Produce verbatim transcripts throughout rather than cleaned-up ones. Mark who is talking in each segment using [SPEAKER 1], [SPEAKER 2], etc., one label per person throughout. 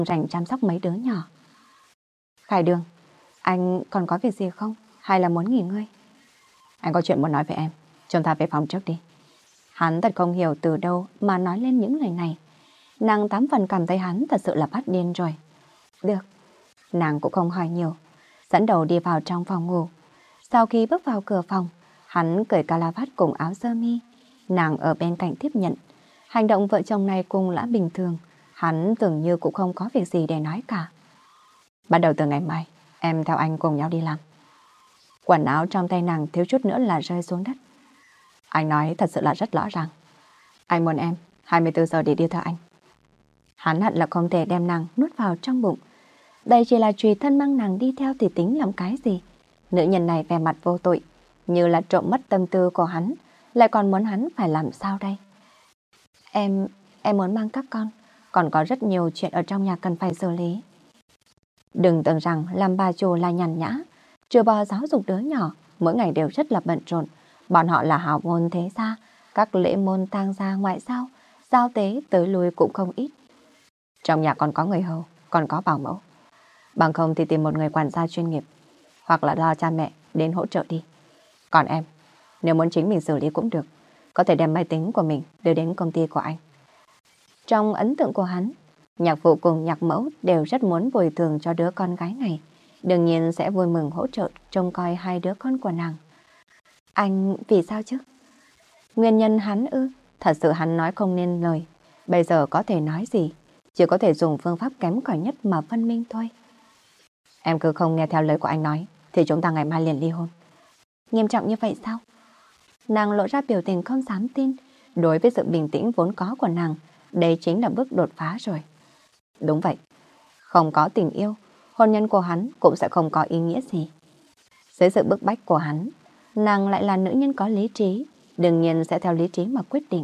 [SPEAKER 1] rảnh chăm sóc mấy đứa nhỏ. Khải Đường, anh còn có việc gì không? Hay là muốn nghỉ ngơi?
[SPEAKER 2] Anh có chuyện muốn nói với em. Chúng ta về phòng trước đi.
[SPEAKER 1] Hắn thật không hiểu từ đâu mà nói lên những lời này. Nàng tám phần cảm thấy hắn thật sự là phát điên rồi. Được. Nàng cũng không hỏi nhiều, dẫn đầu đi vào trong phòng ngủ. Sau khi bước vào cửa phòng, hắn cởi cà vạt cùng áo sơ mi. Nàng ở bên cạnh tiếp nhận. Hành động vợ chồng này cùng lã bình thường. Hắn tưởng như cũng không có việc gì để nói cả.
[SPEAKER 2] Bắt đầu từ ngày mai, em theo anh cùng nhau đi làm.
[SPEAKER 1] Quần áo trong tay nàng thiếu chút nữa là rơi xuống đất.
[SPEAKER 2] Anh nói thật sự là rất rõ ràng. Anh muốn em hai mươi tư giờ để đi theo anh.
[SPEAKER 1] Hắn hận là không thể đem nàng nuốt vào trong bụng. Đây chỉ là tùy thân mang nàng đi theo thì tính làm cái gì. Nữ nhân này vẻ mặt vô tội, như là trộm mất tâm tư của hắn, lại còn muốn hắn phải làm sao đây? Em, em muốn mang các con, còn có rất nhiều chuyện ở trong nhà cần phải xử lý. Đừng tưởng rằng làm bà chủ là nhàn nhã, trừ bỏ giáo dục đứa nhỏ, mỗi ngày đều rất là bận rộn. Bọn họ là hào môn thế gia, các lễ môn tang gia ngoại giao, giao tế tới lui cũng không ít.
[SPEAKER 2] Trong nhà còn có người hầu, còn có bảo mẫu. Bằng không thì tìm một người quản gia chuyên nghiệp, hoặc là do cha mẹ đến hỗ trợ đi. Còn em, nếu muốn chính mình xử lý cũng được, có thể đem máy tính của mình đưa đến công ty của anh.
[SPEAKER 1] Trong ấn tượng của hắn, nhạc phụ cùng nhạc mẫu đều rất muốn bồi thường cho đứa con gái này. Đương nhiên sẽ vui mừng hỗ trợ trông coi hai đứa con của nàng. Anh vì sao chứ? Nguyên nhân hắn ư? Thật sự hắn nói không nên lời. Bây giờ có thể nói gì? Chỉ có thể dùng phương pháp kém cỏi nhất mà phân minh thôi.
[SPEAKER 2] Em cứ không nghe theo lời của anh nói, thì chúng ta ngày mai liền ly hôn.
[SPEAKER 1] Nghiêm trọng như vậy sao? Nàng lộ ra biểu tình không dám tin. Đối với sự bình tĩnh vốn có của nàng, đây chính là bước đột phá rồi. Đúng vậy. Không có tình yêu, hôn nhân của hắn cũng sẽ không có ý nghĩa gì. Dưới sự bức bách của hắn, nàng lại là nữ nhân có lý trí, đương nhiên sẽ theo lý trí mà quyết định.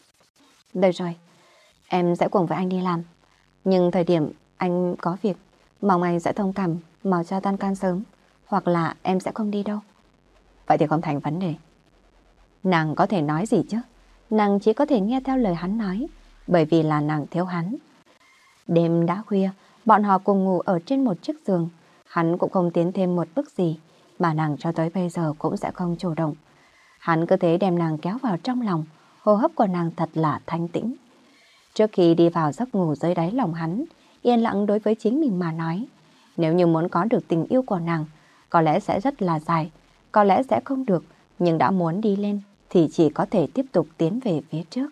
[SPEAKER 1] Được rồi, em sẽ cùng với anh đi làm. Nhưng thời điểm anh có việc, mong anh sẽ thông cảm, mau cho tan can sớm. Hoặc là em sẽ không đi đâu.
[SPEAKER 2] Vậy thì không thành vấn đề.
[SPEAKER 1] Nàng có thể nói gì chứ? Nàng chỉ có thể nghe theo lời hắn nói, bởi vì là nàng thiếu hắn. Đêm đã khuya, bọn họ cùng ngủ ở trên một chiếc giường. Hắn cũng không tiến thêm một bước gì, mà nàng cho tới bây giờ cũng sẽ không chủ động. Hắn cứ thế đem nàng kéo vào trong lòng, hô hấp của nàng thật là thanh tĩnh. Trước khi đi vào giấc ngủ dưới đáy lòng hắn, yên lặng đối với chính mình mà nói. Nếu như muốn có được tình yêu của nàng, có lẽ sẽ rất là dài, có lẽ sẽ không được, nhưng đã muốn đi lên thì chỉ có thể tiếp tục tiến về phía trước.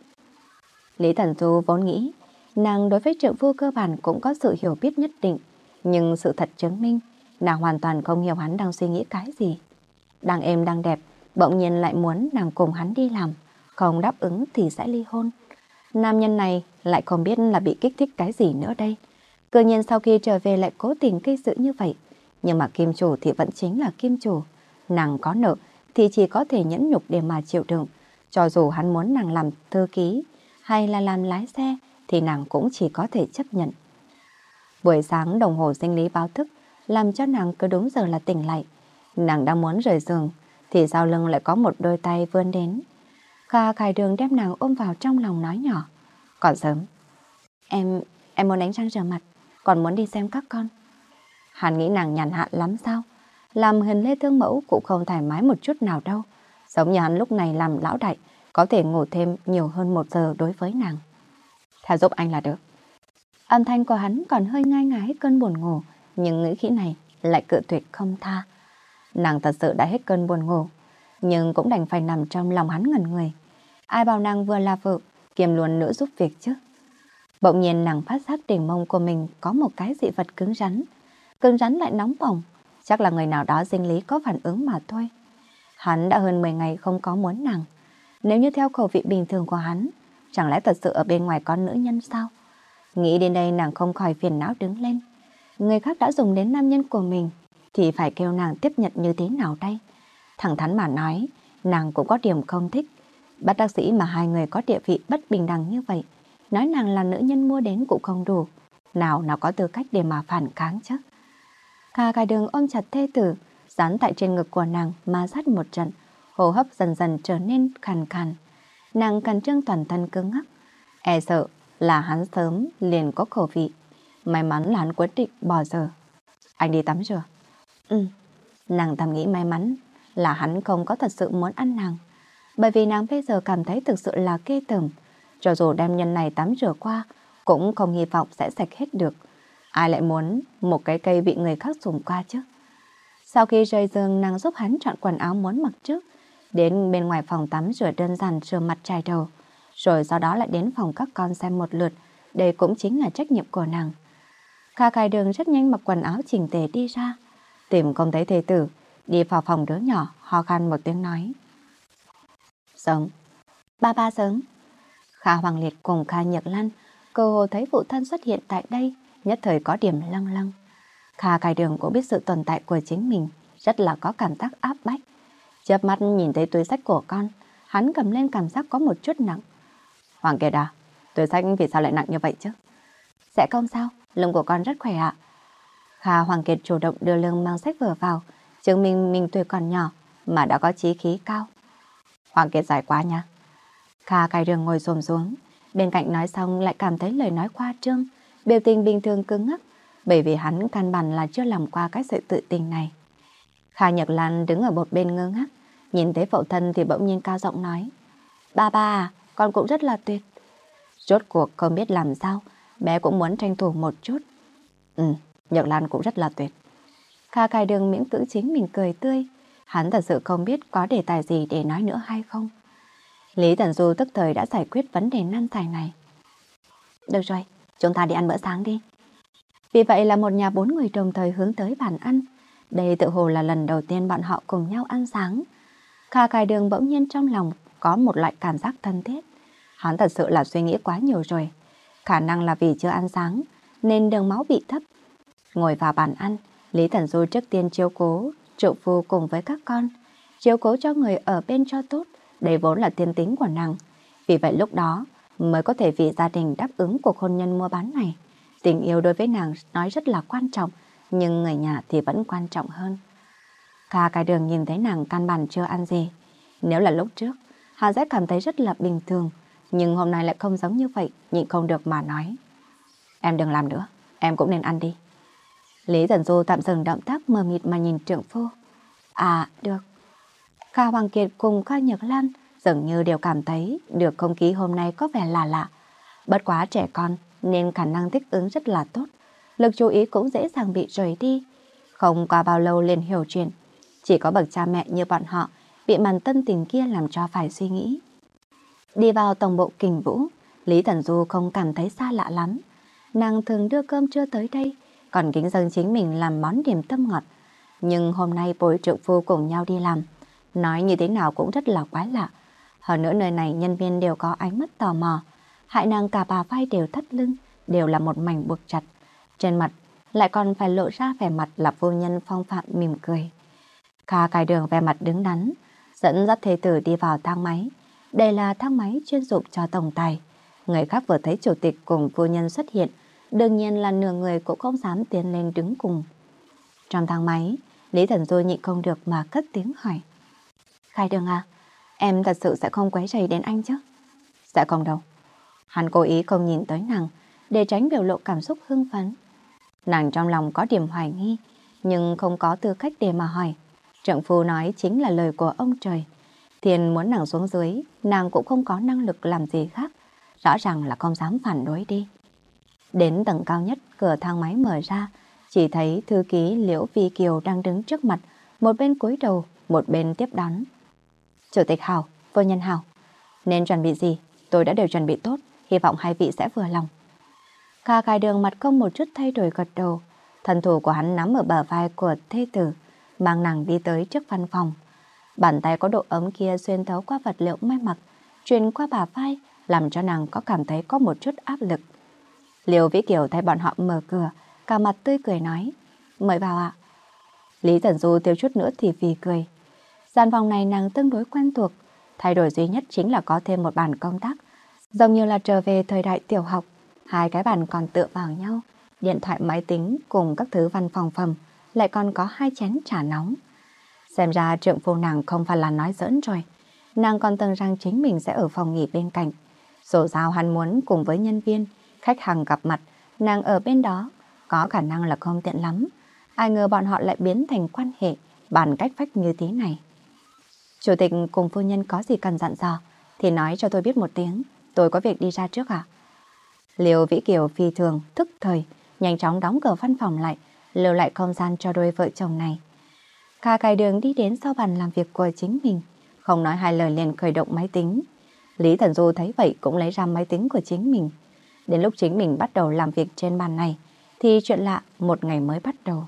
[SPEAKER 1] Lý Thần Du vốn nghĩ, nàng đối với trượng phu cơ bản cũng có sự hiểu biết nhất định, nhưng sự thật chứng minh, nàng hoàn toàn không hiểu hắn đang suy nghĩ cái gì. Đang êm đang đẹp, bỗng nhiên lại muốn nàng cùng hắn đi làm, không đáp ứng thì sẽ ly hôn. Nam nhân này lại không biết là bị kích thích cái gì nữa đây. Cơ nhiên sau khi trở về lại cố tình gây sự như vậy. Nhưng mà kim chủ thì vẫn chính là kim chủ. Nàng có nợ thì chỉ có thể nhẫn nhục để mà chịu đựng. Cho dù hắn muốn nàng làm thư ký hay là làm lái xe thì nàng cũng chỉ có thể chấp nhận. Buổi sáng đồng hồ sinh lý báo thức làm cho nàng cứ đúng giờ là tỉnh lại. Nàng đang muốn rời giường thì sau lưng lại có một đôi tay vươn đến. Kha Khải Đường đem nàng ôm vào trong lòng nói nhỏ. Còn sớm. Em, em muốn đánh răng rửa mặt, còn muốn đi xem các con. Hắn nghĩ nàng nhàn hạ lắm sao? Làm hình lê thương mẫu cũng không thoải mái một chút nào đâu. Giống như hắn lúc này làm lão đại, có thể ngủ thêm nhiều hơn một giờ đối với nàng.
[SPEAKER 2] Theo giúp anh là được.
[SPEAKER 1] Âm thanh của hắn còn hơi ngai ngái cơn buồn ngủ, nhưng ngữ khí này lại cự tuyệt không tha. Nàng thật sự đã hết cơn buồn ngủ, nhưng cũng đành phải nằm trong lòng hắn ngẩn người. Ai bảo nàng vừa là vợ, kiêm luôn nữ giúp việc chứ. Bỗng nhiên nàng phát giác đỉnh mông của mình có một cái dị vật cứng rắn. Cứng rắn lại nóng bỏng, chắc là người nào đó sinh lý có phản ứng mà thôi. Hắn đã hơn mười ngày không có muốn nàng. Nếu như theo khẩu vị bình thường của hắn, chẳng lẽ thật sự ở bên ngoài có nữ nhân sao? Nghĩ đến đây nàng không khỏi phiền não đứng lên. Người khác đã dùng đến nam nhân của mình thì phải kêu nàng tiếp nhận như thế nào đây? Thẳng thắn mà nói, nàng cũng có điểm không thích. Bất đắc dĩ mà hai người có địa vị bất bình đẳng như vậy, nói nàng là nữ nhân mua đến cũng không đủ. Nào nào có tư cách để mà phản kháng chứ? Kha Khải Đường ôm chặt thê tử, dán tại trên ngực của nàng ma sát một trận, hô hấp dần dần trở nên khàn khàn. Nàng cằn trương toàn thân cứng ngắc, e sợ là hắn sớm liền có khẩu vị.
[SPEAKER 2] May mắn là hắn quyết định bỏ giờ. Anh đi tắm chưa?
[SPEAKER 1] Ừ. Nàng thầm nghĩ may mắn là hắn không có thật sự muốn ăn nàng. Bởi vì nàng bây giờ cảm thấy thực sự là ghê tởm. Cho dù đem nhân này tắm rửa qua, cũng không hy vọng sẽ sạch hết được. Ai lại muốn một cái cây bị người khác dùng qua chứ? Sau khi rời giường, nàng giúp hắn chọn quần áo muốn mặc trước. Đến bên ngoài phòng tắm rửa đơn giản, rửa mặt chải đầu. Rồi sau đó lại đến phòng các con xem một lượt. Đây cũng chính là trách nhiệm của nàng. Kha Khai Đường rất nhanh mặc quần áo chỉnh tề đi ra. Tìm không thấy thê tử, đi vào phòng đứa nhỏ, ho khan một tiếng nói. Sớm. Ba ba sớm. Kha Hoàng Liệt cùng Kha Nhược Lan cơ hồ thấy phụ thân xuất hiện tại đây, nhất thời có điểm lăng lăng. Kha Khai Đường cũng biết sự tồn tại của chính mình, rất là có cảm giác áp bách. Chớp mắt nhìn thấy túi sách của con, hắn cầm lên cảm giác có một chút nặng. Hoàng Kiệt à, túi sách vì sao lại nặng như vậy chứ? Sẽ không sao, lưng của con rất khỏe ạ. Kha Hoàng Kiệt chủ động đưa lưng mang sách vở vào, chứng minh mình tuổi còn nhỏ mà đã có chí khí cao. Hoàng Kiệt dài quá nha. Kha Khai Đường ngồi xổm xuống, bên cạnh nói xong lại cảm thấy lời nói khoa trương, biểu tình bình thường cứng ngắc, bởi vì hắn căn bản là chưa làm qua cái sự tự tình này. Kha Nhật Lan đứng ở một bên ngơ ngác, nhìn thấy phụ thân thì bỗng nhiên cao giọng nói. Ba ba à, con cũng rất là tuyệt. Rốt cuộc không biết làm sao, bé cũng muốn tranh thủ một chút. Ừ, Nhật Lan cũng rất là tuyệt. Kha Khai Đường miễn cưỡng chính mình cười tươi, hắn thật sự không biết có đề tài gì để nói nữa hay không. Lý Tần Du tức thời đã giải quyết vấn đề nan giải này. Được rồi, chúng ta đi ăn bữa sáng đi. Vì vậy là một nhà bốn người đồng thời hướng tới bàn ăn. Đây tự hồ là lần đầu tiên bọn họ cùng nhau ăn sáng. Kha Khai Đường bỗng nhiên trong lòng có một loại cảm giác thân thiết. Hắn thật sự là suy nghĩ quá nhiều rồi. Khả năng là vì chưa ăn sáng nên đường máu bị thấp. Ngồi vào bàn ăn, Lý Tần Du trước tiên chiếu cố Triệu Phu cùng với các con, chiếu cố cho người ở bên cho tốt. Đây vốn là thiên tính của nàng. Vì vậy lúc đó mới có thể vì gia đình đáp ứng cuộc hôn nhân mua bán này. Tình yêu đối với nàng nói rất là quan trọng, nhưng người nhà thì vẫn quan trọng hơn. Kha Khai Đường nhìn thấy nàng căn bản chưa ăn gì. Nếu là lúc trước, hắn sẽ cảm thấy rất là bình thường, nhưng hôm nay lại không giống như vậy, nhịn không được mà nói. Em đừng làm nữa, em cũng nên ăn đi. Lý Tần Du tạm dừng động tác mờ mịt mà nhìn trượng phu. À, được. Kha Hoàng Kiệt cùng Kha Nhược Lan dường như đều cảm thấy được không khí hôm nay có vẻ là lạ. Bất quá trẻ con nên khả năng thích ứng rất là tốt. Lực chú ý cũng dễ dàng bị rời đi. Không qua bao lâu liền hiểu chuyện. Chỉ có bậc cha mẹ như bọn họ bị màn tân tình kia làm cho phải suy nghĩ. Đi vào tổng bộ Kình Vũ, Lý Tần Du không cảm thấy xa lạ lắm. Nàng thường đưa cơm trưa tới đây, còn kính dâng chính mình làm món điểm tâm ngọt. Nhưng hôm nay bồi trượng phu cùng nhau đi làm, nói như thế nào cũng rất là quái lạ. Hơn nữa nơi này nhân viên đều có ánh mắt tò mò, hại nàng cả bà vai đều thắt lưng, đều là một mảnh buộc chặt. Trên mặt lại còn phải lộ ra vẻ mặt là phu nhân phong phạm mỉm cười. Kha Khai Đường vẻ mặt đứng đắn, dẫn dắt thê tử đi vào thang máy. Đây là thang máy chuyên dụng cho tổng tài. Người khác vừa thấy chủ tịch cùng phu nhân xuất hiện, đương nhiên là nửa người cũng không dám tiến lên đứng cùng. Trong thang máy, Lý Thần Du nhịn không được mà cất tiếng hỏi. Khai Đường à, em thật sự sẽ không quấy rầy đến anh chứ? Sẽ không đâu. Hắn cố ý không nhìn tới nàng, để tránh biểu lộ cảm xúc hưng phấn. Nàng trong lòng có điểm hoài nghi, nhưng không có tư cách để mà hỏi. Trượng phu nói chính là lời của ông trời. Thiên muốn nàng xuống dưới, nàng cũng không có năng lực làm gì khác. Rõ ràng là không dám phản đối đi. Đến tầng cao nhất, cửa thang máy mở ra, chỉ thấy thư ký Liễu Vi Kiều đang đứng trước mặt, một bên cúi đầu, một bên tiếp đón. Chủ tịch Hào, phu nhân Hào, nên chuẩn bị gì, tôi đã đều chuẩn bị tốt, hy vọng hai vị sẽ vừa lòng. Kha Khai Đường mặt không một chút thay đổi gật đầu, thần thủ của hắn nắm ở bờ vai của thê tử, mang nàng đi tới trước văn phòng. Bàn tay có độ ấm kia xuyên thấu qua vật liệu may mặc, truyền qua bả vai, làm cho nàng có cảm thấy có một chút áp lực. Liễu Vĩ Kiều thấy bọn họ mở cửa, cả mặt tươi cười nói, mời vào ạ. Lý Tần Du thiếu chút nữa thì phì cười. Gian phòng này nàng tương đối quen thuộc, thay đổi duy nhất chính là có thêm một bàn công tác, giống như là trở về thời đại tiểu học. Hai cái bàn còn tựa vào nhau, điện thoại máy tính cùng các thứ văn phòng phẩm, lại còn có hai chén trà nóng. Xem ra trượng phu nàng không phải là nói giỡn rồi. Nàng còn tưởng rằng chính mình sẽ ở phòng nghỉ bên cạnh. Dù sao hắn muốn cùng với nhân viên, khách hàng gặp mặt, nàng ở bên đó có khả năng là không tiện lắm. Ai ngờ bọn họ lại biến thành quan hệ bàn cách phách như thế này. Chủ tịch cùng phu nhân có gì cần dặn dò thì nói cho tôi biết một tiếng, tôi có việc đi ra trước ạ. Liêu Vĩ Kiều phi thường thức thời, nhanh chóng đóng cửa văn phòng lại, lưu lại không gian cho đôi vợ chồng này. Kha Khải Đường đi đến sau bàn làm việc của chính mình, không nói hai lời liền khởi động máy tính. Lý Thần Du thấy vậy cũng lấy ra máy tính của chính mình. Đến lúc chính mình bắt đầu làm việc trên bàn này, thì chuyện lạ một ngày mới bắt đầu.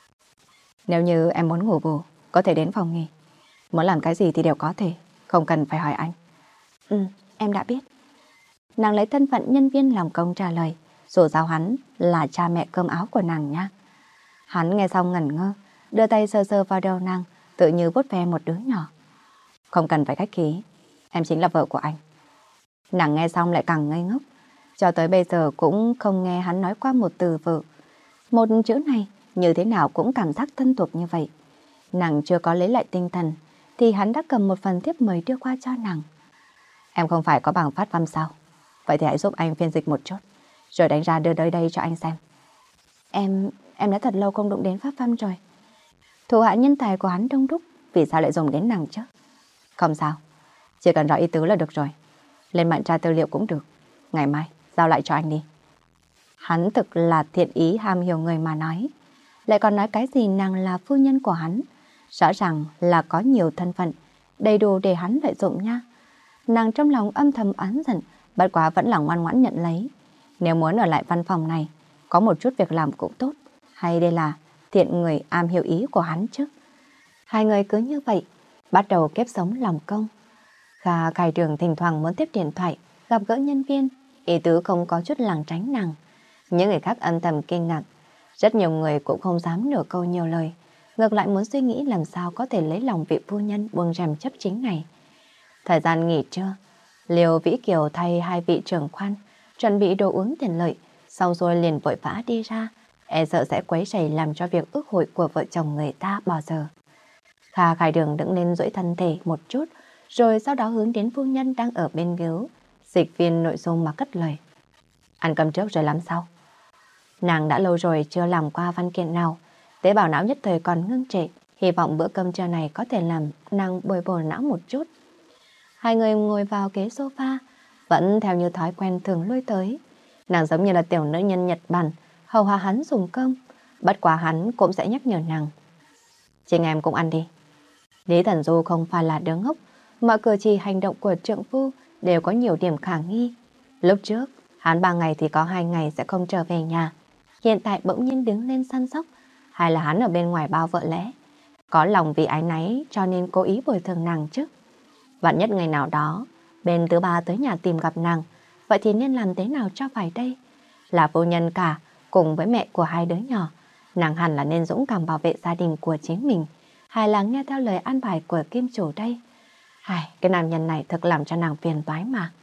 [SPEAKER 1] Nếu như em muốn ngủ bù, có thể đến phòng nghỉ. Muốn làm cái gì thì đều có thể, không cần phải hỏi anh. Ừ, em đã biết. Nàng lấy thân phận nhân viên làm công trả lời, dù sao hắn là cha mẹ cơm áo của nàng nha. Hắn nghe xong ngẩn ngơ, đưa tay sờ sờ vào đầu nàng, tự như vuốt ve một đứa nhỏ. Không cần phải khách khí, em chính là vợ của anh. Nàng nghe xong lại càng ngây ngốc, cho tới bây giờ cũng không nghe hắn nói qua một từ vợ. Một chữ này như thế nào cũng cảm giác thân thuộc như vậy. Nàng chưa có lấy lại tinh thần thì hắn đã cầm một phần thiếp mời đưa qua cho nàng. Em không phải có bằng phát văn sao? Vậy thì hãy giúp anh phiên dịch một chút, rồi đánh ra đưa tới đây cho anh xem. Em, em đã thật lâu không đụng đến pháp văn rồi. Thủ hạ nhân tài của hắn đông đúc, vì sao lại dùng đến nàng chứ? Không sao, chỉ cần rõ ý tứ là được rồi. Lên mạng tra tư liệu cũng được. Ngày mai, giao lại cho anh đi. Hắn thực là thiện ý ham hiểu người mà nói. Lại còn nói cái gì nàng là phu nhân của hắn. Rõ ràng là có nhiều thân phận, đầy đủ để hắn lợi dụng nha. Nàng trong lòng âm thầm oán giận, bất quá vẫn là ngoan ngoãn nhận lấy. Nếu muốn ở lại văn phòng này, có một chút việc làm cũng tốt. Hay đây là thiện người am hiểu ý của hắn chứ? Hai người cứ như vậy, bắt đầu kiếp sống lòng công. Kha Khải Đường thỉnh thoảng muốn tiếp điện thoại, gặp gỡ nhân viên, ý tứ không có chút lảng tránh nàng. Những người khác âm thầm kinh ngạc, rất nhiều người cũng không dám nửa câu nhiều lời, ngược lại muốn suy nghĩ làm sao có thể lấy lòng vị phu nhân buông rèm chấp chính này. Thời gian nghỉ trưa, Liêu Vĩ Kiều thay hai vị trưởng khoan chuẩn bị đồ uống tiện lợi, xong rồi liền vội vã đi ra, e sợ sẽ quấy rầy làm cho việc ước hội của vợ chồng người ta bỏ giờ. Kha Khải Đường đứng lên duỗi thân thể một chút, rồi sau đó hướng đến phu nhân đang ở bên gấu, dịch viên nội dung mà cất lời. Ăn cơm trước rồi làm sao? Nàng đã lâu rồi chưa làm qua văn kiện nào, tế bào não nhất thời còn ngưng trệ, hy vọng bữa cơm trưa này có thể làm nàng bồi bổ não một chút. Hai người ngồi vào ghế sofa, vẫn theo như thói quen thường lui tới. Nàng giống như là tiểu nữ nhân Nhật Bản, hầu hạ hắn dùng cơm, bất quá hắn cũng sẽ nhắc nhở nàng. Chính em cũng ăn đi. Lý Thần Du không phải là đứa ngốc, mọi cử chỉ hành động của trượng phu đều có nhiều điểm khả nghi. Lúc trước, hắn ba ngày thì có hai ngày sẽ không trở về nhà. Hiện tại bỗng nhiên đứng lên săn sóc, hay là hắn ở bên ngoài bao vợ lẽ, có lòng vì ái náy cho nên cố ý bồi thường nàng chứ. Vạn nhất ngày nào đó, bên thứ ba tới nhà tìm gặp nàng, vậy thì nên làm thế nào cho phải đây? Là phu nhân cả, cùng với mẹ của hai đứa nhỏ, nàng hẳn là nên dũng cảm bảo vệ gia đình của chính mình, hay là nghe theo lời an bài của kim chủ đây? Ai, cái nam nhân này thật làm cho nàng phiền toái mà.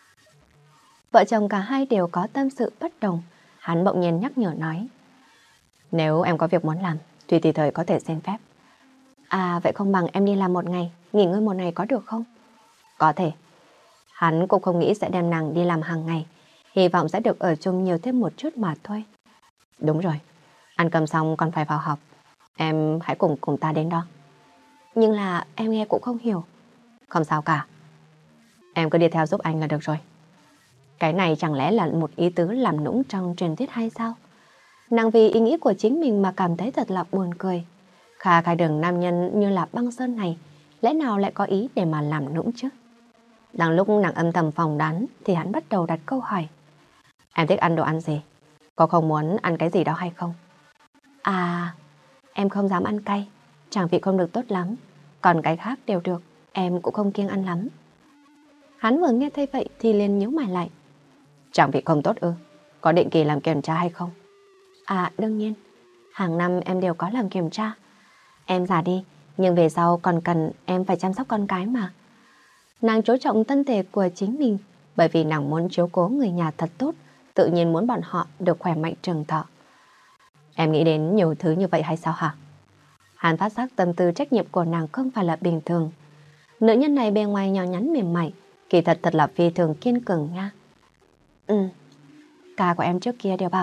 [SPEAKER 1] Vợ chồng cả hai đều có tâm sự bất đồng, hắn bỗng nhiên nhắc nhở nói. Nếu em có việc muốn làm, tùy tùy thời có thể xin phép. À, vậy không bằng em đi làm một ngày, nghỉ ngơi một ngày có được không? Có thể. Hắn cũng không nghĩ sẽ đem nàng đi làm hàng ngày, hy vọng sẽ được ở chung nhiều thêm một chút mà thôi. Đúng rồi, ăn cơm xong còn phải vào học. Em hãy cùng cùng ta đến đó. Nhưng là em nghe cũng không hiểu. Không sao cả. Em cứ đi theo giúp anh là được rồi. Cái này chẳng lẽ là một ý tứ làm nũng trong truyền thuyết hay sao? Nàng vì ý nghĩ của chính mình mà cảm thấy thật là buồn cười. Kha Khải Đường nam nhân như là băng sơn này, lẽ nào lại có ý để mà làm nũng chứ? Đang lúc nàng âm thầm phòng đoán thì hắn bắt đầu đặt câu hỏi. Em thích ăn đồ ăn gì? Có không muốn ăn cái gì đó hay không? À, em không dám ăn cay, chẳng vị không được tốt lắm. Còn cái khác đều được, em cũng không kiêng ăn lắm. Hắn vừa nghe thấy vậy thì liền nhíu mày lại. Chẳng vị không tốt ư? Có định kỳ làm kiểm tra hay không? À, đương nhiên. Hàng năm em đều có làm kiểm tra. Em già đi, nhưng về sau còn cần em phải chăm sóc con cái mà. Nàng chú trọng thân thể của chính mình, bởi vì nàng muốn chiếu cố người nhà thật tốt, tự nhiên muốn bọn họ được khỏe mạnh trường thọ. Em nghĩ đến nhiều thứ như vậy hay sao hả? Hắn phát giác tâm tư trách nhiệm của nàng không phải là bình thường. Nữ nhân này bề ngoài nhỏ nhắn mềm mại, kỳ thật thật là phi thường kiên cường nha. Ừ, ca của em trước kia đều bảo,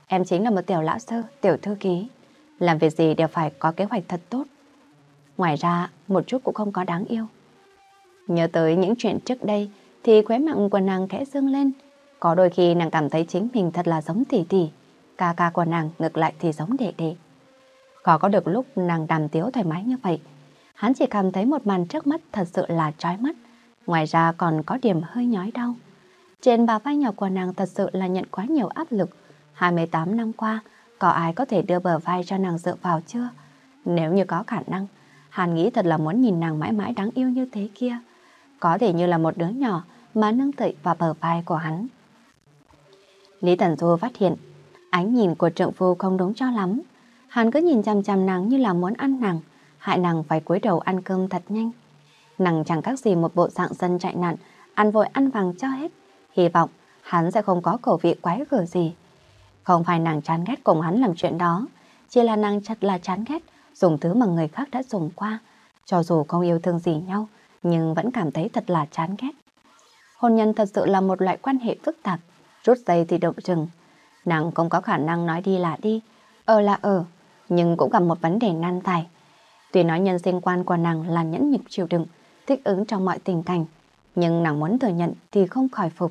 [SPEAKER 1] em chính là một tiểu lão sư, tiểu thư ký. Làm việc gì đều phải có kế hoạch thật tốt. Ngoài ra, một chút cũng không có đáng yêu. Nhớ tới những chuyện trước đây thì khóe miệng của nàng khẽ dương lên. Có đôi khi nàng cảm thấy chính mình thật là giống tỷ tỷ. Ca ca của nàng ngược lại thì giống đệ đệ. Khó có được lúc nàng đàm tiếu thoải mái như vậy. Hắn chỉ cảm thấy một màn trước mắt thật sự là chói mắt. Ngoài ra còn có điểm hơi nhói đau. Trên bả vai nhỏ của nàng thật sự là nhận quá nhiều áp lực. hai mươi tám năm qua, có ai có thể đưa bờ vai cho nàng dựa vào chưa? Nếu như có khả năng, Hàn nghĩ thật là muốn nhìn nàng mãi mãi đáng yêu như thế kia. Có thể như là một đứa nhỏ mà nâng tụy vào bờ vai của hắn. Lý Tần Du phát hiện, ánh nhìn của trượng phu không đúng cho lắm. Hắn cứ nhìn chằm chằm nàng như là muốn ăn nàng, hại nàng phải cúi đầu ăn cơm thật nhanh. Nàng chẳng khác gì một bộ dạng dân chạy nạn, ăn vội ăn vàng cho hết. Hy vọng hắn sẽ không có khẩu vị quái gở gì. Không phải nàng chán ghét cùng hắn làm chuyện đó, chỉ là nàng thật là chán ghét dùng thứ mà người khác đã dùng qua. Cho dù không yêu thương gì nhau, nhưng vẫn cảm thấy thật là chán ghét. Hôn nhân thật sự là một loại quan hệ phức tạp, rút dây thì động rừng. Nàng không có khả năng nói đi là đi, ở là ở, nhưng cũng gặp một vấn đề nan giải. Tuy nói nhân sinh quan của nàng là nhẫn nhịn chịu đựng, thích ứng trong mọi tình cảnh, nhưng nàng muốn thừa nhận thì không khỏi phục.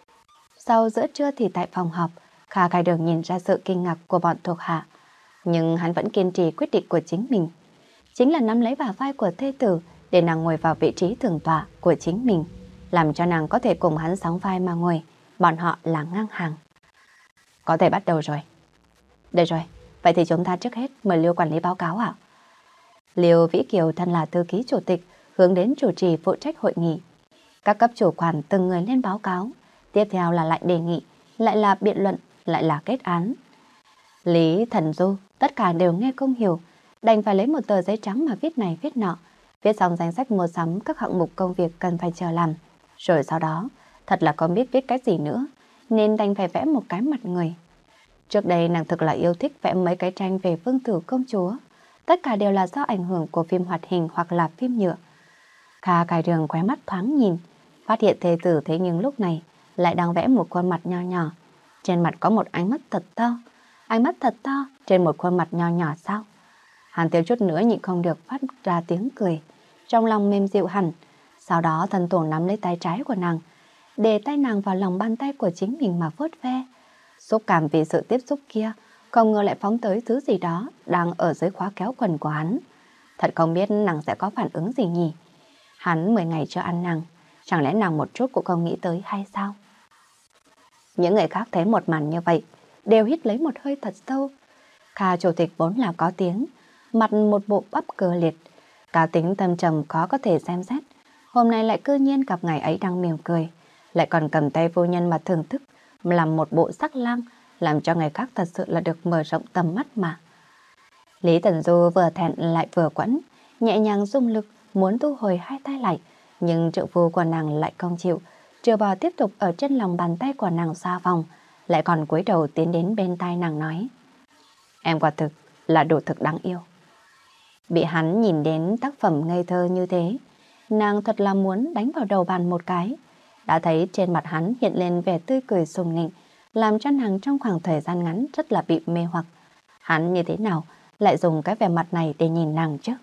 [SPEAKER 1] Sau giữa trưa thì tại phòng họp, Kha Khai Đường nhìn ra sự kinh ngạc của bọn thuộc hạ, nhưng hắn vẫn kiên trì quyết định của chính mình. Chính là nắm lấy bả vai của thê tử để nàng ngồi vào vị trí thượng tọa của chính mình, làm cho nàng có thể cùng hắn sóng vai mà ngồi, bọn họ là ngang hàng. Có thể bắt đầu rồi. Được rồi, vậy thì chúng ta trước hết mời Liêu quản lý báo cáo ạ. Liêu Vĩ Kiều thân là thư ký chủ tịch, hướng đến chủ trì phụ trách hội nghị. Các cấp chủ quản từng người lên báo cáo, tiếp theo là lại đề nghị, lại là biện luận, lại là kết án. Lý Thần Du, tất cả đều nghe không hiểu, đành phải lấy một tờ giấy trắng mà viết này viết nọ, viết xong danh sách mua sắm các hạng mục công việc cần phải chờ làm. Rồi sau đó, thật là không biết viết cái gì nữa, nên đành phải vẽ một cái mặt người. Trước đây nàng thực là yêu thích vẽ mấy cái tranh về vương tử công chúa. Tất cả đều là do ảnh hưởng của phim hoạt hình hoặc là phim nhựa. Kha Khai Đường khóe mắt thoáng nhìn, phát hiện thê tử thế nhưng lúc này lại đang vẽ một khuôn mặt nho nhỏ. Trên mặt có một ánh mắt thật to. Ánh mắt thật to trên một khuôn mặt nho nhỏ sao? Hắn thiếu chút nữa nhịn không được phát ra tiếng cười. Trong lòng mềm dịu hẳn. Sau đó thân thủ nắm lấy tay trái của nàng, để tay nàng vào lòng bàn tay của chính mình mà vuốt ve. Xúc cảm vì sự tiếp xúc kia, không ngờ lại phóng tới thứ gì đó đang ở dưới khóa kéo quần của hắn. Thật không biết nàng sẽ có phản ứng gì nhỉ? Hắn mười ngày chưa ăn nàng, chẳng lẽ nàng một chút cũng không nghĩ tới hay sao? Những người khác thấy một màn như vậy, đều hít lấy một hơi thật sâu. Kha chủ tịch vốn là có tiếng, mặt một bộ bắp cờ liệt, cá tính tâm trầm khó có thể xem xét. Hôm nay lại cư nhiên gặp ngày ấy đang mỉm cười, lại còn cầm tay phu nhân mà thưởng thức, làm một bộ sắc lang, làm cho người khác thật sự là được mở rộng tầm mắt mà. Lý Tần Du vừa thẹn lại vừa quẫn, nhẹ nhàng dùng lực muốn thu hồi hai tay lại, nhưng trượng phu của nàng lại không chịu, trừ bỏ tiếp tục ở trên lòng bàn tay của nàng xoa vòng, lại còn cúi đầu tiến đến bên tai nàng nói: Em quả thực là đồ thực đáng yêu. Bị hắn nhìn đến tác phẩm ngây thơ như thế, nàng thật là muốn đánh vào đầu bàn một cái. Đã thấy trên mặt hắn hiện lên vẻ tươi cười sùng nịnh, làm cho nàng trong khoảng thời gian ngắn rất là bị mê hoặc. Hắn như thế nào lại dùng cái vẻ mặt này để nhìn nàng chứ?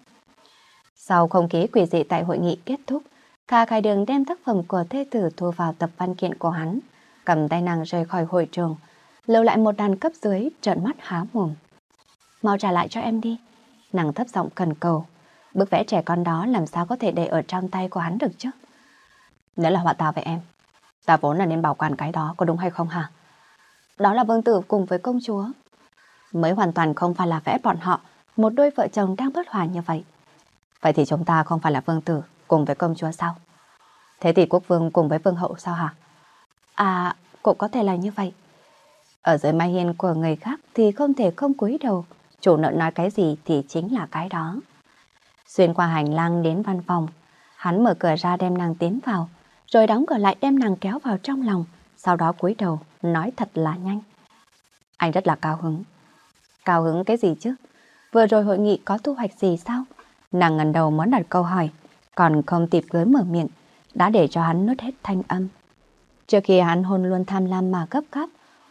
[SPEAKER 1] Sau không khí quỷ dị tại hội nghị kết thúc, Kha Khai Đường đem tác phẩm của thê tử thu vào tập văn kiện của hắn, cầm tay nàng rời khỏi hội trường, lưu lại một đàn cấp dưới trợn mắt há mồm. Mau trả lại cho em đi. Nàng thấp giọng khẩn cầu. Bức vẽ trẻ con đó làm sao có thể để ở trong tay của hắn được chứ? Nếu là họa tao với em, ta vốn là nên bảo quản cái đó, có đúng hay không hả? Đó là vương tử cùng với công chúa. Mới hoàn toàn không phải là vẽ bọn họ, một đôi vợ chồng đang bất hòa như vậy. Vậy thì chúng ta không phải là vương tử cùng với công chúa sao? Thế thì quốc vương cùng với vương hậu sao hả? À, cũng có thể là như vậy. Ở dưới mái hiên của người khác thì không thể không cúi đầu, chủ nợ nói cái gì thì chính là cái đó. Xuyên qua hành lang đến văn phòng, hắn mở cửa ra đem nàng tiến vào, rồi đóng cửa lại đem nàng kéo vào trong lòng, sau đó cúi đầu nói thật là nhanh: Anh rất là cao hứng. Cao hứng cái gì chứ? Vừa rồi hội nghị có thu hoạch gì sao? Nàng ngẩng đầu muốn đặt câu hỏi, còn không kịp gới mở miệng, đã để cho hắn nuốt hết thanh âm. Trước khi hắn hôn luôn tham lam mà gấp gáp,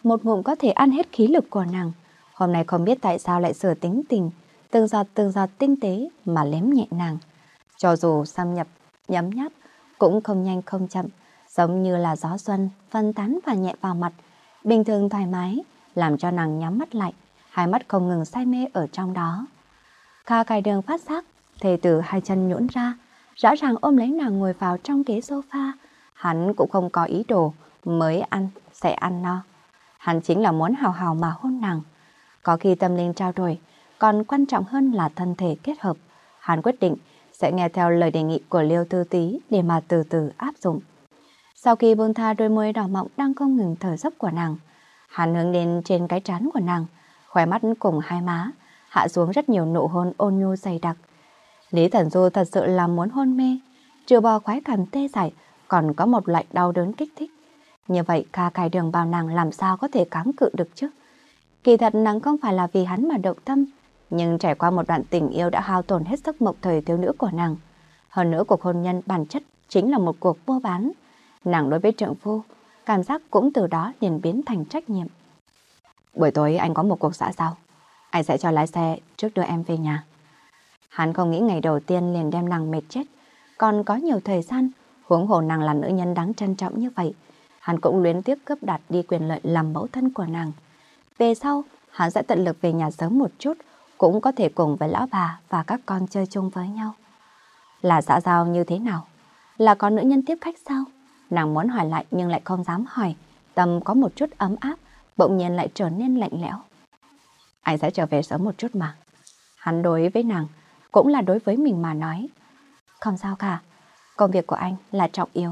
[SPEAKER 1] một ngụm có thể ăn hết khí lực của nàng. Hôm nay không biết tại sao lại sửa tính tình, từng giọt từng giọt tinh tế mà lém nhẹ nàng. Cho dù xâm nhập, nhấm nháp, cũng không nhanh không chậm, giống như là gió xuân, phân tán và nhẹ vào mặt, bình thường thoải mái, làm cho nàng nhắm mắt lại, hai mắt không ngừng say mê ở trong đó. Kha Cải Đường phát giác, thề từ hai chân nhũn ra, rõ ràng ôm lấy nàng ngồi vào trong ghế sofa. Hắn cũng không có ý đồ mới ăn, sẽ ăn no. Hắn chính là muốn hào hào mà hôn nàng. Có khi tâm linh trao đổi, còn quan trọng hơn là thân thể kết hợp. Hắn quyết định sẽ nghe theo lời đề nghị của Liêu Tư Tí để mà từ từ áp dụng. Sau khi buông tha đôi môi đỏ mọng đang không ngừng thở dốc của nàng, hắn hướng đến trên cái trán của nàng, khóe mắt cùng hai má, hạ xuống rất nhiều nụ hôn ôn nhu dày đặc. Lý Thần Du thật sự là muốn hôn mê, trừ bỏ khoái cảm tê dại, còn có một loại đau đớn kích thích. Như vậy Kha Cải Đường bảo nàng làm sao có thể kháng cự được chứ? Kỳ thật nàng không phải là vì hắn mà động tâm, nhưng trải qua một đoạn tình yêu đã hao tổn hết sức mộng thời thiếu nữ của nàng. Hơn nữa cuộc hôn nhân bản chất chính là một cuộc mua bán. Nàng đối với trượng phu, cảm giác cũng từ đó liền biến thành trách nhiệm. Buổi tối anh có một cuộc xã giao, anh sẽ cho lái xe trước đưa em về nhà. Hắn không nghĩ ngày đầu tiên liền đem nàng mệt chết, còn có nhiều thời gian, huống hồ nàng là nữ nhân đáng trân trọng như vậy. Hắn cũng luyến tiếc cướp đoạt đi quyền lợi làm mẫu thân của nàng. Về sau, hắn sẽ tận lực về nhà sớm một chút, cũng có thể cùng với lão bà và các con chơi chung với nhau. Là xã giao như thế nào? Là có nữ nhân tiếp khách sao? Nàng muốn hỏi lại nhưng lại không dám hỏi. Tâm có một chút ấm áp, bỗng nhiên lại trở nên lạnh lẽo. Anh sẽ trở về sớm một chút mà. Hắn đối với nàng, cũng là đối với mình mà nói. Không sao cả, công việc của anh là trọng yếu.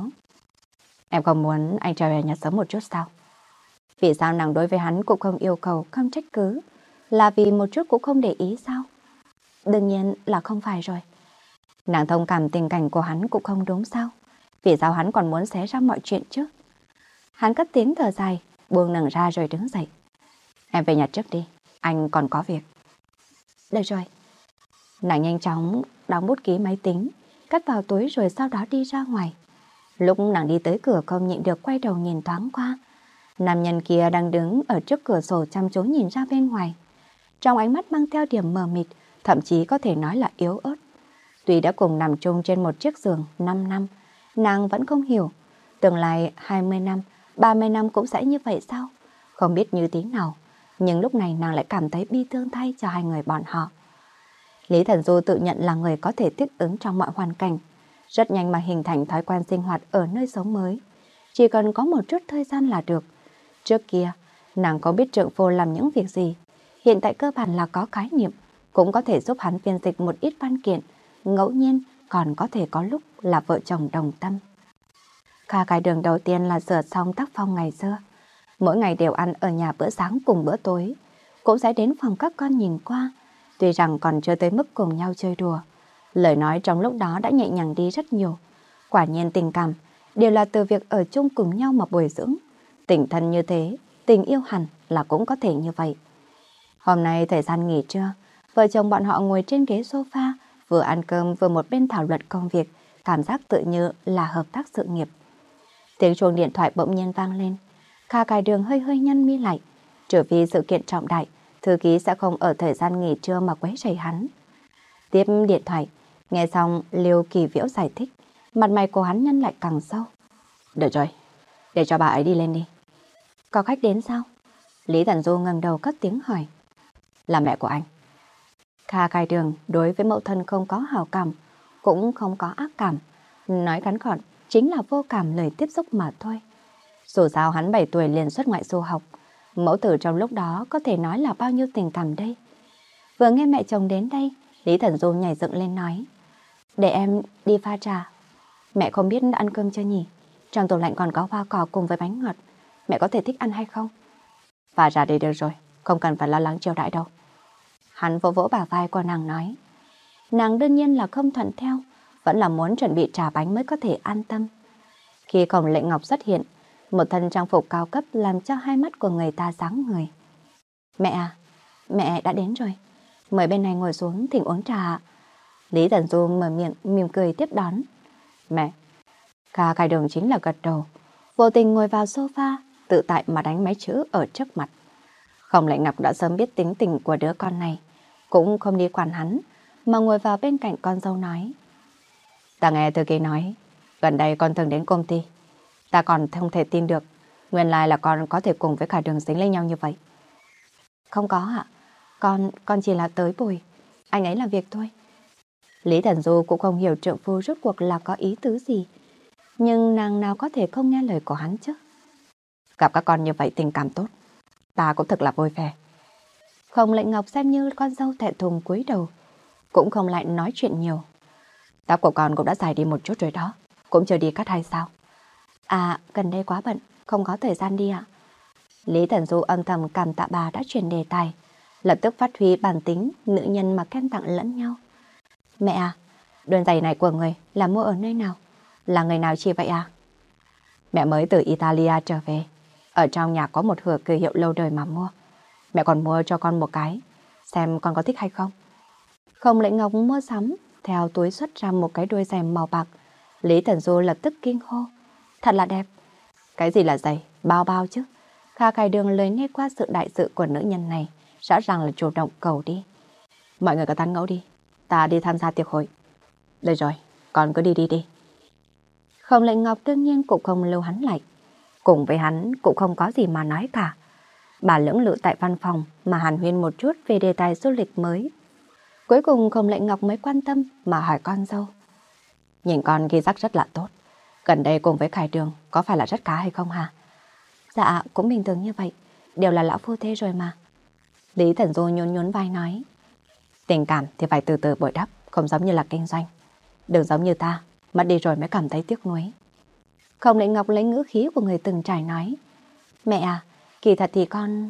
[SPEAKER 1] Em không muốn anh trở về nhà sớm một chút sao? Vì sao nàng đối với hắn cũng không yêu cầu, không trách cứ? Là vì một chút cũng không để ý sao? Đương nhiên là không phải rồi. Nàng thông cảm tình cảnh của hắn cũng không đúng sao? Vì sao hắn còn muốn xé ra mọi chuyện chứ? Hắn cất tiếng thở dài, buông nàng ra rồi đứng dậy. Em về nhà trước đi, anh còn có việc. Được rồi. Nàng nhanh chóng đóng bút ký máy tính, cất vào túi rồi sau đó đi ra ngoài. Lúc nàng đi tới cửa không nhịn được quay đầu nhìn thoáng qua. Nam nhân kia đang đứng ở trước cửa sổ chăm chú nhìn ra bên ngoài. Trong ánh mắt mang theo điểm mờ mịt, thậm chí có thể nói là yếu ớt. Tuy đã cùng nằm chung trên một chiếc giường năm năm, nàng vẫn không hiểu. Tương lai hai mươi năm, ba mươi năm cũng sẽ như vậy sao? Không biết như thế nào. Nhưng lúc này nàng lại cảm thấy bi thương thay cho hai người bọn họ. Lý Thần Du tự nhận là người có thể thích ứng trong mọi hoàn cảnh. Rất nhanh mà hình thành thói quen sinh hoạt ở nơi sống mới. Chỉ cần có một chút thời gian là được. Trước kia, nàng có biết trượng phu làm những việc gì. Hiện tại cơ bản là có khái niệm, cũng có thể giúp hắn phiên dịch một ít văn kiện. Ngẫu nhiên còn có thể có lúc là vợ chồng đồng tâm. Kha Cải Đường đầu tiên là sửa xong tác phong ngày xưa. Mỗi ngày đều ăn ở nhà bữa sáng cùng bữa tối. Cũng sẽ đến phòng các con nhìn qua. Tuy rằng còn chưa tới mức cùng nhau chơi đùa, lời nói trong lúc đó đã nhẹ nhàng đi rất nhiều. Quả nhiên tình cảm đều là từ việc ở chung cùng nhau mà bồi dưỡng. Tình thân như thế, tình yêu hẳn là cũng có thể như vậy. Hôm nay thời gian nghỉ trưa, vợ chồng bọn họ ngồi trên ghế sofa, vừa ăn cơm vừa một bên thảo luận công việc, cảm giác tự như là hợp tác sự nghiệp. Tiếng chuông điện thoại bỗng nhiên vang lên. Kha Cải Đường hơi hơi nhăn mi lại. Trừ vì sự kiện trọng đại, thư ký sẽ không ở thời gian nghỉ trưa mà quấy rầy hắn. Tiếp điện thoại, nghe xong Liêu Kỳ Viễn giải thích, mặt mày của hắn nhăn lại càng sâu. Được rồi, để cho bà ấy đi lên đi. Có khách đến sao? Lý Thần Du ngẩng đầu cất tiếng hỏi. Là mẹ của anh. Kha Cải Đường đối với mẫu thân không có hảo cảm, cũng không có ác cảm. Nói ngắn gọn, chính là vô cảm lời tiếp xúc mà thôi. Dù sao hắn bảy tuổi liền xuất ngoại du học, mẫu tử trong lúc đó có thể nói là bao nhiêu tình cảm đây. Vừa nghe mẹ chồng đến đây, Lý Thần Du nhảy dựng lên nói. Để em đi pha trà. Mẹ không biết ăn cơm chưa nhỉ? Trong tủ lạnh còn có hoa cỏ cùng với bánh ngọt. Mẹ có thể thích ăn hay không? Pha trà đi được rồi, không cần phải lo lắng chiêu đãi đâu. Hắn vỗ vỗ bả vai của nàng nói. Nàng đương nhiên là không thuận theo, vẫn là muốn chuẩn bị trà bánh mới có thể an tâm. Khi Khổng Lệnh Ngọc xuất hiện, một thân trang phục cao cấp làm cho hai mắt của người ta sáng người. Mẹ à, mẹ đã đến rồi. Mời bên này ngồi xuống thỉnh uống trà. Lý Thần Du mở miệng mỉm cười tiếp đón. Mẹ. Kha Cải Đường chính là gật đầu, vô tình ngồi vào sofa, tự tại mà đánh mấy chữ ở trước mặt. Không Lệnh Ngọc đã sớm biết tính tình của đứa con này, cũng không đi quản hắn, mà ngồi vào bên cạnh con dâu nói. Ta nghe thư ký nói, gần đây con thường đến công ty. Ta còn không thể tin được, nguyên lai là con có thể cùng với cả Đường dính lên nhau như vậy. Không có ạ, con, con chỉ là tới bồi, anh ấy làm việc thôi. Lý Thần Du cũng không hiểu trượng phu rốt cuộc là có ý tứ gì, nhưng nàng nào có thể không nghe lời của hắn chứ. Gặp các con như vậy tình cảm tốt, ta cũng thật là vui vẻ. Không Lệnh Ngọc xem như con dâu thẹn thùng cúi đầu, cũng không lại nói chuyện nhiều. Tóc của con cũng đã dài đi một chút rồi đó, cũng chưa đi cắt hay sao? À, gần đây quá bận, không có thời gian đi ạ. Lý Thần Du âm thầm cảm tạ bà đã chuyển đề tài, lập tức phát huy bản tính nữ nhân mà khen tặng lẫn nhau. Mẹ à, đôi giày này của người là mua ở nơi nào? Là người nào chỉ vậy à? Mẹ mới từ Italia trở về, ở trong nhà có một hửa cửa hiệu lâu đời mà mua. Mẹ còn mua cho con một cái, xem con có thích hay không. Không Lệnh Ngọc mua sắm, theo túi xuất ra một cái đôi giày màu bạc. Lý Thần Du lập tức kinh hô. Thật là đẹp. Cái gì là giày, bao bao chứ. Kha Khải Đường lời nghe qua sự đại sự của nữ nhân này, rõ ràng là chủ động cầu đi. Mọi người có tán gẫu đi, ta đi tham gia tiệc hội. Được rồi, con cứ đi đi đi. Không Lệnh Ngọc đương nhiên cũng không lưu hắn lại. Cùng với hắn cũng không có gì mà nói cả. Bà lưỡng lự tại văn phòng mà hàn huyên một chút về đề tài du lịch mới. Cuối cùng Không Lệnh Ngọc mới quan tâm mà hỏi con dâu. Nhìn con ghi rắc rất là tốt. Gần đây cùng với Khải Đường có phải là rất khá hay không hả? Dạ cũng bình thường như vậy, đều là lão phu thê rồi mà. Lý Thần Du nhún nhún vai nói. Tình cảm thì phải từ từ bồi đắp, không giống như là kinh doanh. Đừng giống như ta, mất đi rồi mới cảm thấy tiếc nuối. Không Lệnh Ngọc lấy ngữ khí của người từng trải nói. Mẹ à, kỳ thật thì con...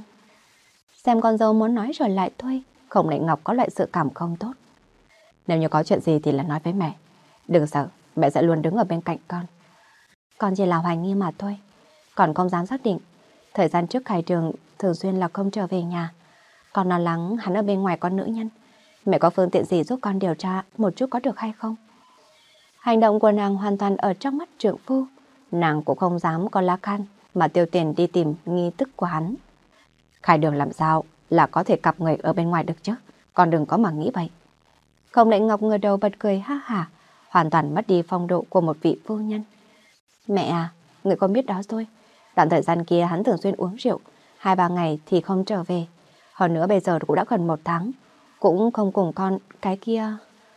[SPEAKER 1] Xem con dâu muốn nói rồi lại thôi. Không Lệnh Ngọc có loại sự cảm không tốt. Nếu như có chuyện gì thì là nói với mẹ. Đừng sợ, mẹ sẽ luôn đứng ở bên cạnh con. Con chỉ là hoài nghi mà thôi, còn không dám xác định. Thời gian trước Khải Đường thường xuyên là không trở về nhà. Con lo lắng hắn ở bên ngoài có nữ nhân. Mẹ có phương tiện gì giúp con điều tra một chút có được hay không? Hành động của nàng hoàn toàn ở trong mắt trượng phu. Nàng cũng không dám có lá gan mà tiêu tiền đi tìm nghi tức của hắn. Khải Đường làm sao là có thể cặp người ở bên ngoài được chứ? Con đừng có mà nghĩ vậy. Không Lệnh Ngọc ngửa đầu bật cười ha hả, hoàn toàn mất đi phong độ của một vị phu nhân. Mẹ à, người con biết đó rồi. Đoạn thời gian kia hắn thường xuyên uống rượu, hai ba ngày thì không trở về. Hơn nữa bây giờ cũng đã gần một tháng, cũng không cùng con cái kia.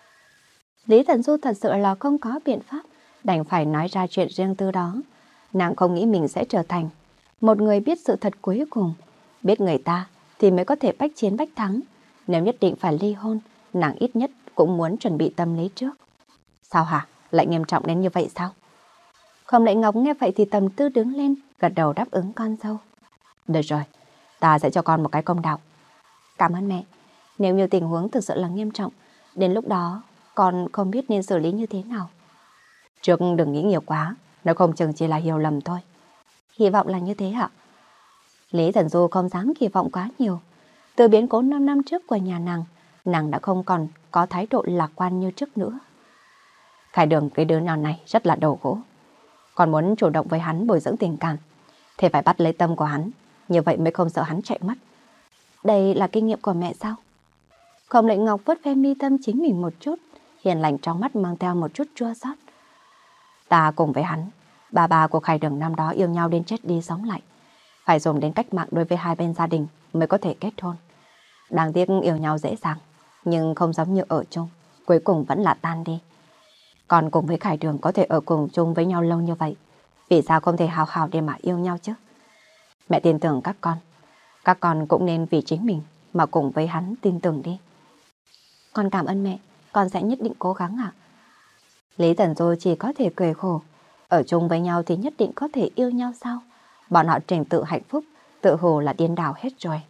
[SPEAKER 1] Lý Thần Du thật sự là không có biện pháp, đành phải nói ra chuyện riêng tư đó. Nàng không nghĩ mình sẽ trở thành một người biết sự thật cuối cùng. Biết người ta thì mới có thể bách chiến bách thắng. Nếu nhất định phải ly hôn, nàng ít nhất cũng muốn chuẩn bị tâm lý trước. Sao hả? Lại nghiêm trọng đến như vậy sao? Không Lệnh Ngọc nghe vậy thì tầm tư đứng lên, gật đầu đáp ứng con dâu. Được rồi, ta sẽ cho con một cái công đạo. Cảm ơn mẹ. Nếu như tình huống thực sự là nghiêm trọng, đến lúc đó con không biết nên xử lý như thế nào. Trước đừng nghĩ nhiều quá, nếu không chừng chỉ là hiểu lầm thôi. Hy vọng là như thế hả? Lý Thần Du không dám kỳ vọng quá nhiều. Từ biến cố năm năm trước của nhà nàng, nàng đã không còn có thái độ lạc quan như trước nữa. Khải Đường cái đứa nhỏ này rất là đầu gỗ. Còn muốn chủ động với hắn bồi dưỡng tình cảm, thì phải bắt lấy tâm của hắn, như vậy mới không sợ hắn chạy mất. Đây là kinh nghiệm của mẹ sao? Không Lệnh Ngọc vuốt ve mi tâm chính mình một chút, hiền lành trong mắt mang theo một chút chua xót. Ta cùng với hắn, bà bà của Khải Đường năm đó yêu nhau đến chết đi sống lại, phải dùng đến cách mạng đối với hai bên gia đình mới có thể kết hôn. Đáng tiếc yêu nhau dễ dàng, nhưng không giống như ở chung, cuối cùng vẫn là tan đi. Còn cùng với Khải Đường có thể ở cùng chung với nhau lâu như vậy, vì sao không thể hào hào để mà yêu nhau chứ? Mẹ tin tưởng các con, các con cũng nên vì chính mình mà cùng với hắn tin tưởng đi. Con cảm ơn mẹ, con sẽ nhất định cố gắng ạ. Lý Thần Du chỉ có thể cười khổ, ở chung với nhau thì nhất định có thể yêu nhau sao? Bọn họ trình tự hạnh phúc, tự hồ là điên đảo hết rồi.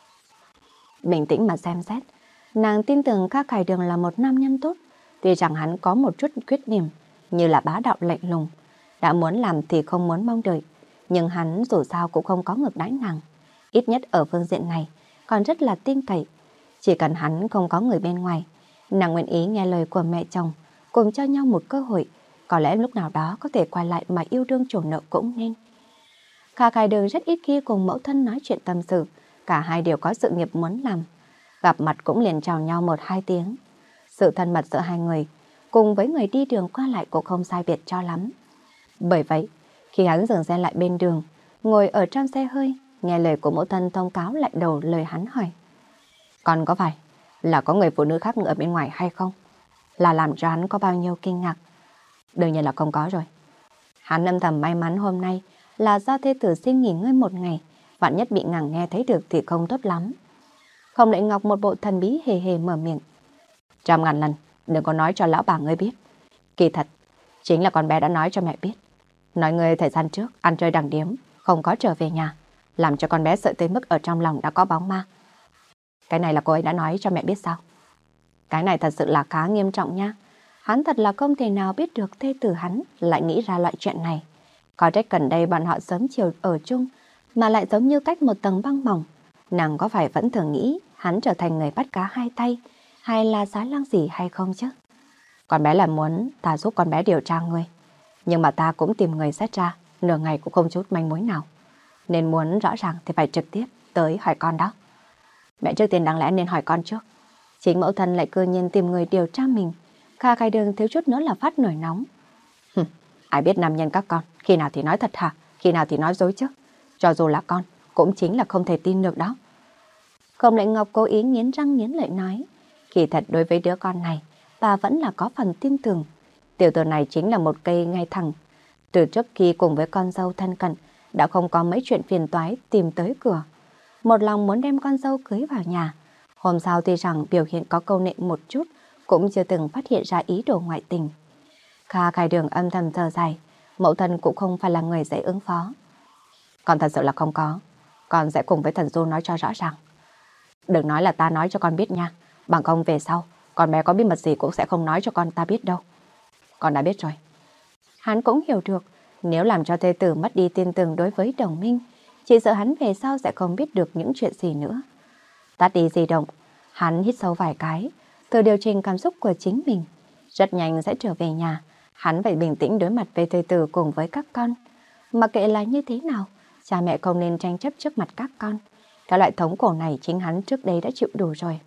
[SPEAKER 1] Bình tĩnh mà xem xét, nàng tin tưởng Kha Khải Đường là một nam nhân tốt, tuy rằng hắn có một chút khuyết điểm như là bá đạo lạnh lùng, đã muốn làm thì không muốn mong đợi, nhưng hắn dù sao cũng không có ngược đãi nàng, ít nhất ở phương diện này còn rất là tin cậy. Chỉ cần hắn không có người bên ngoài, nàng nguyện ý nghe lời của mẹ chồng, cùng cho nhau một cơ hội, có lẽ lúc nào đó có thể quay lại mà yêu đương chủ nợ cũng nên. Kha Khai Đường rất ít khi cùng mẫu thân nói chuyện tâm sự, cả hai đều có sự nghiệp muốn làm. Gặp mặt cũng liền chào nhau một hai tiếng. Sự thân mật giữa hai người, cùng với người đi đường qua lại cũng không sai biệt cho lắm. Bởi vậy, khi hắn dừng xe lại bên đường, ngồi ở trong xe hơi, nghe lời của mẫu thân thông cáo lại đầu lời hắn hỏi. Còn có phải là có người phụ nữ khác ở bên ngoài hay không? Là làm cho hắn có bao nhiêu kinh ngạc. Đương nhiên là không có rồi. Hắn âm thầm may mắn hôm nay là do thê tử xin nghỉ ngơi một ngày, vạn nhất bị nàng nghe thấy được thì không tốt lắm. Không Lệ Ngọc một bộ thần bí hề hề mở miệng. Trăm ngàn lần đừng có nói cho lão bà ngươi biết. Kỳ thật, chính là con bé đã nói cho mẹ biết. Nói ngươi thời gian trước ăn chơi đằng điếm, không có trở về nhà, làm cho con bé sợ tới mức ở trong lòng đã có bóng ma. Cái này là cô ấy đã nói cho mẹ biết sao? Cái này thật sự là khá nghiêm trọng nha. Hắn thật là không thể nào biết được thê tử hắn lại nghĩ ra loại chuyện này. Có trách gần đây bọn họ sớm chiều ở chung mà lại giống như cách một tầng băng mỏng. Nàng có phải vẫn thường nghĩ hắn trở thành người bắt cá hai tay hay là xá lang gì hay không chứ? Con bé là muốn ta giúp con bé điều tra ngươi. Nhưng mà ta cũng tìm người xét ra, nửa ngày cũng không chút manh mối nào. Nên muốn rõ ràng thì phải trực tiếp tới hỏi con đó. Mẹ trước tiên đáng lẽ nên hỏi con trước. Chính mẫu thân lại cư nhiên tìm người điều tra mình. Kha Khai Đường thiếu chút nữa là phát nổi nóng. Hừm, ai biết nam nhân các con, khi nào thì nói thật hả, khi nào thì nói dối chứ. Cho dù là con, cũng chính là không thể tin được đó. Không Lệ Ngọc cố ý nghiến răng nghiến lợi nói. Kỳ thật đối với đứa con này, bà vẫn là có phần tin tưởng. Tiểu tử này chính là một cây ngay thẳng. Từ trước khi cùng với con dâu thân cận, đã không có mấy chuyện phiền toái tìm tới cửa. Một lòng muốn đem con dâu cưới vào nhà. Hôm sau thì rằng biểu hiện có câu nệ một chút, cũng chưa từng phát hiện ra ý đồ ngoại tình. Kha Khai Đường âm thầm thở dài, mẫu thân cũng không phải là người dễ ứng phó. Con thật sự là không có, con sẽ cùng với thần Du nói cho rõ ràng. Đừng nói là ta nói cho con biết nha, bằng không về sau, con bé có bí mật gì cũng sẽ không nói cho con ta biết đâu. Con đã biết rồi. Hắn cũng hiểu được, nếu làm cho thê tử mất đi tin tưởng đối với đồng minh, chỉ sợ hắn về sau sẽ không biết được những chuyện gì nữa. Tắt đi di động, hắn hít sâu vài cái, tự điều chỉnh cảm xúc của chính mình. Rất nhanh sẽ trở về nhà, hắn phải bình tĩnh đối mặt với thê tử cùng với các con. Mặc kệ là như thế nào, cha mẹ không nên tranh chấp trước mặt các con. Cái loại thống khổ này chính hắn trước đây đã chịu đủ rồi.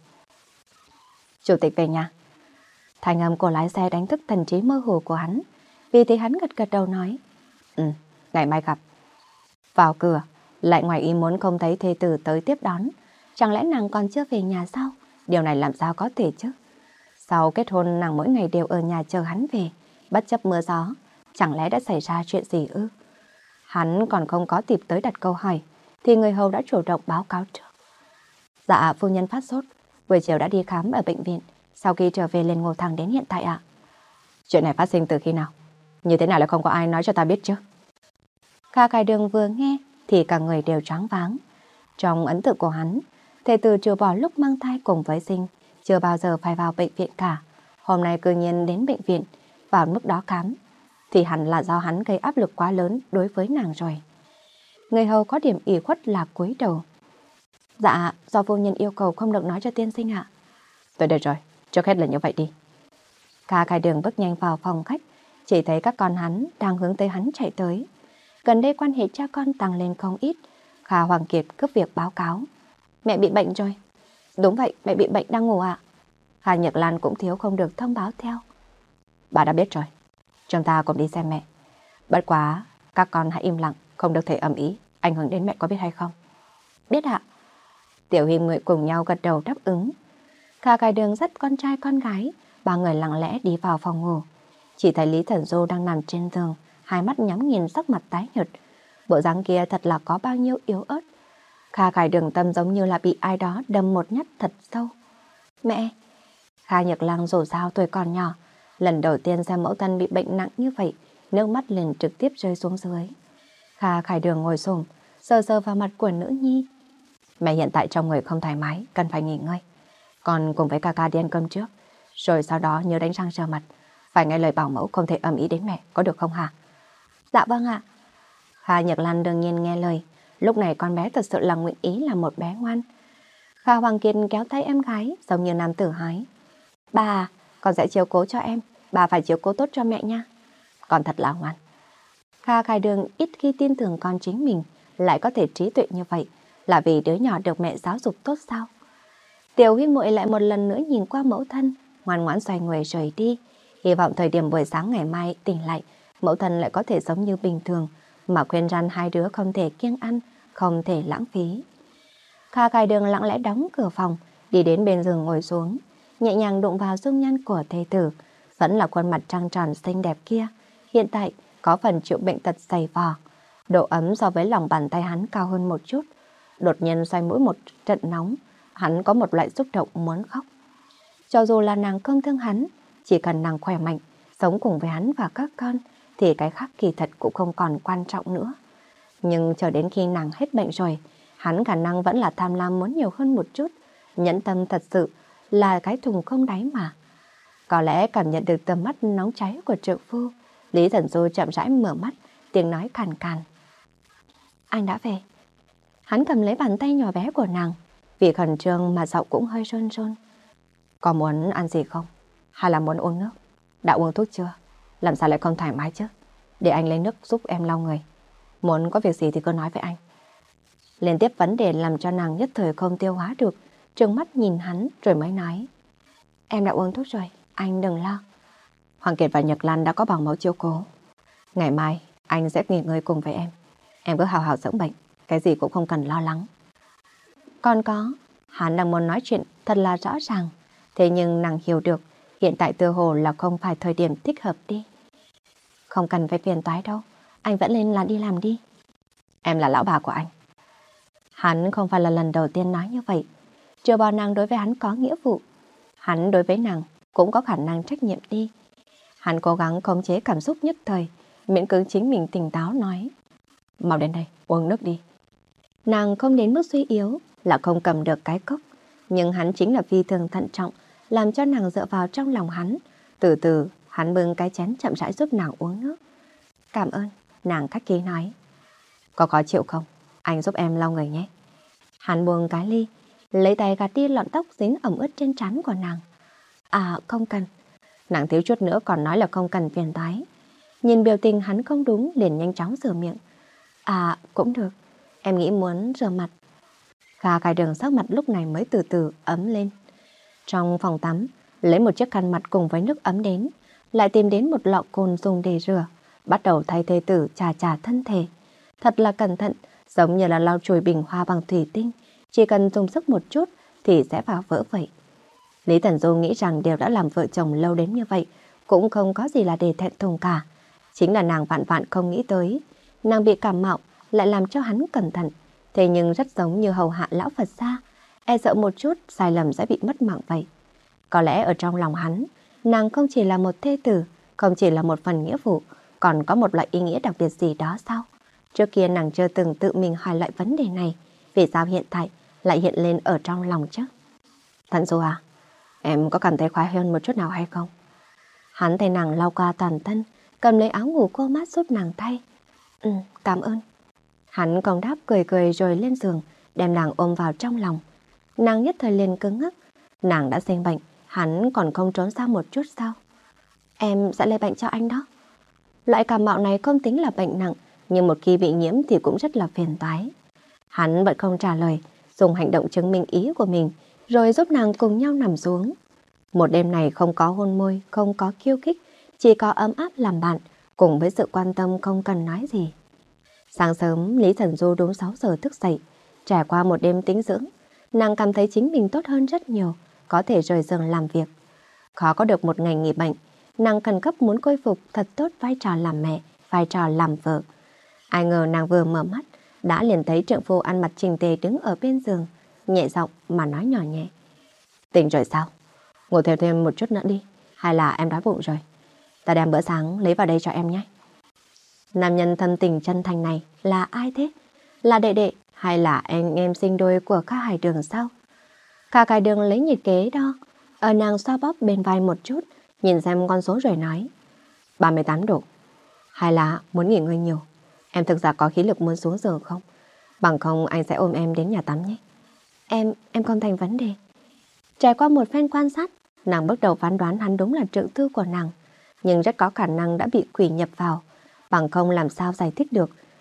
[SPEAKER 1] Chủ tịch về nhà. Thành âm của lái xe đánh thức thần trí mơ hồ của hắn. Vì thế hắn gật gật đầu nói. Ừ, ngày mai gặp. Vào cửa, lại ngoài ý muốn không thấy thê tử tới tiếp đón. Chẳng lẽ nàng còn chưa về nhà sao? Điều này làm sao có thể chứ? Sau kết hôn nàng mỗi ngày đều ở nhà chờ hắn về, bất chấp mưa gió. Chẳng lẽ đã xảy ra chuyện gì ư? Hắn còn không có kịp tới đặt câu hỏi, thì người hầu đã chủ động báo cáo trước. Dạ, phu nhân phát sốt, buổi chiều đã đi khám ở bệnh viện, sau khi trở về liền ngồi thẳng đến hiện tại ạ. Chuyện này phát sinh từ khi nào? Như thế nào lại không có ai nói cho ta biết chứ? Kha Khai Đường vừa nghe thì cả người đều choáng váng. Trong ấn tượng của hắn, thê tử trừ bỏ lúc mang thai cùng với sinh, chưa bao giờ phải vào bệnh viện cả. Hôm nay cư nhiên đến bệnh viện, vào mức đó khám, thì hẳn là do hắn gây áp lực quá lớn đối với nàng rồi. Người hầu có điểm ủy khuất là cúi đầu. Dạ, do phu nhân yêu cầu không được nói cho tiên sinh ạ. Tôi được rồi, trước hết là như vậy đi. Kha Khai Đường bước nhanh vào phòng khách, chỉ thấy các con hắn đang hướng tới hắn chạy tới. Gần đây quan hệ cha con tăng lên không ít. Kha Hoàng Kiệt cướp việc báo cáo. Mẹ bị bệnh rồi. Đúng vậy, mẹ bị bệnh đang ngủ ạ. Kha Nhật Lan cũng thiếu không được thông báo theo. Bà đã biết rồi, chúng ta cùng đi xem mẹ. Bất quá, các con hãy im lặng, không được thể ầm ĩ, ảnh hưởng đến mẹ có biết hay không? Biết ạ. Tiểu Hiệp Nguyệt cùng nhau gật đầu đáp ứng. Kha Khai Đường dắt con trai con gái, ba người lặng lẽ đi vào phòng ngủ. Chỉ thấy Lý Thần Du đang nằm trên giường, hai mắt nhắm nghiền, sắc mặt tái nhợt. Bộ dáng kia thật là có bao nhiêu yếu ớt. Kha Khai Đường tâm giống như là bị ai đó đâm một nhát thật sâu. Mẹ! Kha Nhật Lang dù sao tuổi còn nhỏ, lần đầu tiên xem mẫu thân bị bệnh nặng như vậy, nước mắt liền trực tiếp rơi xuống dưới. Kha Khai Đường ngồi xổm, sờ sờ vào mặt của nữ nhi. Mẹ hiện tại trong người không thoải mái, cần phải nghỉ ngơi. Còn cùng với ca ca đi ăn cơm trước, rồi sau đó nhớ đánh răng rửa mặt. Phải nghe lời bảo mẫu, không thể ầm ĩ đến mẹ, có được không hả? Dạ vâng ạ. Kha Nhật Lan đương nhiên nghe lời. Lúc này con bé thật sự là nguyện ý là một bé ngoan. Kha Hoàng Kiệt kéo tay em gái, giống như nam tử hỏi. Bà, con sẽ chiếu cố cho em, bà phải chiếu cố tốt cho mẹ nha. Con thật là ngoan. Kha Khai Đường ít khi tin tưởng con chính mình, lại có thể trí tuệ như vậy, là vì đứa nhỏ được mẹ giáo dục tốt sao? Tiểu Huy muội lại một lần nữa nhìn qua mẫu thân, ngoan ngoãn xoay người rời đi. Hy vọng thời điểm buổi sáng ngày mai tỉnh lại, mẫu thân lại có thể giống như bình thường, mà khuyên răn hai đứa không thể kiêng ăn, không thể lãng phí. Kha Khai Đường lặng lẽ đóng cửa phòng, đi đến bên giường ngồi xuống, nhẹ nhàng đụng vào dung nhan của thê tử, vẫn là khuôn mặt trăng tròn xinh đẹp kia, hiện tại có phần chịu bệnh tật dày vò. Độ ấm so với lòng bàn tay hắn cao hơn một chút. Đột nhiên xoay mũi một trận nóng, hắn có một loại xúc động muốn khóc. Cho dù là nàng không thương hắn, chỉ cần nàng khỏe mạnh, sống cùng với hắn và các con, thì cái khác kỳ thật cũng không còn quan trọng nữa. Nhưng chờ đến khi nàng hết bệnh rồi, hắn khả năng vẫn là tham lam muốn nhiều hơn một chút. Nhẫn tâm thật sự là cái thùng không đáy mà. Có lẽ cảm nhận được tầm mắt nóng cháy của trợ phu, Lý Thần Du chậm rãi mở mắt, tiếng nói càn càn. Anh đã về. Hắn cầm lấy bàn tay nhỏ bé của nàng, vì khẩn trương mà giọng cũng hơi run run. Có muốn ăn gì không? Hay là muốn uống nước? Đã uống thuốc chưa? Làm sao lại không thoải mái chứ? Để anh lấy nước giúp em lau người. Muốn có việc gì thì cứ nói với anh. Liên tiếp vấn đề làm cho nàng nhất thời không tiêu hóa được, trừng mắt nhìn hắn rồi mới nói. Em đã uống thuốc rồi, anh đừng lo. Hoàng Kiệt và Nhật Lan đã có bảo mẫu chiếu cố. Ngày mai anh sẽ nghỉ ngơi cùng với em. Em cứ hào hào dưỡng bệnh, cái gì cũng không cần lo lắng. Còn có, hắn đang muốn nói chuyện thật là rõ ràng, thế nhưng nàng hiểu được hiện tại tựa hồ là không phải thời điểm thích hợp đi. Không cần phải phiền toái đâu, anh vẫn lên là đi làm đi. Em là lão bà của anh. Hắn không phải là lần đầu tiên nói như vậy, chưa bao nàng đối với hắn có nghĩa vụ. Hắn đối với nàng cũng có khả năng trách nhiệm đi. Hắn cố gắng khống chế cảm xúc nhất thời, miễn cưỡng chính mình tỉnh táo nói. Mau đến đây, uống nước đi. Nàng không đến mức suy yếu, là không cầm được cái cốc. Nhưng hắn chính là phi thường thận trọng, làm cho nàng dựa vào trong lòng hắn. Từ từ, hắn bưng cái chén chậm rãi giúp nàng uống nước. Cảm ơn, nàng khách khí nói. Có khó chịu không? Anh giúp em lau người nhé. Hắn buông cái ly, lấy tay gạt đi lọn tóc dính ẩm ướt trên trán của nàng. À, không cần. Nàng thiếu chút nữa còn nói là không cần phiền toái. Nhìn biểu tình hắn không đúng, liền nhanh chóng rửa miệng. À, cũng được. Em nghĩ muốn rửa mặt. Kha Khai Đường sắc mặt lúc này mới từ từ ấm lên. Trong phòng tắm, lấy một chiếc khăn mặt cùng với nước ấm đến, lại tìm đến một lọ cồn dùng để rửa, bắt đầu thay thê tử chà chà thân thể. Thật là cẩn thận, giống như là lau chùi bình hoa bằng thủy tinh, chỉ cần dùng sức một chút thì sẽ vào vỡ vậy. Lý Thần Du nghĩ rằng đều đã làm vợ chồng lâu đến như vậy, cũng không có gì là để thẹn thùng cả. Chính là nàng vạn vạn không nghĩ tới, nàng bị cảm mạo lại làm cho hắn cẩn thận, thế nhưng rất giống như hầu hạ lão Phật gia, e sợ một chút sai lầm sẽ bị mất mạng vậy. Có lẽ ở trong lòng hắn, nàng không chỉ là một thê tử, không chỉ là một phần nghĩa vụ, còn có một loại ý nghĩa đặc biệt gì đó sao? Trước kia nàng chưa từng tự mình hỏi lại vấn đề này, vì sao hiện tại lại hiện lên ở trong lòng chứ? Thần Du à, em có cảm thấy khoái hơn một chút nào hay không? Hắn thấy nàng lau qua toàn thân, cầm lấy áo ngủ cô mát giúp nàng thay. Ừ, cảm ơn. Hắn còn đáp cười cười rồi lên giường, đem nàng ôm vào trong lòng. Nàng nhất thời liền cứng ngắc. Nàng đã sinh bệnh, hắn còn không trốn xa một chút sao? Em sẽ lây bệnh cho anh đó. Loại cảm mạo này không tính là bệnh nặng, nhưng một khi bị nhiễm thì cũng rất là phiền toái. Hắn vẫn không trả lời, dùng hành động chứng minh ý của mình, rồi giúp nàng cùng nhau nằm xuống. Một đêm này không có hôn môi, không có khiêu khích, chỉ có ấm áp làm bạn, cùng với sự quan tâm không cần nói gì. Sáng sớm, Lý Thần Du đúng sáu giờ thức dậy, trải qua một đêm tĩnh dưỡng, nàng cảm thấy chính mình tốt hơn rất nhiều, có thể rời giường làm việc. Khó có được một ngày nghỉ bệnh, nàng khẩn cấp muốn khôi phục thật tốt vai trò làm mẹ, vai trò làm vợ. Ai ngờ nàng vừa mở mắt, đã liền thấy trượng phu ăn mặc chỉnh tề đứng ở bên giường, nhẹ giọng mà nói nhỏ nhẹ. Tỉnh rồi sao? Ngủ thêm thêm một chút nữa đi, hay là em đói bụng rồi? Ta đem bữa sáng lấy vào đây cho em nhé. Nam nhân thân tình chân thành này là ai thế? Là đệ đệ hay là anh em sinh đôi của Kha Hải Đường sao? Kha Hải Đường lấy nhiệt kế đo, ở nàng xoa bóp bên vai một chút, nhìn xem con số rồi nói. ba mươi tám độ. Hay là muốn nghỉ ngơi nhiều? Em thực ra có khí lực muốn xuống giường không? Bằng không anh sẽ ôm em đến nhà tắm nhé. Em, em không thành vấn đề. Trải qua một phen quan sát, nàng bắt đầu phán đoán hắn đúng là trượng tư của nàng, nhưng rất có khả năng đã bị quỷ nhập vào. Bằng không làm sao giải thích được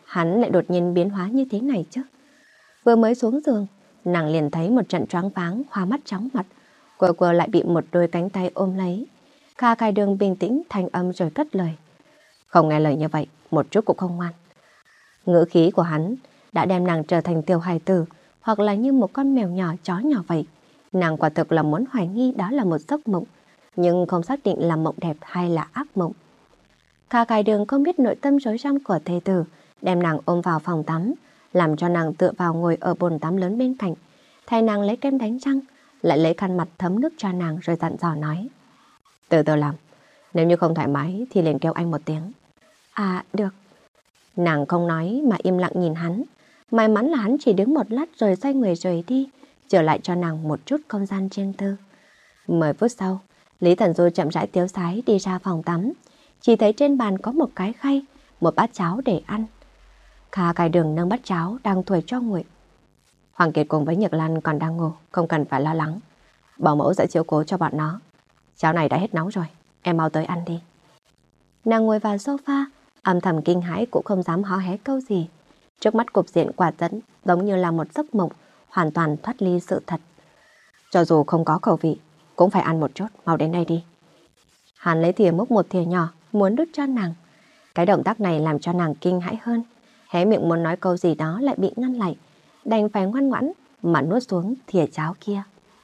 [SPEAKER 1] hắn lại đột nhiên biến hóa như thế này chứ? Vừa mới xuống giường, nàng liền thấy một trận choáng váng, hoa mắt chóng mặt. Quờ quờ lại bị một đôi cánh tay ôm lấy. Kha Khai Đường bình tĩnh thanh âm rồi cất lời. Không nghe lời như vậy, một chút cũng không ngoan. Ngữ khí của hắn đã đem nàng trở thành tiểu hài tử, hoặc là như một con mèo nhỏ, chó nhỏ vậy. Nàng quả thực là muốn hoài nghi đó là một giấc mộng, nhưng không xác định là mộng đẹp hay là ác mộng. Kha Khai Đường không biết nội tâm rối rắm của thê tử, đem nàng ôm vào phòng tắm, làm cho nàng tựa vào ngồi ở bồn tắm lớn bên cạnh. Thay nàng lấy kem đánh răng, lại lấy khăn mặt thấm nước cho nàng rồi dặn dò nói. Từ từ làm, nếu như không thoải mái thì liền kêu anh một tiếng. À, được. Nàng không nói mà im lặng nhìn hắn. May mắn là hắn chỉ đứng một lát rồi xoay người rời đi, trở lại cho nàng một chút không gian riêng tư. Mười phút sau, Lý Thần Du chậm rãi tiếu sái đi ra phòng tắm. Chỉ thấy trên bàn có một cái khay, một bát cháo để ăn. Kha Khai Đường nâng bát cháo đang thuở cho nguội. Hoàng Kiệt cùng với Nhật Lan còn đang ngủ, không cần phải lo lắng. Bảo mẫu sẽ chiếu cố cho bọn nó. Cháo này đã hết nóng rồi, em mau tới ăn đi. Nàng ngồi vào sofa, âm thầm kinh hãi cũng không dám hó hé câu gì. Trước mắt cục diện quả dẫn giống như là một giấc mộng, hoàn toàn thoát ly sự thật. Cho dù không có khẩu vị, cũng phải ăn một chút, mau đến đây đi. Hắn lấy thìa múc một thìa nhỏ, muốn đút cho nàng. Cái động tác này làm cho nàng kinh hãi hơn. Hé miệng muốn nói câu gì đó lại bị ngăn lại, đành phải ngoan ngoãn mà nuốt xuống thìa cháo kia.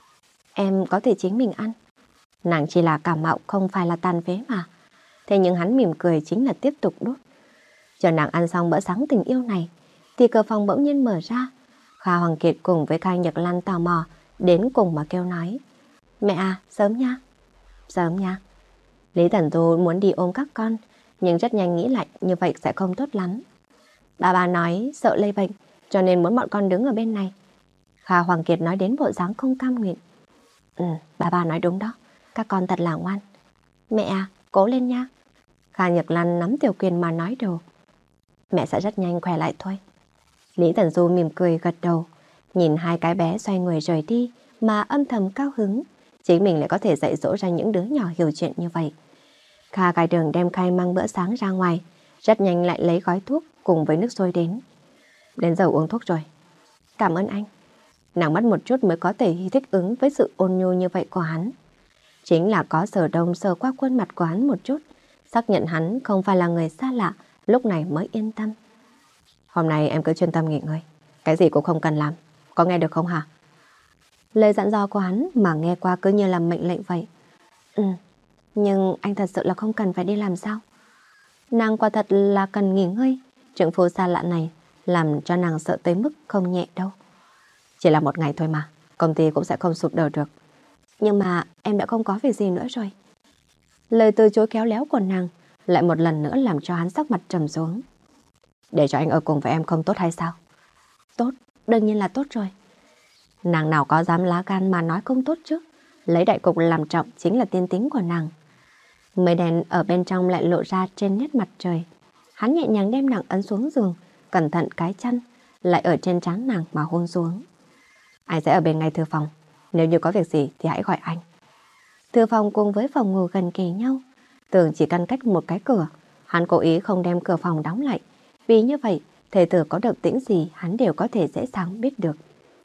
[SPEAKER 1] Em có thể chính mình ăn. Nàng chỉ là cảm mạo, không phải là tàn phế mà. Thế nhưng hắn mỉm cười chính là tiếp tục đút. Chờ nàng ăn xong bữa sáng tình yêu này, thì cửa phòng bỗng nhiên mở ra. Kha Hoàng Kiệt cùng với Kha Nhật Lan tò mò đến cùng mà kêu nói. Mẹ à, sớm nha. Sớm nha. Lý Thần Du muốn đi ôm các con, nhưng rất nhanh nghĩ lại như vậy sẽ không tốt lắm. Bà bà nói sợ lây bệnh, cho nên muốn bọn con đứng ở bên này. Kha Hoàng Kiệt nói đến bộ dáng không cam nguyện. Ừ, bà bà nói đúng đó, các con thật là ngoan. Mẹ à, cố lên nha. Kha Nhật Lan nắm Tiểu Quyền mà nói đồ. Mẹ sẽ rất nhanh khỏe lại thôi. Lý Thần Du mỉm cười gật đầu, nhìn hai cái bé xoay người rời đi mà âm thầm cao hứng. Chính mình lại có thể dạy dỗ ra những đứa nhỏ hiểu chuyện như vậy. Kha Khai Đường đem khay mang bữa sáng ra ngoài, rất nhanh lại lấy gói thuốc cùng với nước sôi đến. Đến giờ uống thuốc rồi. Cảm ơn anh. Nàng mất một chút mới có thể thích ứng với sự ôn nhu như vậy của hắn. Chính là có Sở Đông sờ qua khuôn mặt của hắn một chút, xác nhận hắn không phải là người xa lạ, lúc này mới yên tâm. Hôm nay em cứ chuyên tâm nghỉ ngơi, cái gì cũng không cần làm, có nghe được không hả? Lời dặn dò của hắn mà nghe qua cứ như là mệnh lệnh vậy. Ừ, nhưng anh thật sự là không cần phải đi làm sao? Nàng quả thật là cần nghỉ ngơi, trưởng phu xa lạ này làm cho nàng sợ tới mức không nhẹ đâu. Chỉ là một ngày thôi mà, công ty cũng sẽ không sụp đổ được. Nhưng mà em đã không có việc gì nữa rồi. Lời từ chối khéo léo của nàng lại một lần nữa làm cho hắn sắc mặt trầm xuống. Để cho anh ở cùng với em không tốt hay sao? Tốt, đương nhiên là tốt rồi. Nàng nào có dám lá gan mà nói không tốt chứ. Lấy đại cục làm trọng chính là tiên tính của nàng. Mây đèn ở bên trong lại lộ ra trên nét mặt trời. Hắn nhẹ nhàng đem nàng ấn xuống giường, cẩn thận cái chân lại ở trên trán nàng mà hôn xuống. Anh sẽ ở bên ngay thư phòng, nếu như có việc gì thì hãy gọi anh. Thư phòng cùng với phòng ngủ gần kề nhau, tưởng chỉ cần cách một cái cửa. Hắn cố ý không đem cửa phòng đóng lại, vì như vậy thể tử có động tĩnh gì hắn đều có thể dễ dàng biết được.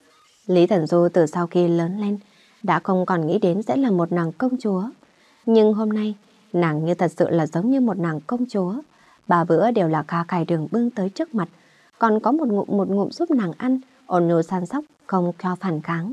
[SPEAKER 1] Lý Thần Du từ sau khi lớn lên đã không còn nghĩ đến sẽ là một nàng công chúa, nhưng hôm nay nàng như thật sự là giống như một nàng công chúa. Ba bữa đều là Kha Khai Đường bưng tới trước mặt, còn có một ngụm một ngụm giúp nàng ăn, ôn nhu săn sóc không cho phản kháng.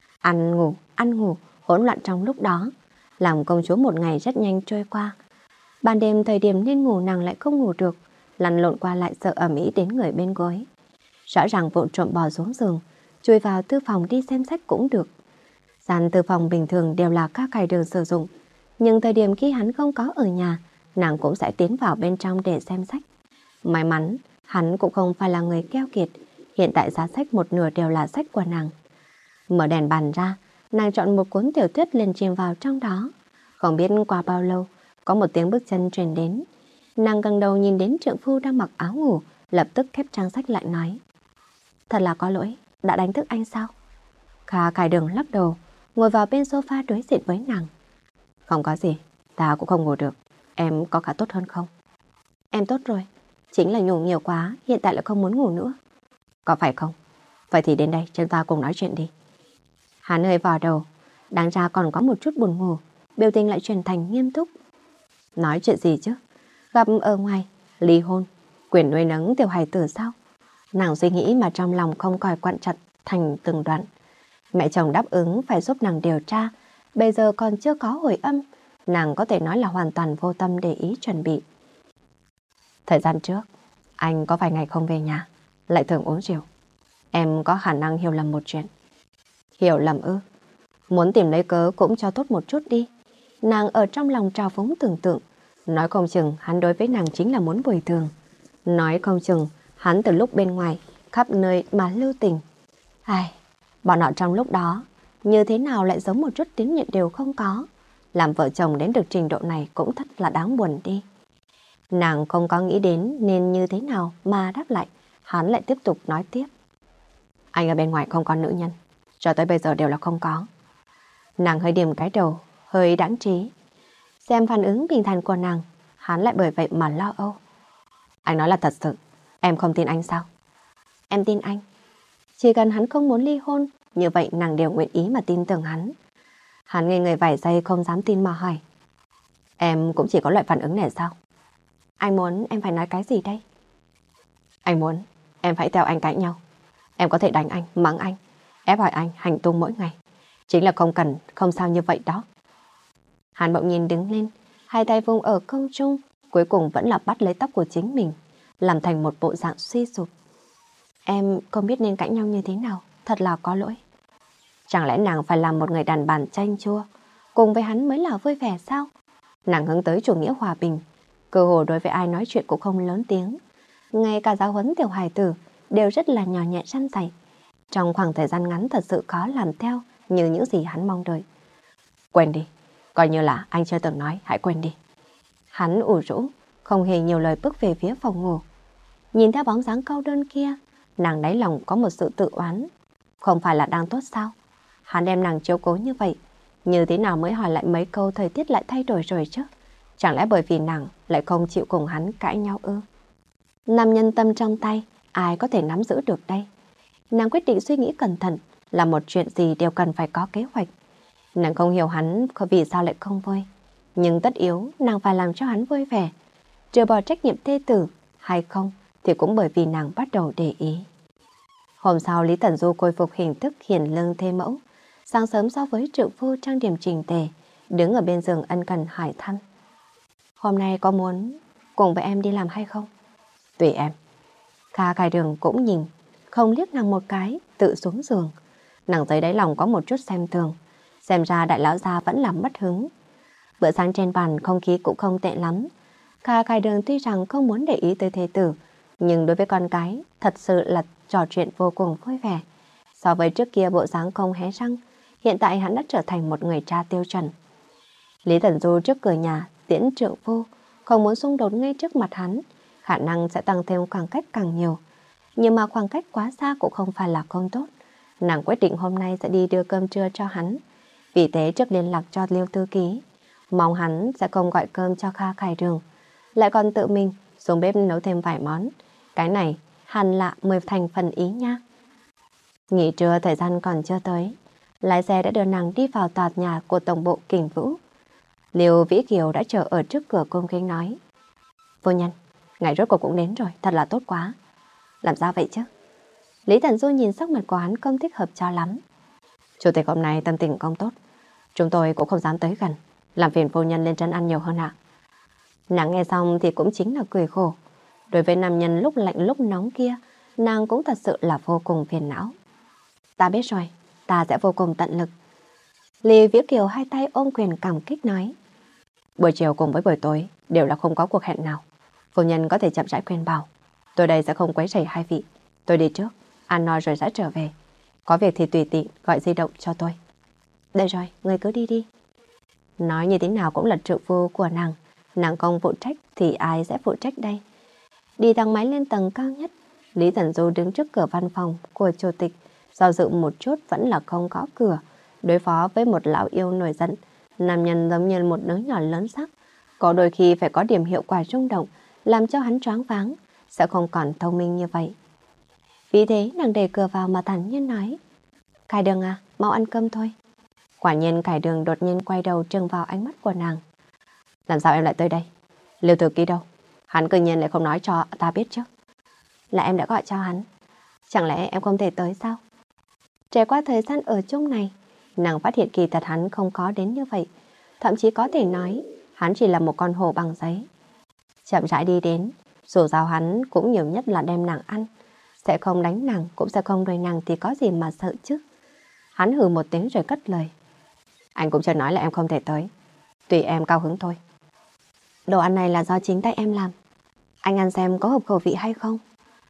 [SPEAKER 1] Ăn ngủ, ăn ngủ, hỗn loạn trong lúc đó, làm công chúa một ngày rất nhanh trôi qua. Ban đêm thời điểm nên ngủ nàng lại không ngủ được, lăn lộn qua lại sợ ầm ĩ đến người bên gối. Rõ ràng vụng trộm bò xuống giường, chui vào thư phòng đi xem sách cũng được. Gian thư phòng bình thường đều là Kha Khai Đường sử dụng, nhưng thời điểm khi hắn không có ở nhà, nàng cũng sẽ tiến vào bên trong để xem sách. May mắn, hắn cũng không phải là người keo kiệt, hiện tại giá sách một nửa đều là sách của nàng. Mở đèn bàn ra, nàng chọn một cuốn tiểu thuyết liền chìm vào trong đó. Không biết qua bao lâu, có một tiếng bước chân truyền đến. Nàng gần đầu nhìn đến trượng phu đang mặc áo ngủ, lập tức khép trang sách lại nói. Thật là có lỗi, đã đánh thức anh sao? Kha Khai Đường lắc đầu, ngồi vào bên sofa đối diện với nàng. Không có gì, ta cũng không ngủ được. Em có cả tốt hơn không? Em tốt rồi. Chính là nhủ nhiều quá, hiện tại lại không muốn ngủ nữa.
[SPEAKER 2] Có phải không? Vậy thì đến đây, chúng ta cùng nói chuyện đi.
[SPEAKER 1] Hắn hơi vào đầu, đáng ra còn có một chút buồn ngủ, biểu tình lại chuyển thành nghiêm túc.
[SPEAKER 2] Nói chuyện gì chứ?
[SPEAKER 1] Gặp ở ngoài, ly hôn, quyền nuôi nấng tiểu hài tử sao? Nàng suy nghĩ mà trong lòng không coi quặn chặt thành từng đoạn. Mẹ chồng đáp ứng phải giúp nàng điều tra, bây giờ còn chưa có hồi âm, nàng có thể nói là hoàn toàn vô tâm để ý chuẩn bị.
[SPEAKER 2] Thời gian trước, anh có vài ngày không về nhà, lại thường uống rượu. Em có khả năng hiểu lầm một chuyện.
[SPEAKER 1] Hiểu lầm ư? Muốn tìm lấy cớ cũng cho tốt một chút đi. Nàng ở trong lòng trào phúng tưởng tượng, nói không chừng hắn đối với nàng chính là muốn bồi thường. Nói không chừng hắn từ lúc bên ngoài khắp nơi mà lưu tình. Ai, bọn họ trong lúc đó như thế nào lại giống một chút tín nhiệm đều không có. Làm vợ chồng đến được trình độ này cũng thật là đáng buồn đi. Nàng không có nghĩ đến nên như thế nào mà đáp lại. Hắn lại tiếp tục nói tiếp.
[SPEAKER 2] Anh ở bên ngoài không có nữ nhân, cho tới bây giờ đều là không có.
[SPEAKER 1] Nàng hơi điểm cái đầu, hơi đáng trí. Xem phản ứng bình thản của nàng, hắn lại bởi vậy mà lo âu.
[SPEAKER 2] Anh nói là thật sự, em không tin anh sao?
[SPEAKER 1] Em tin anh. Chỉ cần hắn không muốn ly hôn, như vậy nàng đều nguyện ý mà tin tưởng hắn. Hắn ngây người vài giây không dám tin mà hỏi.
[SPEAKER 2] Em cũng chỉ có loại phản ứng này sao?
[SPEAKER 1] Anh muốn em phải nói cái gì đây?
[SPEAKER 2] Anh muốn em phải theo anh cãi nhau. Em có thể đánh anh, mắng anh, ép hỏi anh hành tung mỗi ngày. Chính là không cần, không sao như vậy đó.
[SPEAKER 1] Hắn bỗng nhiên đứng lên, hai tay vùng ở không trung, cuối cùng vẫn là bắt lấy tóc của chính mình, làm thành một bộ dạng suy sụp. Em không biết nên cãi nhau như thế nào, thật là có lỗi. Chẳng lẽ nàng phải làm một người đàn bà chanh chua, cùng với hắn mới là vui vẻ sao? Nàng hướng tới chủ nghĩa hòa bình, cơ hồ đối với ai nói chuyện cũng không lớn tiếng. Ngay cả giáo huấn tiểu hài tử đều rất là nhỏ nhẹ săn sảy. Trong khoảng thời gian ngắn thật sự khó làm theo như những gì hắn mong đợi.
[SPEAKER 2] Quên đi, coi như là anh chưa từng nói, hãy quên đi.
[SPEAKER 1] Hắn ủ rũ, không hề nhiều lời bước về phía phòng ngủ. Nhìn theo bóng dáng câu đơn kia, nàng đáy lòng có một sự tự oán. Không phải là đang tốt sao? Hắn đem nàng chiếu cố như vậy, như thế nào mới hỏi lại mấy câu thời tiết lại thay đổi rồi chứ? Chẳng lẽ bởi vì nàng lại không chịu cùng hắn cãi nhau ư? Nam nhân tâm trong tay, ai có thể nắm giữ được đây? Nàng quyết định suy nghĩ cẩn thận, là một chuyện gì đều cần phải có kế hoạch. Nàng không hiểu hắn vì sao lại không vui, nhưng tất yếu nàng phải làm cho hắn vui vẻ. Trừ bỏ trách nhiệm thê tử hay không thì cũng bởi vì nàng bắt đầu để ý. Hôm sau Lý Tẩn Du khôi phục hình thức hiển lương thê mẫu. Sáng sớm so với triệu phu trang điểm chỉnh tề, đứng ở bên giường ân cần hỏi thăm. Hôm nay có muốn cùng với em đi làm hay không?
[SPEAKER 2] Tùy em.
[SPEAKER 1] Kha Khai Đường cũng nhìn, không liếc nàng một cái, tự xuống giường. Nàng thấy đáy lòng có một chút xem thường, xem ra đại lão gia vẫn làm mất hứng. Bữa sáng trên bàn không khí cũng không tệ lắm. Kha Khai Đường tuy rằng không muốn để ý tới thế tử, nhưng đối với con cái thật sự là trò chuyện vô cùng vui vẻ. So với trước kia bộ dáng không hé răng, hiện tại hắn đã trở thành một người cha tiêu chuẩn. Lý Tẩn Du trước cửa nhà tiễn trượng phu, không muốn xung đột ngay trước mặt hắn, khả năng sẽ tăng thêm khoảng cách càng nhiều. Nhưng mà khoảng cách quá xa cũng không phải là không tốt. Nàng quyết định hôm nay sẽ đi đưa cơm trưa cho hắn. Vì thế trước liên lạc cho Liêu Tư Ký, mong hắn sẽ không gọi cơm cho Kha Khai Đường, lại còn tự mình xuống bếp nấu thêm vài món. Cái này hẳn lạ mười thành phần ý nha. Nghỉ trưa thời gian còn chưa tới, lái xe đã đưa nàng đi vào tòa nhà của tổng bộ Kình Vũ. Liêu Vĩ Kiều đã chờ ở trước cửa cung kính nói. Phu nhân, ngày rốt cuộc cũng đến rồi, thật là tốt quá. Làm sao vậy chứ? Lý Tần Du nhìn sắc mặt của hắn không thích hợp cho lắm. Chủ tịch hôm nay tâm tình không tốt, chúng tôi cũng không dám tới gần, làm phiền phu nhân lên trấn ăn nhiều hơn ạ. Nàng nghe xong thì cũng chính là cười khổ. Đối với nam nhân lúc lạnh lúc nóng kia, nàng cũng thật sự là vô cùng phiền não. Ta biết rồi, ta sẽ vô cùng tận lực. Lý Vĩ Kiều hai tay ôm quyền cảm kích nói. Buổi chiều cùng với buổi tối đều là không có cuộc hẹn nào. Phu nhân có thể chậm rãi khuyên bảo. Tôi đây sẽ không quấy rầy hai vị. Tôi đi trước, ăn no rồi sẽ trở về. Có việc thì tùy tiện gọi di động cho tôi. Đây rồi, người cứ đi đi. Nói như thế nào cũng là trợ phu của nàng. Nàng không phụ trách thì ai sẽ phụ trách đây? Đi thang máy lên tầng cao nhất, Lý Thần Du đứng trước cửa văn phòng của chủ tịch, do dự một chút vẫn là không gõ cửa. Đối phó với một lão yêu nổi giận, nam nhân giống như một đứa nhỏ lớn sắc, có đôi khi phải có điểm hiệu quả rung động, làm cho hắn choáng váng, sẽ không còn thông minh như vậy. Vì thế nàng đẩy cửa vào mà thản nhiên nói, Cải Đường à, mau ăn cơm thôi. Quả nhiên Cải Đường đột nhiên quay đầu trừng vào ánh mắt của nàng. Làm sao em lại tới đây? Lưu Thư Ký đâu? Hắn tự nhiên lại không nói cho ta biết chứ. Là em đã gọi cho hắn. Chẳng lẽ em không thể tới sao? Trải qua thời gian ở chung này, nàng phát hiện kỳ thật hắn không có đến như vậy. Thậm chí có thể nói, hắn chỉ là một con hổ bằng giấy. Chậm rãi đi đến, dù sao hắn cũng nhiều nhất là đem nàng ăn. Sẽ không đánh nàng, cũng sẽ không đuổi nàng thì có gì mà sợ chứ. Hắn hừ một tiếng rồi cất lời. Anh cũng chưa nói là em không thể tới. Tùy em cao hứng thôi. Đồ ăn này là do chính tay em làm. Anh ăn xem có hợp khẩu vị hay không.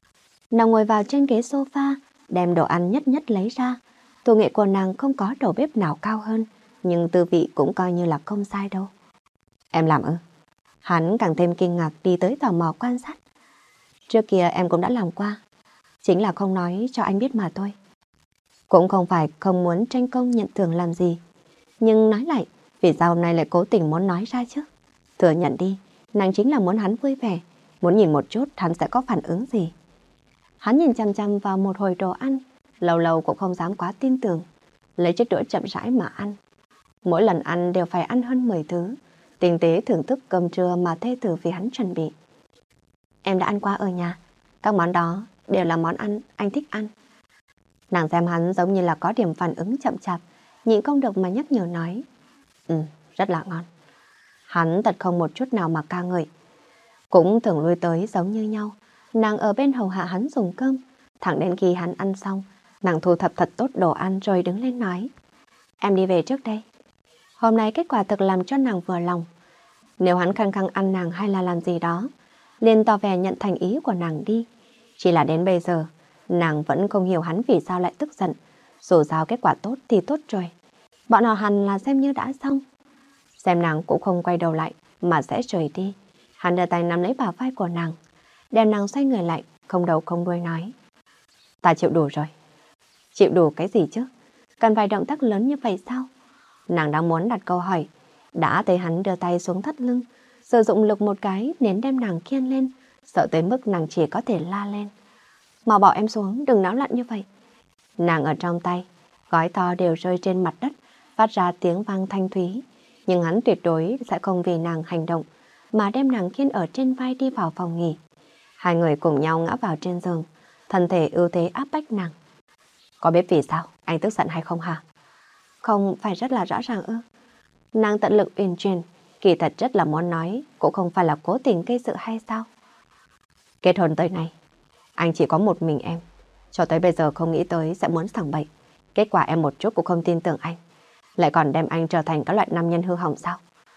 [SPEAKER 1] Nàng ngồi vào trên ghế sofa, đem đồ ăn nhất nhất lấy ra. Thủ nghệ của nàng không có đầu bếp nào cao hơn, nhưng tư vị cũng coi như là không sai đâu. Em làm ư? Hắn càng thêm kinh ngạc đi tới tò mò quan sát. Trước kia em cũng đã làm qua. Chính là không nói cho anh biết mà thôi. Cũng không phải không muốn tranh công nhận thưởng làm gì. Nhưng nói lại, vì sao hôm nay lại cố tình muốn nói ra chứ? Thừa nhận đi, nàng chính là muốn hắn vui vẻ. Muốn nhìn một chút hắn sẽ có phản ứng gì. Hắn nhìn chăm chăm vào một hồi đồ ăn, lâu lâu cũng không dám quá tin tưởng. Lấy chiếc đũa chậm rãi mà ăn. Mỗi lần ăn đều phải ăn hơn mười thứ. Tinh tế thưởng thức cơm trưa mà thê tử vì hắn chuẩn bị. Em đã ăn qua ở nhà. Các món đó đều là món ăn anh thích ăn. Nàng xem hắn giống như là có điểm phản ứng chậm chạp, nhịn không được mà nhắc nhở nói. Ừ, rất là ngon. Hắn thật không một chút nào mà ca ngợi. Cũng thường lui tới giống như nhau. Nàng ở bên hầu hạ hắn dùng cơm. Thẳng đến khi hắn ăn xong, nàng thu thập thật tốt đồ ăn rồi đứng lên nói. Em đi về trước đây. Hôm nay kết quả thực làm cho nàng vừa lòng. Nếu hắn khăng khăng ăn nàng hay là làm gì đó, liền tỏ vẻ nhận thành ý của nàng đi. Chỉ là đến bây giờ, nàng vẫn không hiểu hắn vì sao lại tức giận. Dù sao kết quả tốt thì tốt rồi. Bọn họ hẳn là xem như đã xong. Xem nàng cũng không quay đầu lại mà sẽ rời đi. Hắn đưa tay nắm lấy bả vai của nàng, đem nàng xoay người lại, không đầu không đuôi nói. Ta chịu đủ rồi. Chịu đủ cái gì chứ? Cần vài động tác lớn như vậy sao? Nàng đang muốn đặt câu hỏi, đã thấy hắn đưa tay xuống thắt lưng, sử dụng lực một cái nến đem nàng khiêng lên, sợ tới mức nàng chỉ có thể la lên. Mau bỏ em xuống, đừng náo loạn như vậy. Nàng ở trong tay, gói to đều rơi trên mặt đất, phát ra tiếng vang thanh thúy. Nhưng hắn tuyệt đối sẽ không vì nàng hành động, mà đem nàng khiêng ở trên vai đi vào phòng nghỉ. Hai người cùng nhau ngã vào trên giường, thân thể ưu thế áp bách nàng. Có biết vì sao anh tức giận hay không hả? Không phải rất là rõ ràng ư? Nàng tận lực uyển chuyển, kỳ thật rất là muốn nói, cũng không phải là cố tình gây sự hay sao? Kết hôn tới nay, anh chỉ có một mình em. Cho tới bây giờ không nghĩ tới sẽ muốn sảng bậy. Kết quả em một chút cũng không tin tưởng anh. Lại còn đem anh trở thành các loại nam nhân hư hỏng sao?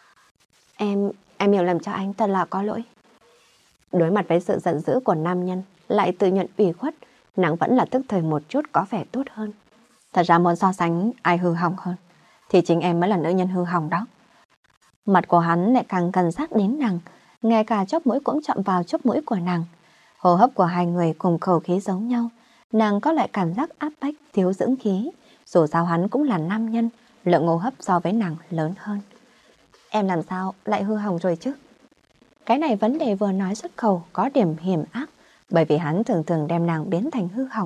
[SPEAKER 1] Em, em hiểu lầm cho anh, thật là có lỗi. Đối mặt với sự giận dữ của nam nhân, lại tự nhận ủy khuất, nàng vẫn là tức thời một chút có vẻ tốt hơn. Thật ra muốn so sánh ai hư hỏng hơn, thì chính em mới là nữ nhân hư hỏng đó. Mặt của hắn lại càng gần sát đến nàng, ngay cả chóp mũi cũng chạm vào chóp mũi của nàng. Hô hấp của hai người cùng khẩu khí giống nhau, nàng có lại cảm giác áp bách, thiếu dưỡng khí. Dù sao hắn cũng là nam nhân, lượng hô hấp so với nàng lớn hơn. Em làm sao lại hư hỏng rồi chứ? Cái này vấn đề vừa nói xuất khẩu có điểm hiểm ác, bởi vì hắn thường thường đem nàng biến thành hư hỏng.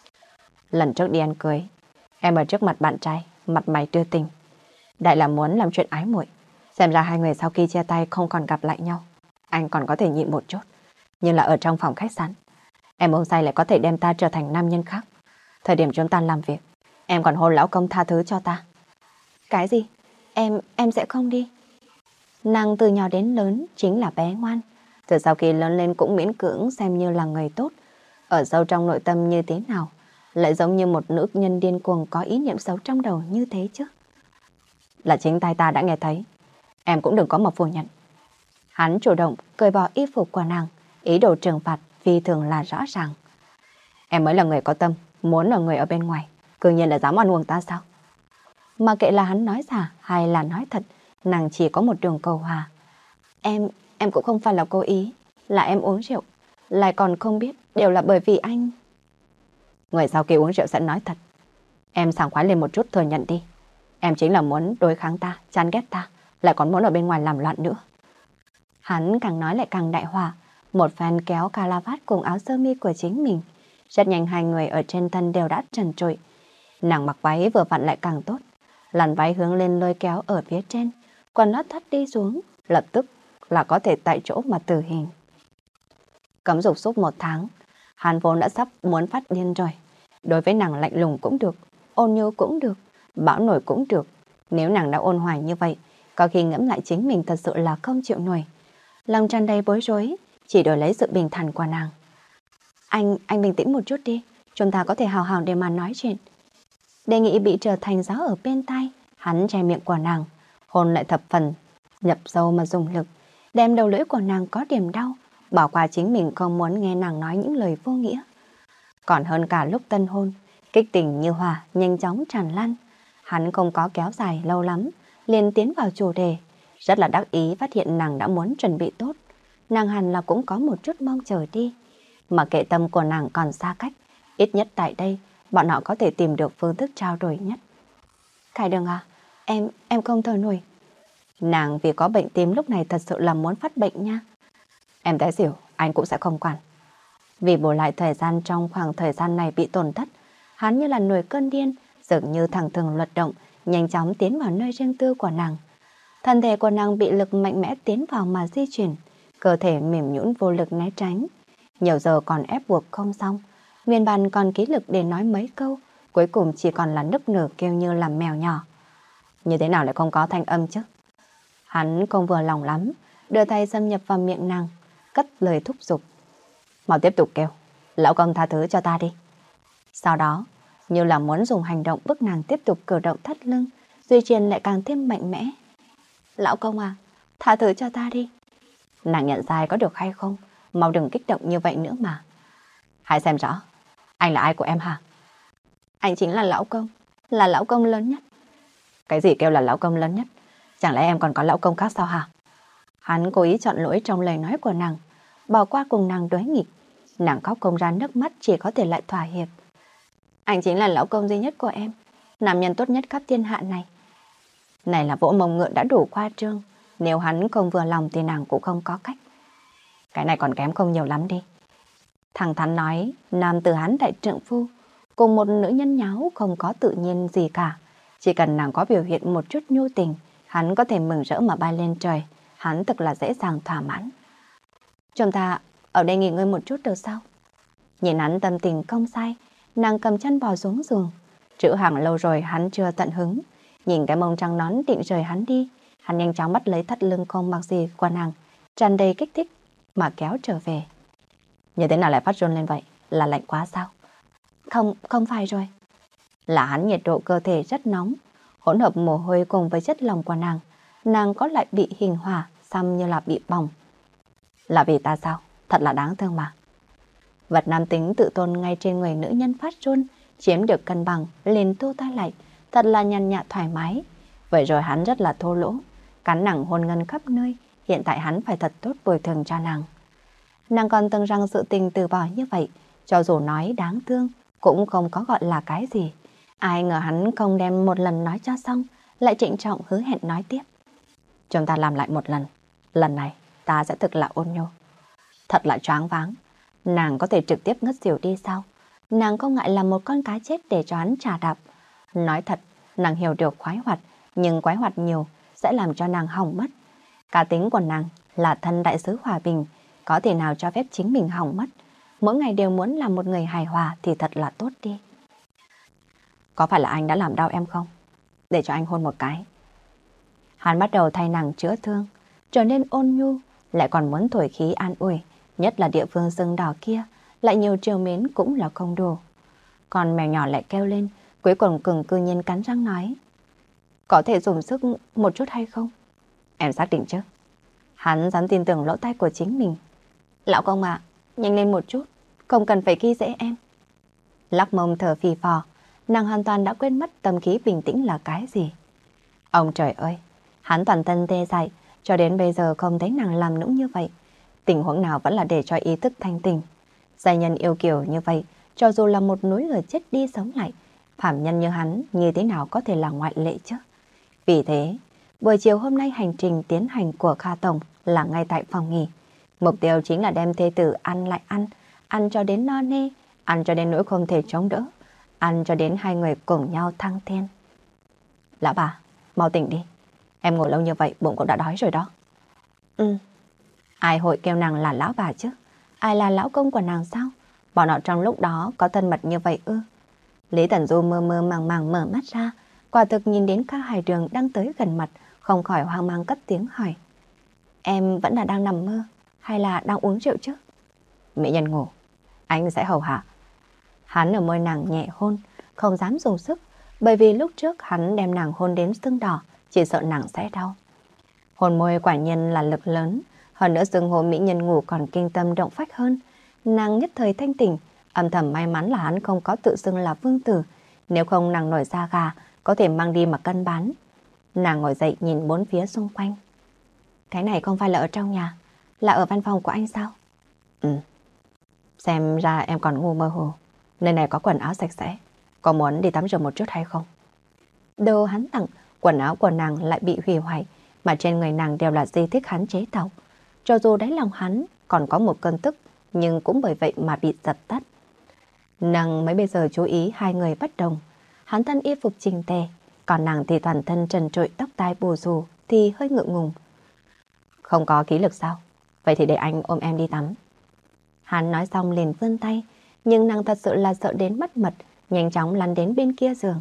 [SPEAKER 1] Lần trước đi ăn cưới, em ở trước mặt bạn trai, mặt mày tươi tình. Đại là muốn làm chuyện ái muội. Xem ra hai người sau khi chia tay không còn gặp lại nhau. Anh còn có thể nhịn một chút. Nhưng là ở trong phòng khách sạn, em uống say lại có thể đem ta trở thành nam nhân khác. Thời điểm chúng ta làm việc, em còn hôn lão công tha thứ cho ta. Cái gì? Em, em sẽ không đi. Nàng từ nhỏ đến lớn chính là bé ngoan. Từ sau khi lớn lên cũng miễn cưỡng xem như là người tốt. Ở sâu trong nội tâm như thế nào, lại giống như một nữ nhân điên cuồng có ý niệm xấu trong đầu như thế chứ. Là chính tay ta đã nghe thấy. Em cũng đừng có mà phủ nhận. Hắn chủ động cởi bỏ y phục của nàng, ý đồ trừng phạt vì thường là rõ ràng. Em mới là người có tâm, muốn là người ở bên ngoài, cứ nhiên là dám ăn uống ta sao? Mà kệ là hắn nói giả hay là nói thật, nàng chỉ có một đường cầu hòa. Em, em cũng không phải là cố ý, là em uống rượu, lại còn không biết đều là bởi vì anh. Người sau khi uống rượu sẽ nói thật. Em sảng khoái lên một chút thừa nhận đi. Em chính là muốn đối kháng ta, chán ghét ta, lại còn muốn ở bên ngoài làm loạn nữa. Hắn càng nói lại càng đại hòa, Một phen kéo cà la vát cùng áo sơ mi của chính mình. Rất nhanh hai người ở trên thân đều đã trần trụi. Nàng mặc váy vừa vặn lại càng tốt. Làn váy hướng lên lôi kéo ở phía trên, quần lót thắt đi xuống, lập tức là có thể tại chỗ mà tử hình. Cấm dục suốt một tháng, hắn vốn đã sắp muốn phát điên rồi. Đối với nàng lạnh lùng cũng được, ôn nhu cũng được, bão nổi cũng được. Nếu nàng đã ôn hoài như vậy, có khi ngẫm lại chính mình thật sự là không chịu nổi. Lòng tràn đầy bối rối, chỉ đổi lấy sự bình thản của nàng. Anh, anh bình tĩnh một chút đi, chúng ta có thể hào hào để mà nói chuyện. Đề nghị bị trở thành gió ở bên tai, hắn che miệng của nàng, hôn lại thập phần, nhập sâu mà dùng lực, đem đầu lưỡi của nàng có điểm đau, bỏ qua chính mình không muốn nghe nàng nói những lời vô nghĩa. Còn hơn cả lúc tân hôn, kích tình như hỏa nhanh chóng tràn lan. Hắn không có kéo dài lâu lắm, liền tiến vào chủ đề, rất là đắc ý phát hiện nàng đã muốn chuẩn bị tốt. Nàng hẳn là cũng có một chút mong chờ đi, mà kệ tâm của nàng còn xa cách, ít nhất tại đây bọn họ có thể tìm được phương thức trao đổi nhất. Khải Đường à, em, em không thở nổi. Nàng vì có bệnh tim lúc này thật sự là muốn phát bệnh nha. Em té xỉu, anh cũng sẽ không quản. Vì bù lại thời gian trong khoảng thời gian này bị tổn thất, hắn như là nổi cơn điên, dường như thẳng thừng luật động, nhanh chóng tiến vào nơi riêng tư của nàng. Thân thể của nàng bị lực mạnh mẽ tiến vào mà di chuyển, cơ thể mềm nhũn vô lực né tránh. Nhiều giờ còn ép buộc không xong, nguyên bản còn ký lực để nói mấy câu, cuối cùng chỉ còn là nức nở kêu như làm mèo nhỏ. Như thế nào lại không có thanh âm chứ? Hắn không vừa lòng lắm, đưa tay xâm nhập vào miệng nàng, cất lời thúc giục. Mau tiếp tục kêu, lão công tha thứ cho ta đi. Sau đó, như là muốn dùng hành động bức nàng tiếp tục cử động thắt lưng, Duy Triền lại càng thêm mạnh mẽ. Lão công à, tha thứ cho ta đi. Nàng nhận sai có được hay không? Mau đừng kích động như vậy nữa mà. Hãy xem rõ, anh là ai của em hả? Anh chính là lão công, là lão công lớn nhất. Cái gì kêu là lão công lớn nhất? Chẳng lẽ em còn có lão công khác sao hả? Hắn cố ý chọn lỗi trong lời nói của nàng, bỏ qua cùng nàng đối nghịch. Nàng khóc không ra nước mắt, chỉ có thể lại thỏa hiệp. Anh chính là lão công duy nhất của em, nam nhân tốt nhất khắp thiên hạ này. Này là vỗ mông ngựa đã đủ khoa trương, nếu hắn không vừa lòng thì nàng cũng không có cách. Cái này còn kém không nhiều lắm đi. Thẳng thắn nói, nam tử hắn đại trượng phu cùng một nữ nhân nháo không có tự nhiên gì cả. Chỉ cần nàng có biểu hiện một chút nhu tình, hắn có thể mừng rỡ mà bay lên trời. Hắn thật là dễ dàng thỏa mãn. Chúng ta ở đây nghỉ ngơi một chút được sao? Nhìn hắn tâm tình không sai, nàng cầm chân bò xuống giường. Chữ hàng lâu rồi hắn chưa tận hứng. Nhìn cái mông trắng nón định rời hắn đi, hắn nhanh chóng bắt lấy thắt lưng không mặc gì của nàng, tràn đầy kích thích mà kéo trở về. Như thế nào lại phát run lên vậy? Là lạnh quá sao? Không, không phải rồi. Là hắn nhiệt độ cơ thể rất nóng, hỗn hợp mồ hôi cùng với chất lòng của nàng, nàng có lại bị hình hỏa, xăm như là bị bỏng. Là vì ta sao? Thật là đáng thương mà. Vật nam tính tự tôn ngay trên người nữ nhân phát run, chiếm được cân bằng, liền thu tay lại, thật là nhàn nhạt thoải mái. Vậy rồi hắn rất là thô lỗ, cắn nàng hôn ngân khắp nơi, hiện tại hắn phải thật tốt bồi thường cho nàng. Nàng còn tưởng rằng sự tình từ bỏ như vậy, cho dù nói đáng thương, cũng không có gọi là cái gì. Ai ngờ hắn không đem một lần nói cho xong, lại trịnh trọng hứa hẹn nói tiếp. Chúng ta làm lại một lần, lần này ta sẽ thực là ôn nhu. Thật là choáng váng, nàng có thể trực tiếp ngất xỉu đi sao? Nàng không ngại làm một con cá chết để cho hắn trà đạp. Nói thật, nàng hiểu được khoái hoạt, nhưng khoái hoạt nhiều sẽ làm cho nàng hỏng mất. Cá tính của nàng là thân đại sứ hòa bình, có thể nào cho phép chính mình hỏng mất. Mỗi ngày đều muốn làm một người hài hòa thì thật là tốt đi. Có phải là anh đã làm đau em không? Để cho anh hôn một cái. Hắn bắt đầu thay nàng chữa thương, trở nên ôn nhu, lại còn muốn thổi khí an ủi, nhất là địa phương sưng đỏ kia, lại nhiều trìu mến cũng là không đủ. Còn mèo nhỏ lại kêu lên, cuối cùng cứng cư nhiên cắn răng nói. Có thể dùng sức một chút hay không? Em xác định chứ? Hắn dám tin tưởng lỗ tai của chính mình. Lão công ạ, nhanh lên một chút, không cần phải khi dễ em. Lắc mông thở phì phò, nàng hoàn toàn đã quên mất tâm khí bình tĩnh là cái gì. Ông trời ơi, hắn toàn thân tê dại, cho đến bây giờ không thấy nàng làm nũng như vậy. Tình huống nào vẫn là để cho ý thức thanh tỉnh. Giai nhân yêu kiều như vậy, cho dù là một núi lửa chết đi sống lại, phàm nhân như hắn như thế nào có thể là ngoại lệ chứ? Vì thế, buổi chiều hôm nay hành trình tiến hành của Kha Tổng là ngay tại phòng nghỉ. Mục tiêu chính là đem thê tử ăn lại ăn, ăn cho đến no nê, ăn cho đến nỗi không thể chống đỡ, ăn cho đến hai người cùng nhau thăng thiên. Lão bà, mau tỉnh đi. Em ngồi lâu như vậy bụng cũng đã đói rồi đó. Ừ. Ai hội kêu nàng là lão bà chứ? Ai là lão công của nàng sao? Bọn họ trong lúc đó có thân mật như vậy ư? Lý Tần Du mơ mơ màng màng mở mắt ra, quả thực nhìn đến Kha Hải Đường đang tới gần mặt, không khỏi hoang mang cất tiếng hỏi. Em vẫn là đang nằm mơ, hay là đang uống rượu chứ? Mỹ nhân ngủ, anh sẽ hầu hạ. Hắn ở môi nàng nhẹ hôn, không dám dùng sức, bởi vì lúc trước hắn đem nàng hôn đến sưng đỏ, chỉ sợ nàng sẽ đau. Hôn môi quả nhiên là lực lớn, hơn nữa xưng hô mỹ nhân ngủ còn kinh tâm động phách hơn. Nàng nhất thời thanh tỉnh, âm thầm may mắn là hắn không có tự xưng là vương tử, nếu không nàng nổi da gà, có thể mang đi mà cân bán. Nàng ngồi dậy nhìn bốn phía xung quanh. Cái này không phải là ở trong nhà, là ở văn phòng của anh sao? Ừ. Xem ra em còn ngu mơ hồ. Nơi này có quần áo sạch sẽ, có muốn đi tắm rửa một chút hay không? Đồ hắn tặng, quần áo của nàng lại bị hủy hoại, mà trên người nàng đều là di tích hắn chế tạo. Cho dù đáy lòng hắn còn có một cơn tức, nhưng cũng bởi vậy mà bị dập tắt. Nàng mới bây giờ chú ý hai người bất đồng. Hắn thân y phục chỉnh tề, còn nàng thì toàn thân trần trụi, tóc tai bù xù thì hơi ngượng ngùng. Không có khí lực sao? Vậy thì để anh ôm em đi tắm. Hắn nói xong liền vươn tay, nhưng nàng thật sự là sợ đến mất mật, nhanh chóng lăn đến bên kia giường.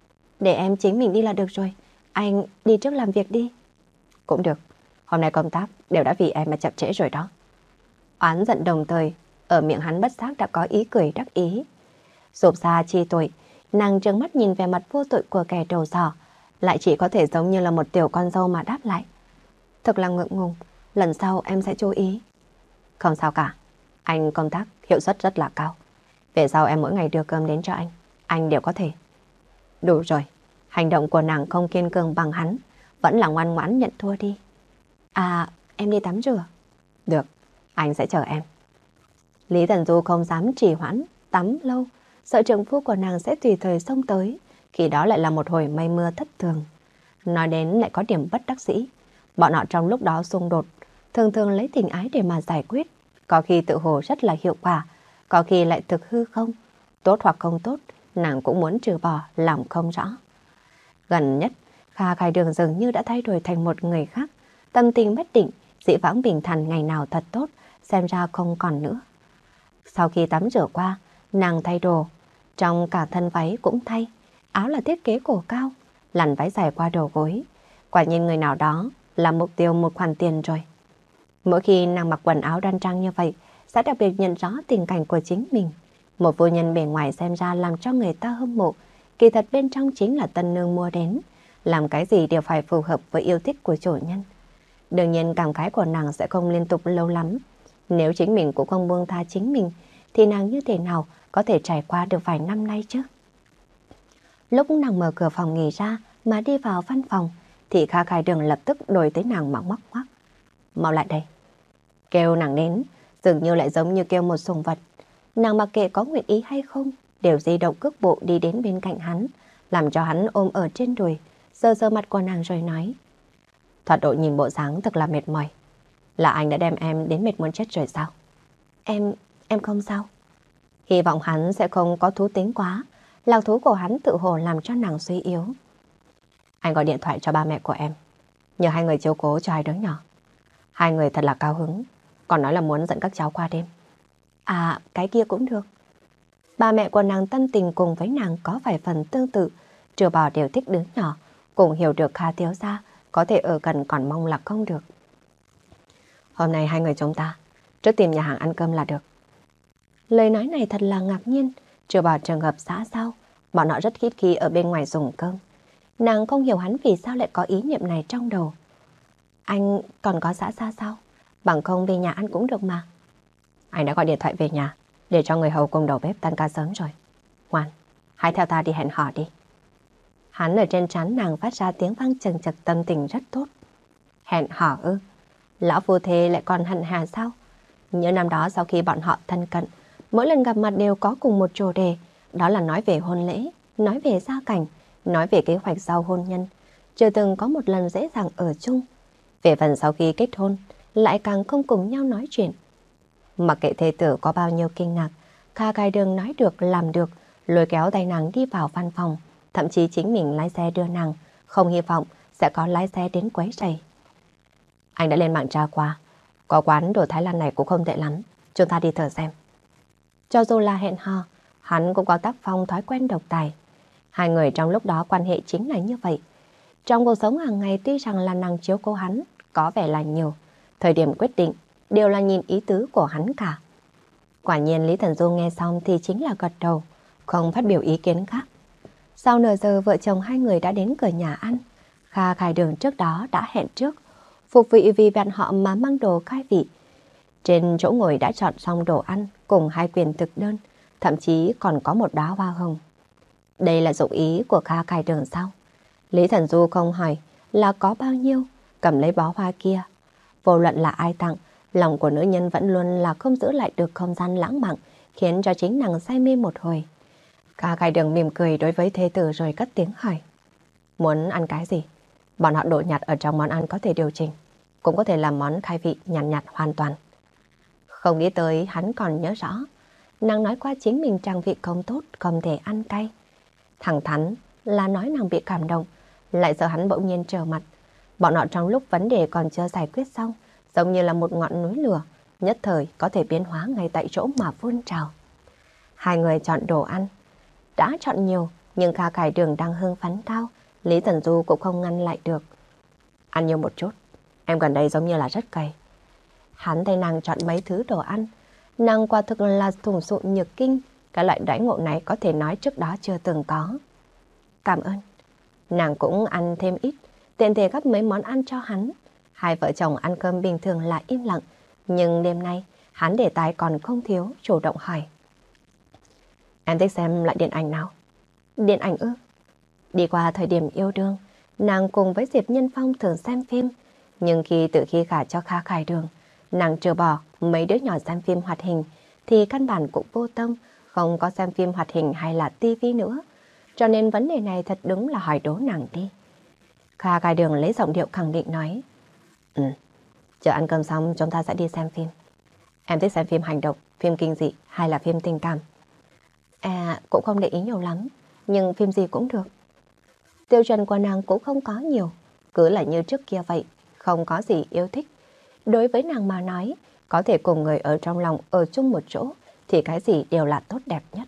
[SPEAKER 1] Để em chính mình đi là được rồi, anh đi trước làm việc đi. Cũng được, hôm nay công tác đều đã vì em mà chậm trễ rồi đó. Oán giận đồng thời, ở miệng hắn bất giác đã có ý cười đắc ý. Rụp ra chi tuổi, nàng trợn mắt nhìn về mặt vô tội của kẻ đầu sỏ, lại chỉ có thể giống như là một tiểu con dâu mà đáp lại. Thật là ngượng ngùng, lần sau em sẽ chú ý. Không sao cả, anh công tác hiệu suất rất là cao. Về sau em mỗi ngày đưa cơm đến cho anh, anh đều có thể. Đủ rồi, hành động của nàng không kiên cường bằng hắn, vẫn là ngoan ngoãn nhận thua đi. À, em đi tắm rửa. Được, anh sẽ chờ em. Lý Tần Du không dám trì hoãn, tắm lâu, sợ trượng phu của nàng sẽ tùy thời xông tới, khi đó lại là một hồi mây mưa thất thường. Nói đến lại có điểm bất đắc dĩ, bọn họ trong lúc đó xung đột, thường thường lấy tình ái để mà giải quyết, có khi tự hồ rất là hiệu quả, có khi lại thực hư không, tốt hoặc không tốt, nàng cũng muốn trừ bỏ, làm không rõ. Gần nhất, Kha Khai Đường dường như đã thay đổi thành một người khác, tâm tình bất định, dĩ vãng bình thản ngày nào thật tốt, xem ra không còn nữa. Sau khi tắm rửa qua, nàng thay đồ, trong cả thân váy cũng thay, áo là thiết kế cổ cao, làn váy dài qua đầu gối. Quả nhiên người nào đó là mục tiêu một khoản tiền rồi. Mỗi khi nàng mặc quần áo đoan trang như vậy, sẽ đặc biệt nhận rõ tình cảnh của chính mình. Một vô nhân bề ngoài xem ra làm cho người ta hâm mộ, kỳ thật bên trong chính là tân nương mua đến. Làm cái gì đều phải phù hợp với yêu thích của chủ nhân. Đương nhiên cảm khái của nàng sẽ không liên tục lâu lắm. Nếu chính mình cũng không buông tha chính mình, thì nàng như thế nào có thể trải qua được vài năm nay chứ? Lúc nàng mở cửa phòng nghỉ ra mà đi vào văn phòng, thì Kha Khai Đường lập tức đổi tới nàng mà ngoắc ngoắc. Mau lại đây. Kêu nàng đến, dường như lại giống như kêu một sùng vật. Nàng mặc kệ có nguyện ý hay không, đều di động cước bộ đi đến bên cạnh hắn, làm cho hắn ôm ở trên đùi, sờ sờ mặt của nàng rồi nói. Thoạt độ nhìn bộ dáng thật là mệt mỏi. Là anh đã đem em đến mệt muốn chết rồi sao? Em, em không sao. Hy vọng hắn sẽ không có thú tính quá. Lạc thú của hắn tự hồ làm cho nàng suy yếu. Anh gọi điện thoại cho ba mẹ của em, nhờ hai người chiếu cố cho hai đứa nhỏ. Hai người thật là cao hứng, còn nói là muốn dẫn các cháu qua đêm. À, cái kia cũng được. Ba mẹ của nàng tâm tình cùng với nàng có vài phần tương tự, trừ bỏ đều thích đứa nhỏ, cũng hiểu được Kha thiếu gia có thể ở gần còn mong là không được. Hôm nay hai người chúng ta trước tìm nhà hàng ăn cơm là được. Lời nói này thật là ngạc nhiên, trừ bỏ trường hợp xã giao, bọn họ rất ít khi ở bên ngoài dùng cơm. Nàng không hiểu hắn vì sao lại có ý niệm này trong đầu. Anh còn có xã xa sao? Bằng không về nhà ăn cũng được mà. Anh đã gọi điện thoại về nhà để cho người hầu cùng đầu bếp tan ca sớm rồi. Ngoan, hãy theo ta đi hẹn hò đi. Hắn ở trên trán nàng phát ra tiếng vang chừng chực, tâm tình rất tốt. Hẹn hò ư? Lão phu thê lại còn hận hà sao? Những năm đó sau khi bọn họ thân cận, mỗi lần gặp mặt đều có cùng một chủ đề, đó là nói về hôn lễ, nói về gia cảnh, nói về kế hoạch sau hôn nhân, chưa từng có một lần dễ dàng ở chung. Về phần sau khi kết hôn, lại càng không cùng nhau nói chuyện. Mặc kệ thê tử có bao nhiêu kinh ngạc, Kha Khai Đường nói được làm được, lôi kéo tay nàng đi vào văn phòng, thậm chí chính mình lái xe đưa nàng, không hy vọng sẽ có lái xe đến quấy rầy. Anh đã lên mạng tra qua, có quán đồ Thái Lan này cũng không tệ lắm, chúng ta đi thử xem. Cho dù là hẹn hò, hắn cũng có tác phong thói quen độc tài. Hai người trong lúc đó quan hệ chính là như vậy. Trong cuộc sống hàng ngày tuy rằng là nàng chiếu cố hắn, có vẻ là nhiều, thời điểm quyết định đều là nhìn ý tứ của hắn cả. Quả nhiên Lý Thần Du nghe xong thì chính là gật đầu, không phát biểu ý kiến khác. Sau nửa giờ vợ chồng hai người đã đến cửa nhà ăn. Kha Khai Đường trước đó đã hẹn trước, phục vị vì bạn họ mà mang đồ khai vị. Trên chỗ ngồi đã chọn xong đồ ăn cùng hai quyền thực đơn, thậm chí còn có một đóa hoa hồng. Đây là dụng ý của Kha Khai Đường sao? Lý Thần Du không hỏi là có bao nhiêu, cầm lấy bó hoa kia. Vô luận là ai tặng, lòng của nữ nhân vẫn luôn là không giữ lại được không gian lãng mạn, khiến cho chính nàng say mê một hồi. Kha Khai Đường mỉm cười đối với thê tử rồi cất tiếng hỏi. Muốn ăn cái gì? Bọn họ đổ nhạt ở trong món ăn có thể điều chỉnh, cũng có thể làm món khai vị nhàn nhạt, nhạt hoàn toàn. Không nghĩ tới hắn còn nhớ rõ, nàng nói qua chính mình trang vị không tốt, không thể ăn cay. Thẳng thắn là nói nàng bị cảm động, lại sợ hắn bỗng nhiên trở mặt. Bọn họ trong lúc vấn đề còn chưa giải quyết xong, giống như là một ngọn núi lửa, nhất thời có thể biến hóa ngay tại chỗ mà phun trào. Hai người chọn đồ ăn, đã chọn nhiều, nhưng Kha Khai Đường đang hưng phấn cao, Lý Thần Du cũng không ngăn lại được. Ăn nhiều một chút, em gần đây giống như là rất cay. Hắn thấy nàng chọn mấy thứ đồ ăn, nàng quả thực là thùng sụn nhược kinh, cái loại đãi ngộ này có thể nói trước đó chưa từng có. Cảm ơn. Nàng cũng ăn thêm ít, tiện thể gấp mấy món ăn cho hắn. Hai vợ chồng ăn cơm bình thường là im lặng, nhưng đêm nay hắn để tài còn không thiếu, chủ động hỏi. Em thích xem lại điện ảnh nào? Điện ảnh ư? Đi qua thời điểm yêu đương, nàng cùng với Diệp Nhân Phong thường xem phim, nhưng khi từ khi gả cho Kha Khai Đường, nàng trừ bỏ mấy đứa nhỏ xem phim hoạt hình thì căn bản cũng vô tâm, không có xem phim hoạt hình hay là tivi nữa. Cho nên vấn đề này thật đúng là hỏi đố nàng đi. Kha Khai Đường lấy giọng điệu khẳng định nói. Ừ, chờ ăn cơm xong chúng ta sẽ đi xem phim. Em thích xem phim hành động, phim kinh dị hay là phim tình cảm? À, cũng không để ý nhiều lắm, nhưng phim gì cũng được. Tiêu chuẩn của nàng cũng không có nhiều, cứ là như trước kia vậy, không có gì yêu thích. Đối với nàng mà nói, có thể cùng người ở trong lòng ở chung một chỗ thì cái gì đều là tốt đẹp nhất.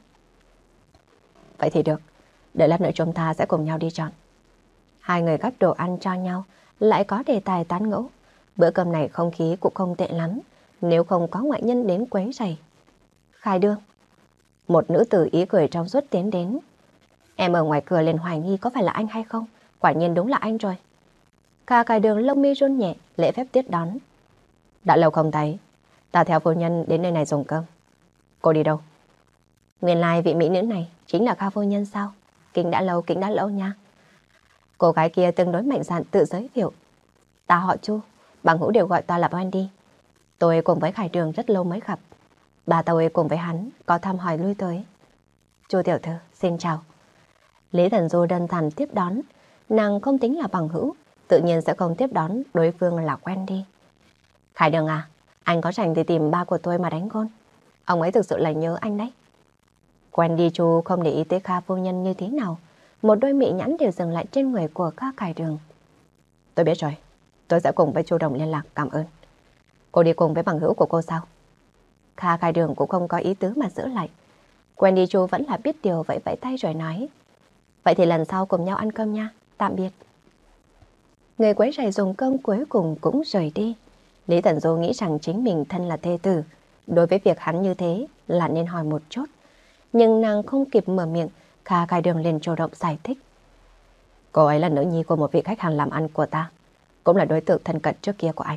[SPEAKER 1] Vậy thì được, đợi lát nữa chúng ta sẽ cùng nhau đi chọn. Hai người gắp đồ ăn cho nhau, lại có đề tài tán gẫu. Bữa cơm này không khí cũng không tệ lắm, nếu không có ngoại nhân đến quấy rầy. Khai Đường. Một nữ tử ý cười trong suốt tiến đến. Em ở ngoài cửa liền hoài nghi có phải là anh hay không? Quả nhiên đúng là anh rồi. Kha Khai Đường lông mi run nhẹ, lễ phép tiếp đón. Đã lâu không thấy, ta theo phu nhân đến nơi này dùng cơm. Cô đi đâu? Nguyên lai vị mỹ nữ này chính là Kha phu nhân sao? Kính đã lâu, kính đã lâu nha. Cô gái kia tương đối mạnh dạn tự giới thiệu. Ta họ Chu, bằng hữu đều gọi ta là Wendy. Tôi cùng với Khai Đường rất lâu mới gặp. Bà tôi cùng với hắn có thăm hỏi lui tới. Chu tiểu thư, xin chào. Lý Thần Du đơn giản tiếp đón. Nàng không tính là bằng hữu, tự nhiên sẽ không tiếp đón đối phương là Wendy. Khai Đường à, anh có rảnh thì tìm ba của tôi mà đánh gôn. Ông ấy thực sự là nhớ anh đấy. Wendy Chu không để ý tới Kha phu nhân như thế nào, một đôi mị nhãn đều dừng lại trên người của Kha Khai Đường. Tôi biết rồi, tôi sẽ cùng với Chu Đồng liên lạc, cảm ơn. Cô đi cùng với bằng hữu của cô sao? Kha Khai Đường cũng không có ý tứ mà giữ lại. Wendy Chu vẫn là biết điều vậy vẫy tay rồi nói. Vậy thì lần sau cùng nhau ăn cơm nha, tạm biệt. Người quấy rầy dùng cơm cuối cùng cũng rời đi. Lý Thần Du nghĩ rằng chính mình thân là thê tử, đối với việc hắn như thế là nên hỏi một chút. Nhưng nàng không kịp mở miệng, Kha Khai Đường liền chủ động giải thích. Cô ấy là nữ nhi của một vị khách hàng làm ăn của ta, cũng là đối tượng thân cận trước kia của anh.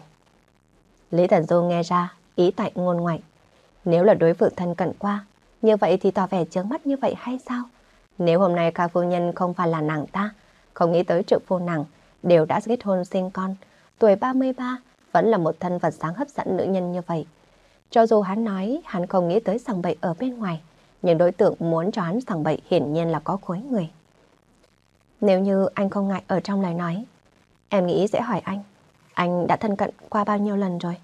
[SPEAKER 1] Lý Thần Du nghe ra ý tại ngôn ngoại. Nếu là đối phương thân cận qua, như vậy thì tỏ vẻ chướng mắt như vậy hay sao? Nếu hôm nay Kha phu nhân không phải là nàng ta, không nghĩ tới trợ phu nàng đều đã kết hôn sinh con, tuổi ba mươi ba vẫn là một thân vật sáng hấp dẫn nữ nhân như vậy. Cho dù hắn nói hắn không nghĩ tới sằng bậy ở bên ngoài, nhưng đối tượng muốn cho hắn sằng bậy hiển nhiên là có khối người. Nếu như anh không ngại ở trong lời nói, em nghĩ sẽ hỏi anh,
[SPEAKER 2] Anh đã thân cận qua bao nhiêu lần rồi?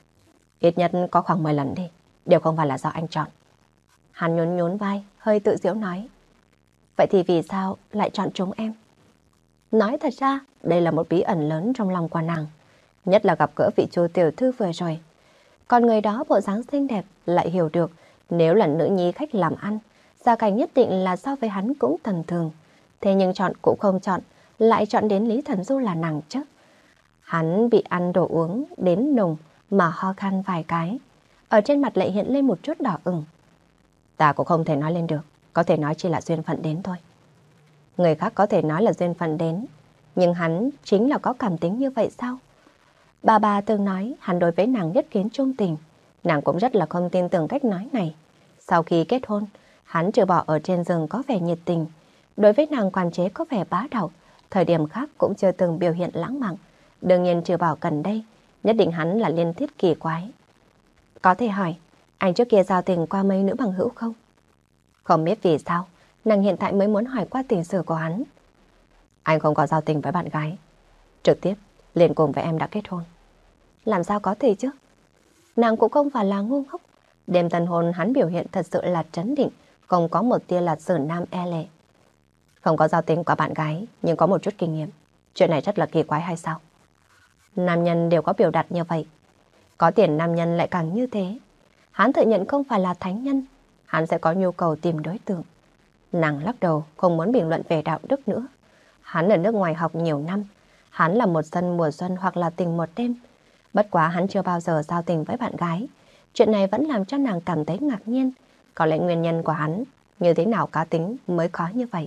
[SPEAKER 2] Ít nhất có khoảng mười lần đi, đều không phải là do anh chọn. Hắn nhún nhún vai, hơi tự giễu nói. Vậy thì vì sao lại chọn chúng em? Nói thật ra, đây là một bí ẩn lớn trong lòng của nàng. Nhất là gặp gỡ vị Chu tiểu thư vừa rồi. Còn người đó bộ dáng xinh đẹp lại hiểu được nếu là nữ nhi khách làm ăn, gia cảnh nhất định là so với hắn cũng tầm thường. Thế nhưng chọn cũng không chọn, lại chọn đến Lý Thần Du là nàng chứ. Hắn bị ăn đồ uống đến nồng mà ho khan vài cái. Ở trên mặt lại hiện lên một chút đỏ ửng. Ta cũng không thể nói lên được, có thể nói chỉ là duyên phận đến thôi. Người khác có thể nói là duyên phận đến, nhưng hắn chính là có cảm tính như vậy sao? Bà bà từng nói hắn đối với nàng nhất kiến trung tình, nàng cũng rất là không tin tưởng cách nói này. Sau khi kết hôn, hắn trừ bỏ ở trên giường có vẻ nhiệt tình, đối với nàng quản chế có vẻ bá đạo, thời điểm khác cũng chưa từng biểu hiện lãng mạn. Đương nhiên trừ bảo gần đây, nhất định hắn là liên thiết kỳ quái. Có thể hỏi, anh trước kia giao tình qua mấy nữ bằng hữu không? Không biết vì sao, nàng hiện tại mới muốn hỏi qua tình sử của hắn. Anh không có giao tình với bạn gái, trực tiếp liền cùng với em đã kết hôn. Làm sao có thể chứ? Nàng cũng không phải là ngu ngốc. Đêm tân hôn hắn biểu hiện thật sự là trấn định, không có một tia là sử nam e lệ. Không có giao tình qua bạn gái, nhưng có một chút kinh nghiệm. Chuyện này rất là kỳ quái hay sao? Nam nhân đều có biểu đạt như vậy. Có tiền nam nhân lại càng như thế. Hắn tự nhận không phải là thánh nhân, hắn sẽ có nhu cầu tìm đối tượng. Nàng lắc đầu, không muốn bình luận về đạo đức nữa. Hắn ở nước ngoài học nhiều năm, hắn là một dân mùa xuân hoặc là tình một đêm. Bất quá hắn chưa bao giờ giao tình với bạn gái. Chuyện này vẫn làm cho nàng cảm thấy ngạc nhiên. Có lẽ nguyên nhân của hắn như thế nào cá tính mới khó như vậy.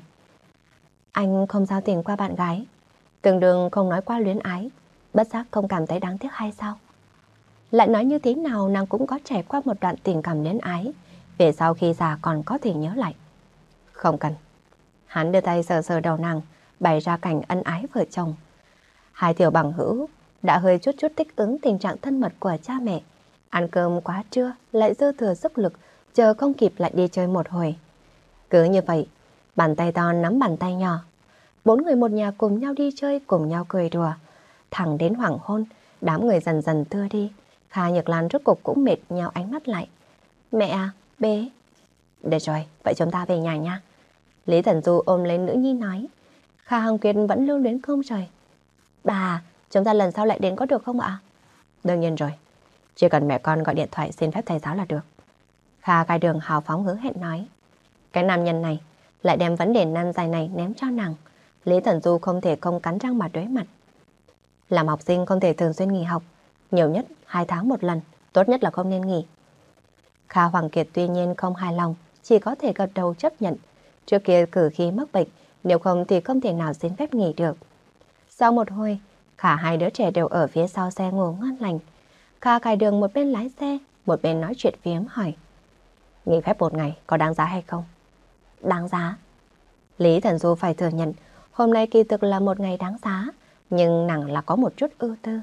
[SPEAKER 2] Anh không giao tình qua bạn gái, tương đương không nói qua luyến ái, bất giác không cảm thấy đáng tiếc hay sao? Lại nói như thế nào nàng cũng có trải qua một đoạn tình cảm luyến ái, về sau khi già còn có thể nhớ lại. Không cần. Hắn đưa tay sờ sờ đầu nàng, bày ra cảnh ân ái vợ chồng. Hai tiểu bằng hữu đã hơi chút chút thích ứng tình trạng thân mật của cha mẹ. Ăn cơm quá trưa, lại dư thừa sức lực, chờ không kịp lại đi chơi một hồi. Cứ như vậy, bàn tay to nắm bàn tay nhỏ. Bốn người một nhà cùng nhau đi chơi, cùng nhau cười đùa. Thẳng đến hoàng hôn, đám người dần dần thưa đi. Kha Nhược Lan rốt cục cũng mệt nhào ánh mắt lại. Mẹ à, bế. Được rồi, vậy chúng ta về nhà nha. Lý Thần Du ôm lấy nữ nhi nói. Kha Hằng Kiệt vẫn lưu luyến không rời. Bà, chúng ta lần sau lại đến có được không ạ? Đương nhiên rồi. Chỉ cần mẹ con gọi điện thoại xin phép thầy giáo là được. Kha Khai Đường hào phóng hứa hẹn nói. Cái nam nhân này lại đem vấn đề nan dài này ném cho nàng. Lý Thần Du không thể không cắn răng mà đối mặt. Làm học sinh không thể thường xuyên nghỉ học, nhiều nhất hai tháng một lần, tốt nhất là không nên nghỉ. Kha Hoàng Kiệt tuy nhiên không hài lòng, chỉ có thể gật đầu chấp nhận. Trước kia cử khi mắc bệnh, nếu không thì không thể nào xin phép nghỉ được. Sau một hồi, cả hai đứa trẻ đều ở phía sau xe ngủ ngon lành. Kha Khai Đường một bên lái xe, một bên nói chuyện phiếm hỏi. Nghỉ phép một ngày có đáng giá hay không? Đáng giá. Lý Thần Du phải thừa nhận, hôm nay kỳ thực là một ngày đáng giá, nhưng nàng là có một chút ưu tư.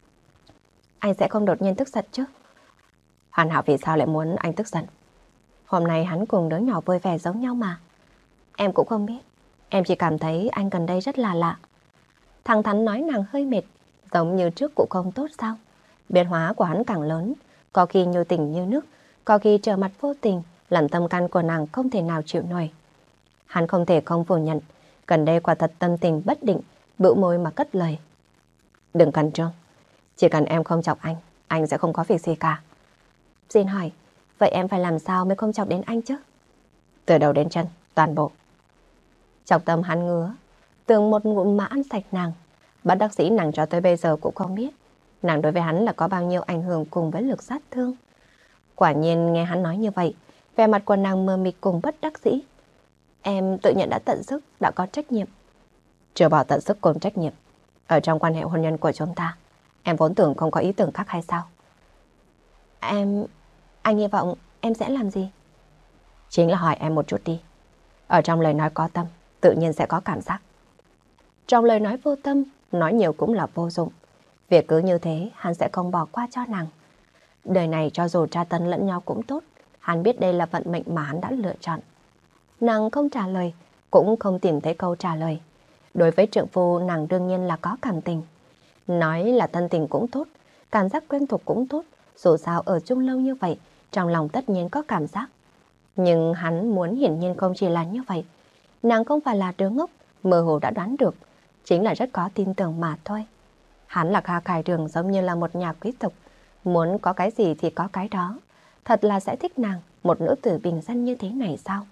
[SPEAKER 2] Anh sẽ không đột nhiên tức giận chứ? Hoàn Hảo vì sao lại muốn anh tức giận? Hôm nay hắn cùng đứa nhỏ vui vẻ giống nhau mà. Em cũng không biết, em chỉ cảm thấy anh gần đây rất là lạ. Thằng Thắn nói nàng hơi mệt, giống như trước cũng không tốt sao? Biến hóa của hắn càng lớn, có khi như tình như nước, có khi trở mặt vô tình, làm tâm can của nàng không thể nào chịu nổi. Hắn không thể không phủ nhận, gần đây quả thật tâm tình bất định, bĩu môi mà cất lời. Đừng khẩn trương, chỉ cần em không chọc anh, anh sẽ không có việc gì cả. Xin hỏi, vậy em phải làm sao mới không chọc đến anh chứ? Từ đầu đến chân, toàn bộ. Chọc tâm hắn ngứa, tưởng một ngụm mà ăn sạch nàng. Bất đắc dĩ nàng cho tới bây giờ cũng không biết nàng đối với hắn là có bao nhiêu ảnh hưởng cùng với lực sát thương. Quả nhiên nghe hắn nói như vậy, vẻ mặt của nàng mờ mịt cùng bất đắc dĩ. Em tự nhận đã tận sức, đã có trách nhiệm. Chưa bỏ tận sức cùng trách nhiệm. Ở trong quan hệ hôn nhân của chúng ta, em vốn tưởng không có ý tưởng khác hay sao? Em... Anh hy vọng em sẽ làm gì? Chính là hỏi em một chút đi. Ở trong lời nói có tâm, tự nhiên sẽ có cảm giác. Trong lời nói vô tâm, nói nhiều cũng là vô dụng. Việc cứ như thế, hắn sẽ không bỏ qua cho nàng. Đời này cho dù tra tấn lẫn nhau cũng tốt, hắn biết đây là vận mệnh mà hắn đã lựa chọn. Nàng không trả lời, cũng không tìm thấy câu trả lời. Đối với trượng phu, nàng đương nhiên là có cảm tình.
[SPEAKER 1] Nói là thân tình cũng tốt, cảm giác quen thuộc cũng tốt, dù sao ở chung lâu như vậy, trong lòng tất nhiên có cảm giác. Nhưng hắn muốn hiển nhiên không chỉ là như vậy. Nàng không phải là đứa ngốc, mơ hồ đã đoán được, chính là rất có tin tưởng mà thôi. Hắn là Kha Khải Đường giống như là một nhà quý tộc, muốn có cái gì thì có cái đó. Thật là sẽ thích nàng, một nữ tử bình dân như thế này sao?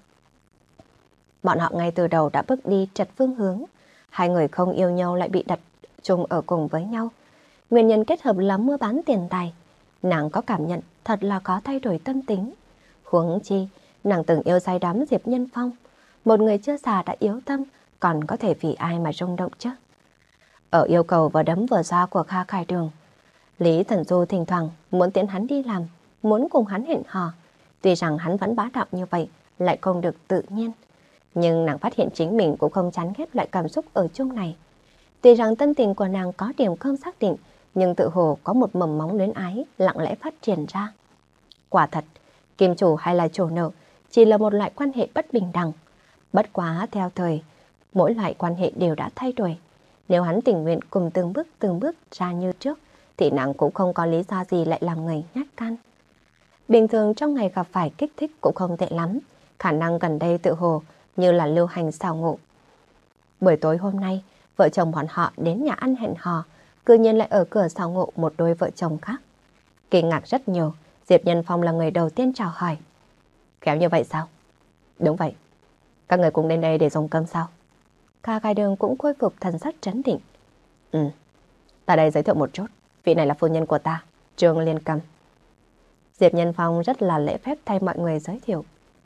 [SPEAKER 1] Bọn họ ngay từ đầu đã bước đi trật phương hướng, hai người không yêu nhau lại bị đặt chung ở cùng với nhau. Nguyên nhân kết hợp là mua bán tiền tài. Nàng có cảm nhận thật là có thay đổi tâm tính. Huống chi, nàng từng yêu say đắm Diệp Nhân Phong. Một người chưa già đã yếu tâm, còn có thể vì ai mà rung động chứ? Ở yêu cầu vừa đấm vừa xoa của Kha Khải Đường, Lý Thần Du thỉnh thoảng muốn tiễn hắn đi làm, muốn cùng hắn hẹn hò. Tuy rằng hắn vẫn bá đạo như vậy, lại không được tự nhiên. Nhưng nàng phát hiện chính mình cũng không chán ghét loại cảm xúc ở chung này. Tuy rằng tâm tình của nàng có điểm không xác định, nhưng tự hồ có một mầm móng luyến ái lặng lẽ phát triển ra. Quả thật, kim chủ hay là chủ nợ chỉ là một loại quan hệ bất bình đẳng. Bất quá theo thời, mỗi loại quan hệ đều đã thay đổi. Nếu hắn tình nguyện cùng từng bước từng bước ra như trước, thì nàng cũng không có lý do gì lại làm người nhát gan. Bình thường trong ngày gặp phải kích thích cũng không tệ lắm, khả năng gần đây tự hồ như là lưu hành xào ngộ. Buổi tối hôm nay, vợ chồng bọn họ đến nhà ăn hẹn hò, cư nhiên lại ở cửa xào ngộ một đôi vợ chồng khác. Kinh ngạc rất nhiều, Diệp Nhân Phong là người đầu tiên chào hỏi. Khéo như vậy sao? Đúng vậy. Các người cùng đến đây để dùng cơm sao? Kha Khai Đường cũng khôi phục thần sắc trấn định. Ừ, ta đây giới thiệu một chút. Vị này là phu nhân của ta, Trương Liên Cầm. Diệp Nhân Phong rất là lễ phép thay mọi người giới thiệu.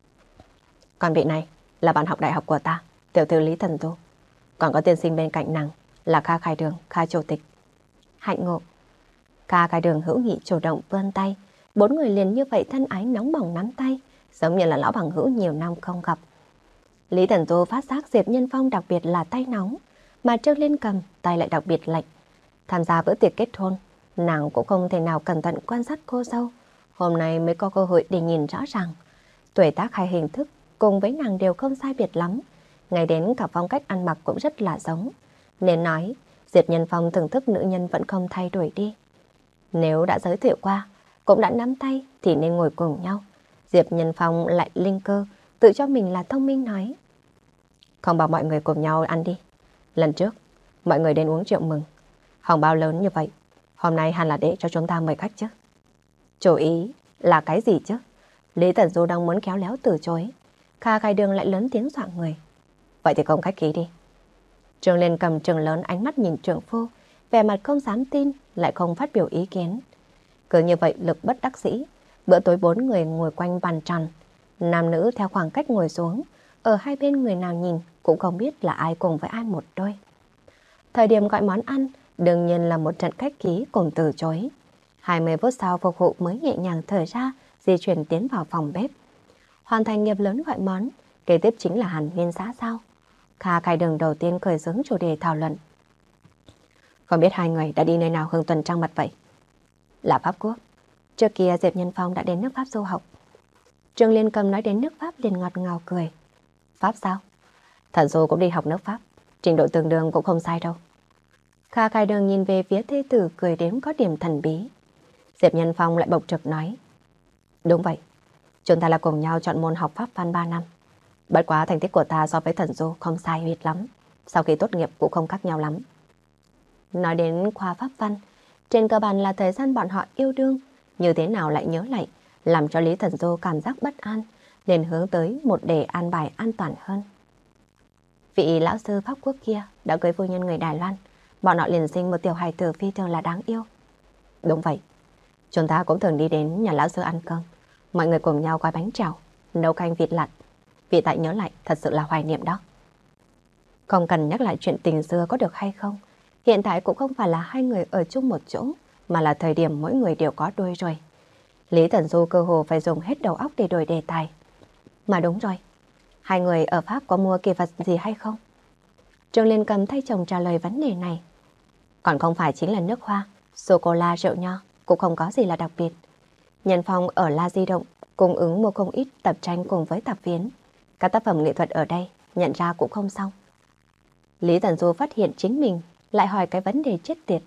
[SPEAKER 1] Còn vị này là bạn học đại học của ta, tiểu thư Lý Thần Du. Còn có tiên sinh bên cạnh nàng là Kha Khai Đường, Kha Chủ tịch. Hạnh ngộ. Kha Khai Đường hữu nghị chủ động vươn tay, bốn người liền như vậy thân ái nóng bỏng nắm tay, giống như là lão bằng hữu nhiều năm không gặp. Lý Thần Du phát giác Diệp Nhân Phong đặc biệt là tay nóng, mà Trương Liên Cầm tay lại đặc biệt lạnh. Tham gia bữa tiệc kết hôn, nàng cũng không thể nào cẩn thận quan sát cô dâu. Hôm nay mới có cơ hội để nhìn rõ ràng. Tuổi tác hay hình thức cùng với nàng đều không sai biệt lắm. Ngay đến cả phong cách ăn mặc cũng rất là giống. Nên nói, Diệp Nhân Phong thưởng thức nữ nhân vẫn không thay đổi đi. Nếu đã giới thiệu qua, cũng đã nắm tay thì nên ngồi cùng nhau. Diệp Nhân Phong lại linh cơ, tự cho mình là thông minh nói. Không bảo mọi người cùng nhau ăn đi. Lần trước, mọi người đến uống rượu mừng. Hồng bao lớn như vậy, hôm nay hẳn là để cho chúng ta mời khách chứ. Chủ ý là cái gì chứ? Lý Thần Du đang muốn khéo léo từ chối. Kha Khai Đường lại lớn tiếng dọa người. Vậy thì không khách khí đi. Trương Liên Cầm trừng lớn ánh mắt nhìn trượng phu, vẻ mặt không dám tin, lại không phát biểu ý kiến. Cứ như vậy lực bất đắc dĩ, bữa tối bốn người ngồi quanh bàn tròn. Nam nữ theo khoảng cách ngồi xuống, ở hai bên người nào nhìn cũng không biết là ai cùng với ai một đôi. Thời điểm gọi món ăn, đương nhiên là một trận khách khí cùng từ chối. hai mươi phút sau phục vụ mới nhẹ nhàng thở ra, di chuyển tiến vào phòng bếp. Hoàn thành nghiệp lớn gọi món, kế tiếp chính là hàn huyên xã giao. Kha Khai Đường đầu tiên khởi xướng chủ đề thảo luận. Không biết hai người đã đi nơi nào hương tuần trăng mật vậy? Là Pháp Quốc. Trước kia Diệp Nhân Phong đã đến nước Pháp du học. Trương Liên Cầm nói đến nước Pháp liền ngọt ngào cười. Pháp sao? Thần Du cũng đi học nước Pháp, trình độ tương đương cũng không sai đâu. Kha Khai Đường nhìn về phía thê tử cười đến có điểm thần bí. Diệp Nhân Phong lại bộc trực nói. Đúng vậy, chúng ta là cùng nhau chọn môn học Pháp văn ba năm. Bất quá thành tích của ta so với Thần Du không sai biệt lắm, sau khi tốt nghiệp cũng không khác nhau lắm. Nói đến khoa Pháp văn, trên cơ bản là thời gian bọn họ yêu đương, như thế nào lại nhớ lại, làm cho Lý Thần Du cảm giác bất an, liền hướng tới một đề an bài an toàn hơn. Vị lão sư Pháp Quốc kia đã cưới phu nhân người Đài Loan, bọn họ liền sinh một tiểu hài tử phi thường là đáng yêu. Đúng vậy, chúng ta cũng thường đi đến nhà lão sư ăn cơm, mọi người cùng nhau gói bánh trào, nấu canh vịt lặn. Vì tại nhớ lại thật sự là hoài niệm đó. Không cần nhắc lại chuyện tình xưa có được hay không, hiện tại cũng không phải là hai người ở chung một chỗ, mà là thời điểm mỗi người đều có đôi rồi. Lý Thần Du cơ hồ phải dùng hết đầu óc để đổi đề tài. Mà đúng rồi, hai người ở Pháp có mua kỳ vật gì hay không? Trương Liên Cầm thay chồng trả lời vấn đề này. Còn không phải chính là nước hoa, sô-cô-la, rượu nho, cũng không có gì là đặc biệt. Nhân Phong ở La Di Động cung ứng mua không ít tập tranh cùng với tạp viễn. Các tác phẩm nghệ thuật ở đây nhận ra cũng không xong. Lý Thần Du phát hiện chính mình lại hỏi cái vấn đề chết tiệt.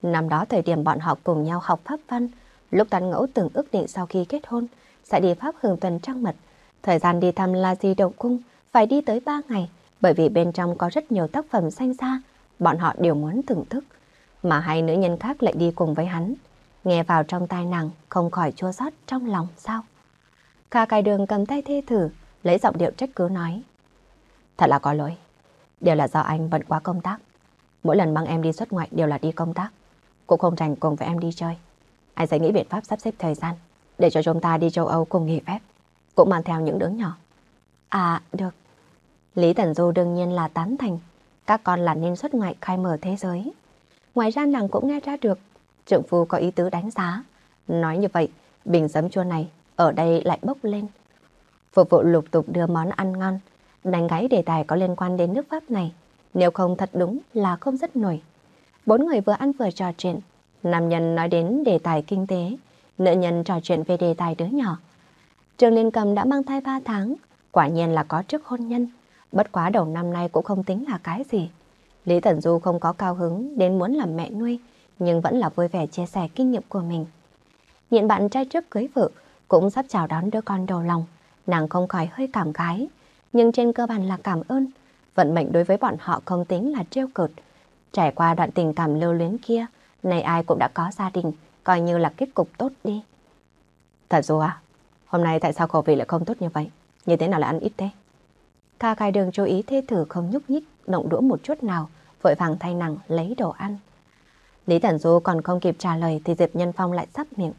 [SPEAKER 1] Năm đó thời điểm bọn họ cùng nhau học pháp văn, lúc tán ngẫu từng ước định sau khi kết hôn sẽ đi Pháp hưởng tuần trăng mật. Thời gian đi thăm La Di Đậu Cung phải đi tới ba ngày, bởi vì bên trong có rất nhiều tác phẩm danh gia, bọn họ đều muốn thưởng thức. Mà hai nữ nhân khác lại đi cùng với hắn. Nghe vào trong tai nàng không khỏi chua xót trong lòng sao. Kha Cai Đường cầm tay thê thử, lấy giọng điệu trách cứ nói. Thật là có lỗi, đều là do anh bận quá công tác. Mỗi lần mang em đi xuất ngoại đều là đi công tác, cũng không rảnh cùng với em đi chơi. Anh sẽ nghĩ biện pháp sắp xếp thời gian để cho chúng ta đi châu Âu cùng nghỉ phép, cũng mang theo những đứa nhỏ. À, được. Lý Tần Du đương nhiên là tán thành, các con là nên xuất ngoại khai mở thế giới. Ngoài ra nàng cũng nghe ra được trượng phu có ý tứ đánh giá. Nói như vậy, bình giấm chua này ở đây lại bốc lên. Phục vụ lục tục đưa món ăn ngon, đánh gáy đề tài có liên quan đến nước Pháp này. Nếu không thật đúng là không rất nổi. Bốn người vừa ăn vừa trò chuyện. Nam nhân nói đến đề tài kinh tế, nữ nhân trò chuyện về đề tài đứa nhỏ. Trường Liên Cầm đã mang thai ba tháng, quả nhiên là có trước hôn nhân. Bất quá đầu năm nay cũng không tính là cái gì. Lý Tần Du không có cao hứng đến muốn làm mẹ nuôi, nhưng vẫn là vui vẻ chia sẻ kinh nghiệm của mình. Nhìn bạn trai trước cưới vợ cũng sắp chào đón đứa con đầu lòng, nàng không khỏi hơi cảm khái, nhưng trên cơ bản là cảm ơn. Vận mệnh đối với bọn họ không tính là trêu cợt. Trải qua đoạn tình cảm lưu luyến kia, này ai cũng đã có gia đình, coi như là kết cục tốt đi. Thật Du à, hôm nay tại sao khẩu vị lại không tốt như vậy? Như thế nào lại ăn ít thế? Kha Khai Đường chú ý thê thử không nhúc nhích, động đũa một chút nào, vội vàng thay nàng lấy đồ ăn. Lý Tần Du còn không kịp trả lời thì Diệp Nhân Phong lại sắp miệng.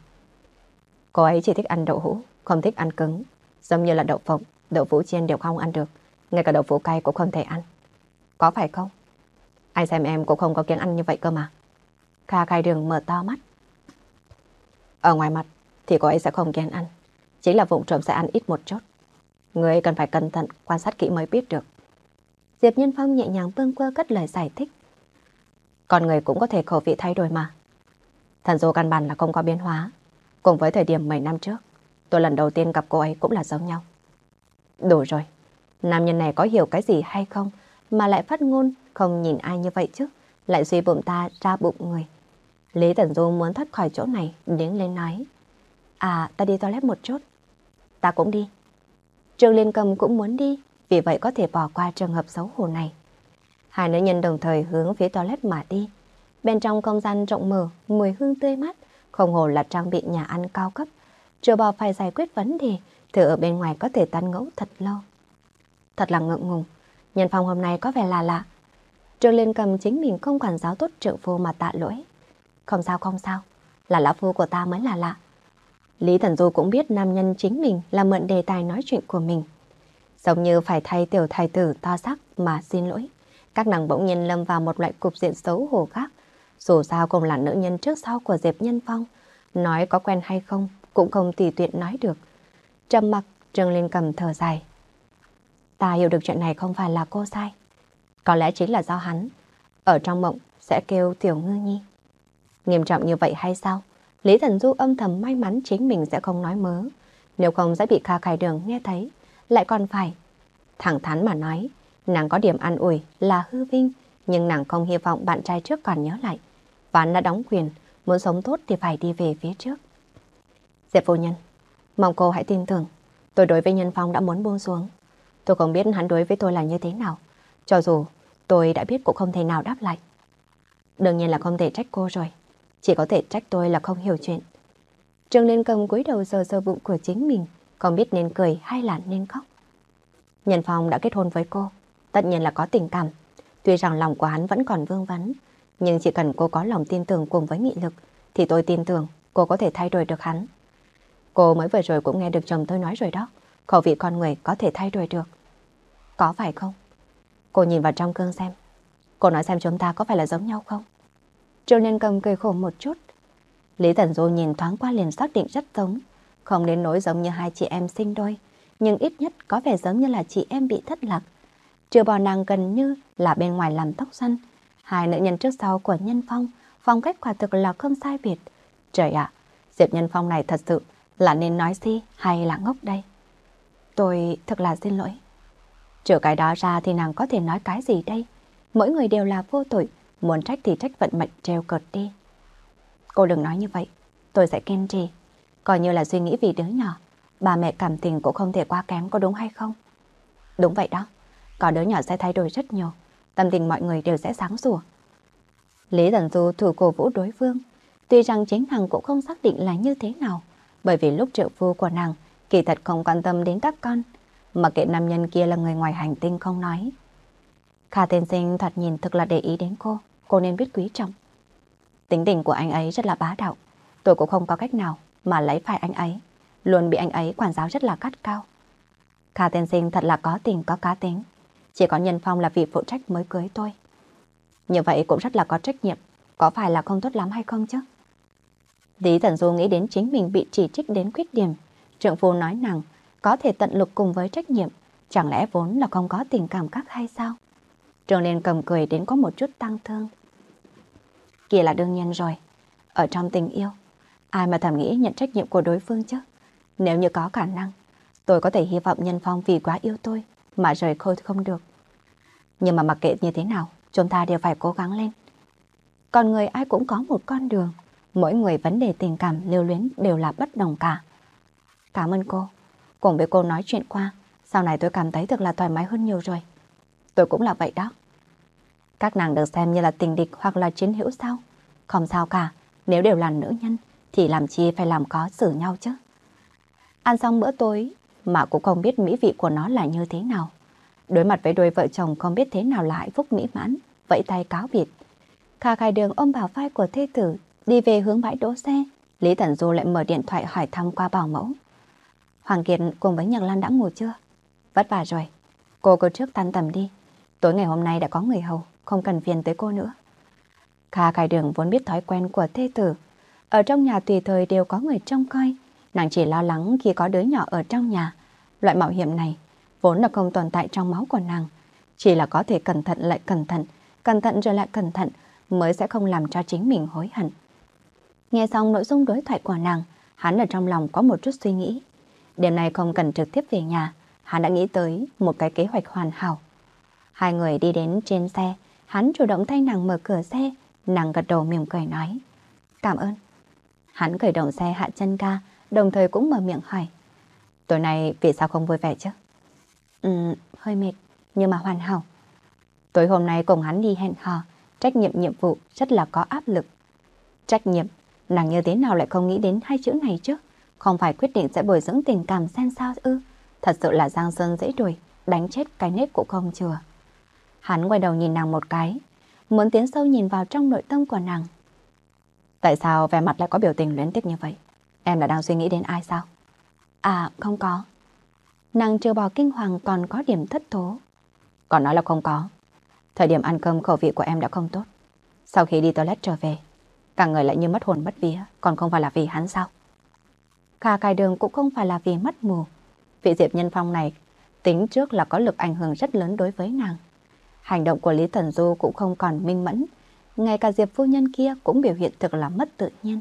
[SPEAKER 1] Cô ấy chỉ thích ăn đậu hũ, không thích ăn cứng, giống như là đậu phộng, đậu hũ chiên đều không ăn được, ngay cả đậu hũ cay cũng không thể ăn. Có phải không? Anh xem em cũng không có kiêng ăn như vậy cơ mà. Kha Khai Đường mở to mắt. Ở ngoài mặt thì cô ấy sẽ không kiêng ăn, chính là vụng trộm sẽ ăn ít một chút. Người cần phải cẩn thận quan sát kỹ mới biết được. Diệp Nhân Phong nhẹ nhàng bâng quơ cất lời giải thích. Con người cũng có thể khẩu vị thay đổi mà. Thần Du căn bản là không có biến hóa. Cùng với thời điểm mấy năm trước, tôi lần đầu tiên gặp cô ấy cũng là giống nhau. Đủ rồi, nam nhân này có hiểu cái gì hay không mà lại phát ngôn không nhìn ai như vậy chứ, lại suy bụng ta ra bụng người. Lý Tần Du muốn thoát khỏi chỗ này, đứng lên nói. À, ta đi toilet một chút. Ta cũng đi. Trường Liên Cầm cũng muốn đi, vì vậy có thể bỏ qua trường hợp xấu hổ này. Hai nữ nhân đồng thời hướng phía toilet mà đi. Bên trong không gian rộng mở, mùi hương tươi mát, không hồ là trang bị nhà ăn cao cấp. Trừ bỏ phải giải quyết vấn đề, thì ở bên ngoài có thể tán ngẫu thật lâu. Thật là ngượng ngùng, Nhân Phong hôm nay có vẻ là lạ. Trường Liên Cầm chính mình không quản giáo tốt trượng phu mà tạ lỗi. Không sao không sao, là lão phu của ta mới là lạ. Lý Thần Du cũng biết nam nhân chính mình là mượn đề tài nói chuyện của mình. Giống như phải thay tiểu thái tử to xác mà xin lỗi. Các nàng bỗng nhiên lâm vào một loại cục diện xấu hổ khác. Dù sao cũng là nữ nhân trước sau của Diệp Nhân Phong. Nói có quen hay không cũng không tùy tiện nói được. Trầm mặc, Trương Liên Cầm thở dài. Ta hiểu được chuyện này không phải là cô sai. Có lẽ chính là do hắn ở trong mộng sẽ kêu Tiểu Ngư Nhi. Nghiêm trọng như vậy hay sao? Lý Thần Du âm thầm may mắn chính mình sẽ không nói mớ. Nếu không sẽ bị Kha Khai Đường nghe thấy, lại còn phải. Thẳng thắn mà nói, nàng có điểm an ủi là hư vinh, nhưng nàng không hy vọng bạn trai trước còn nhớ lại. Ván đã đóng quyền, muốn sống tốt thì phải đi về phía trước. Diệp phu nhân, mong cô hãy tin tưởng, tôi đối với Nhân Phong đã muốn buông xuống. Tôi không biết hắn đối với tôi là như thế nào. Cho dù tôi đã biết cũng không thể nào đáp lại. Đương nhiên là không thể trách cô rồi. Chỉ có thể trách tôi là không hiểu chuyện. Trương Liên Cầm cúi đầu sờ sờ bụng của chính mình, không biết nên cười hay là nên khóc. Nhân Phong đã kết hôn với cô, tất nhiên là có tình cảm. Tuy rằng lòng của hắn vẫn còn vương vấn, nhưng chỉ cần cô có lòng tin tưởng cùng với nghị lực, thì tôi tin tưởng cô có thể thay đổi được hắn. Cô mới vừa rồi cũng nghe được chồng tôi nói rồi đó, khẩu vị con người có thể thay đổi được. Có phải không? Cô nhìn vào trong gương xem. Cô nói xem chúng ta có phải là giống nhau không? Trương Liên Cầm cười khổ một chút. Lý Tần Du nhìn thoáng qua liền xác định rất giống. Không đến nỗi giống như hai chị em sinh đôi, nhưng ít nhất có vẻ giống như là chị em bị thất lạc. Trừ bỏ nàng gần như là bên ngoài làm tóc xoăn. Hai nữ nhân trước sau của Nhân Phong, phong cách quả thực là không sai biệt. Trời ạ, Diệp Nhân Phong này thật sự là nên nói si hay là ngốc đây? Tôi thật là xin lỗi. Trừ cái đó ra thì nàng có thể nói cái gì đây? Mỗi người đều là vô tội, muốn trách thì trách vận mệnh trêu cợt đi. Cô đừng nói như vậy, tôi sẽ kiên trì. Coi như là suy nghĩ vì đứa nhỏ, bà mẹ cảm tình cũng không thể quá kém, có đúng hay không? Đúng vậy đó, có đứa nhỏ sẽ thay đổi rất nhiều, tâm tình mọi người đều sẽ sáng sủa. Lý Tần Du thử cổ vũ đối phương, tuy rằng chính nàng cũng không xác định là như thế nào, bởi vì lúc triệu phu của nàng kỳ thật không quan tâm đến các con, mà kệ nam nhân kia là người ngoài hành tinh không nói. Kha tiên sinh thật nhìn thực là để ý đến cô, cô nên biết quý trọng. Tính tình của anh ấy rất là bá đạo, tôi cũng không có cách nào mà lấy phải anh ấy, luôn bị anh ấy quản giáo rất là gắt cao. Kha tiên sinh thật là có tình có cá tính, chỉ có Nhân Phong là vị phụ trách mới cưới tôi. Như vậy cũng rất là có trách nhiệm, có phải là không tốt lắm hay không chứ? Lý Tần Du nghĩ đến chính mình bị chỉ trích đến khuyết điểm, trượng phu nói nàng có thể tận lực cùng với trách nhiệm, chẳng lẽ vốn là không có tình cảm khác hay sao? Trường Liên cầm cười đến có một chút tăng thương. Kia là đương nhiên rồi, ở trong tình yêu, ai mà thầm nghĩ nhận trách nhiệm của đối phương chứ? Nếu như có khả năng, tôi có thể hy vọng Nhân Phong vì quá yêu tôi mà rời khôi không được. Nhưng mà mặc kệ như thế nào, chúng ta đều phải cố gắng lên. Con người ai cũng có một con đường, mỗi người vấn đề tình cảm lưu luyến đều là bất đồng cả. Cảm ơn cô, cùng với cô nói chuyện qua, sau này tôi cảm thấy thật là thoải mái hơn nhiều rồi. Tôi cũng là vậy đó. Các nàng được xem như là tình địch hoặc là chiến hữu sao? Không sao cả, nếu đều là nữ nhân thì làm chi phải làm có xử nhau chứ. Ăn xong bữa tối mà cũng không biết mỹ vị của nó là như thế nào. Đối mặt với đôi vợ chồng không biết thế nào là hạnh phúc mỹ mãn, vẫy tay cáo biệt. Kha Khai Đường ôm bào vai của thê tử đi về hướng bãi đỗ xe. Lý Tần Du lại mở điện thoại hỏi thăm qua bảo mẫu. Hoàng Kiệt cùng với Nhật Lan đã ngủ chưa? Vất vả rồi, cô cứ trước tan tầm đi. Tối ngày hôm nay đã có người hầu, không cần phiền tới cô nữa. Kha Khai Đường vốn biết thói quen của thê tử, ở trong nhà tùy thời đều có người trông coi. Nàng chỉ lo lắng khi có đứa nhỏ ở trong nhà. Loại mạo hiểm này vốn là không tồn tại trong máu của nàng, chỉ là có thể cẩn thận lại cẩn thận, cẩn thận rồi lại cẩn thận mới sẽ không làm cho chính mình hối hận. Nghe xong nội dung đối thoại của nàng, hắn ở trong lòng có một chút suy nghĩ. Đêm nay không cần trực tiếp về nhà, hắn đã nghĩ tới một cái kế hoạch hoàn hảo. Hai người đi đến trên xe, hắn chủ động thay nàng mở cửa xe, nàng gật đầu mỉm cười nói cảm ơn. Hắn khởi động xe hạ chân ga, đồng thời cũng mở miệng hỏi tối nay vì sao không vui vẻ chứ? Ừ, hơi mệt, nhưng mà hoàn hảo. Tối hôm nay cùng hắn đi hẹn hò, trách nhiệm nhiệm vụ rất là có áp lực. Trách nhiệm, nàng như thế nào lại không nghĩ đến hai chữ này chứ? Không phải quyết định sẽ bồi dưỡng tình cảm xem sao ư? Thật sự là giang sơn dễ đuổi, đánh chết cái nết cũng không chừa. Hắn quay đầu nhìn nàng một cái, muốn tiến sâu nhìn vào trong nội tâm của nàng. Tại sao vẻ mặt lại có biểu tình luyến tiếc như vậy? Em là đang suy nghĩ đến ai sao? À, không có. Nàng trừ bỏ kinh hoàng còn có điểm thất thố. Còn nói là không có. Thời điểm ăn cơm khẩu vị của em đã không tốt. Sau khi đi toilet trở về, cả người lại như mất hồn mất vía, còn không phải là vì hắn sao? Kha Khai Đường cũng không phải là vì mắt mù. Vị Diệp Nhân Phong này tính trước là có lực ảnh hưởng rất lớn đối với nàng. Hành động của Lý Thần Du cũng không còn minh mẫn. Ngay cả Diệp phu nhân kia cũng biểu hiện thực là mất tự nhiên.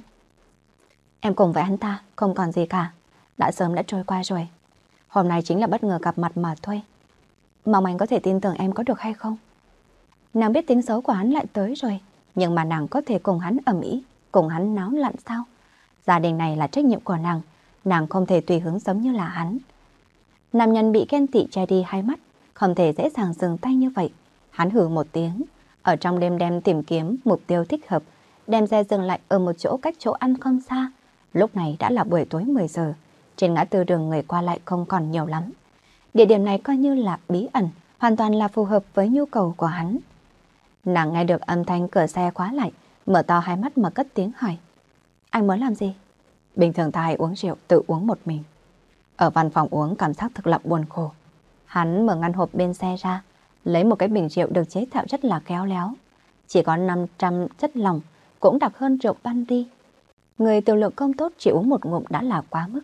[SPEAKER 1] Em cùng với hắn ta không còn gì cả, đã sớm đã trôi qua rồi. Hôm nay chính là bất ngờ gặp mặt mà thôi. Mong anh có thể tin tưởng em có được hay không? Nàng biết tính xấu của hắn lại tới rồi, nhưng mà nàng có thể cùng hắn ầm ĩ, cùng hắn náo loạn sao? Gia đình này là trách nhiệm của nàng, nàng không thể tùy hứng giống như là hắn. Nam nhân bị ghen tị che đi hai mắt, không thể dễ dàng dừng tay như vậy. Hắn hừ một tiếng, ở trong đêm đêm tìm kiếm mục tiêu thích hợp, đem xe dừng lại ở một chỗ cách chỗ ăn không xa. Lúc này đã là buổi tối mười giờ, trên ngã tư đường người qua lại không còn nhiều lắm. Địa điểm này coi như là bí ẩn, hoàn toàn là phù hợp với nhu cầu của hắn. Nàng nghe được âm thanh cửa xe khóa lại, mở to hai mắt mà cất tiếng hỏi. Anh muốn làm gì? Bình thường ta hay uống rượu, tự uống một mình. Ở văn phòng uống cảm giác thật là buồn khổ. Hắn mở ngăn hộp bên xe ra, lấy một cái bình rượu được chế tạo rất là khéo léo. Chỉ có năm trăm chất lỏng, cũng đặc hơn rượu ban đi. Người tiểu lượng không tốt chỉ uống một ngụm đã là quá mức.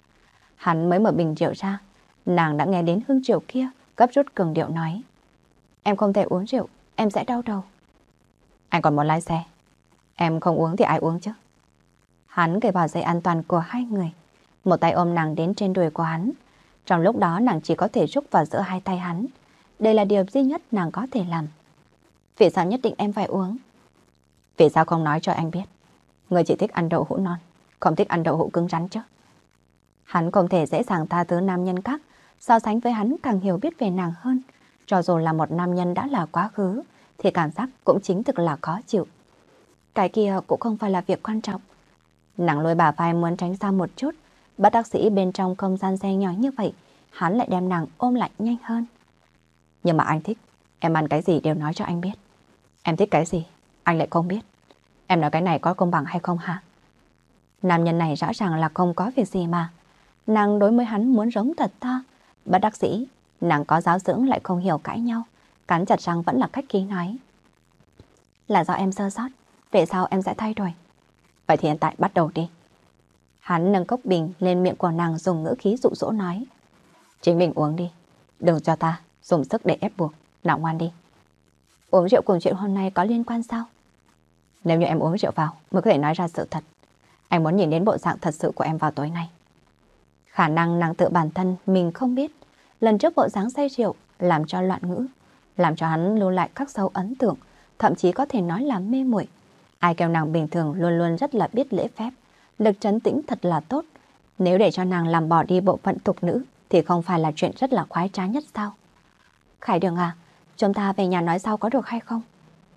[SPEAKER 1] Hắn mới mở bình rượu ra, nàng đã nghe đến hương rượu kia, gấp rút cường điệu nói. Em không thể uống rượu, em sẽ đau đầu. Anh còn muốn lái xe, em không uống thì ai uống chứ? Hắn cởi bỏ dây an toàn của hai người, một tay ôm nàng đến trên đùi của hắn. Trong lúc đó nàng chỉ có thể rúc vào giữa hai tay hắn. Đây là điều duy nhất nàng có thể làm. Vì sao nhất định em phải uống? Vì sao không nói cho anh biết?
[SPEAKER 2] Người chỉ thích ăn đậu hũ non, không thích ăn đậu hũ cứng rắn chứ. Hắn không thể dễ dàng tha thứ nam nhân khác, so sánh với hắn càng hiểu biết về nàng hơn. Cho dù là một nam nhân đã là quá khứ, thì cảm giác cũng chính thực là khó chịu. Cái kia cũng không phải là việc quan trọng. Nàng lôi bà vai muốn tránh ra một chút, bất đắc sĩ bên trong không gian xe nhỏ như vậy, hắn lại đem nàng ôm lại nhanh hơn. Nhưng mà anh thích, em ăn cái gì đều nói cho anh biết. Em thích cái gì, anh lại không biết. Em nói cái này có công bằng hay không hả? Nam nhân này rõ ràng là không có việc gì mà. Nàng đối với hắn muốn giống thật to. Bất đắc sĩ, nàng có giáo dưỡng lại không hiểu cãi nhau. Cắn chặt răng vẫn là cách khí nói. Là do em sơ sót, về sau em sẽ thay đổi. Vậy thì hiện tại bắt đầu đi. Hắn nâng cốc bình lên miệng của nàng dùng ngữ khí dụ dỗ nói. Chính mình uống đi, đừng cho ta dùng sức để ép buộc, nào ngoan đi. Uống rượu cùng chuyện hôm nay có liên quan sao? Nếu như em uống rượu vào mới có thể nói ra sự thật. Anh muốn nhìn đến bộ dạng thật sự của em vào tối nay. Khả năng nàng tự bản thân mình không biết. Lần trước bộ dáng say rượu làm cho loạn ngữ, làm cho hắn lưu lại khắc sâu ấn tượng, thậm chí có thể nói là mê muội. Ai kêu nàng bình thường luôn luôn rất là biết lễ phép, lực trấn tĩnh thật là tốt. Nếu để cho nàng làm bỏ đi bộ phận tục nữ thì không phải là chuyện rất là khoái trá nhất sao? Khải Đường à, chúng ta về nhà nói sau có được hay không?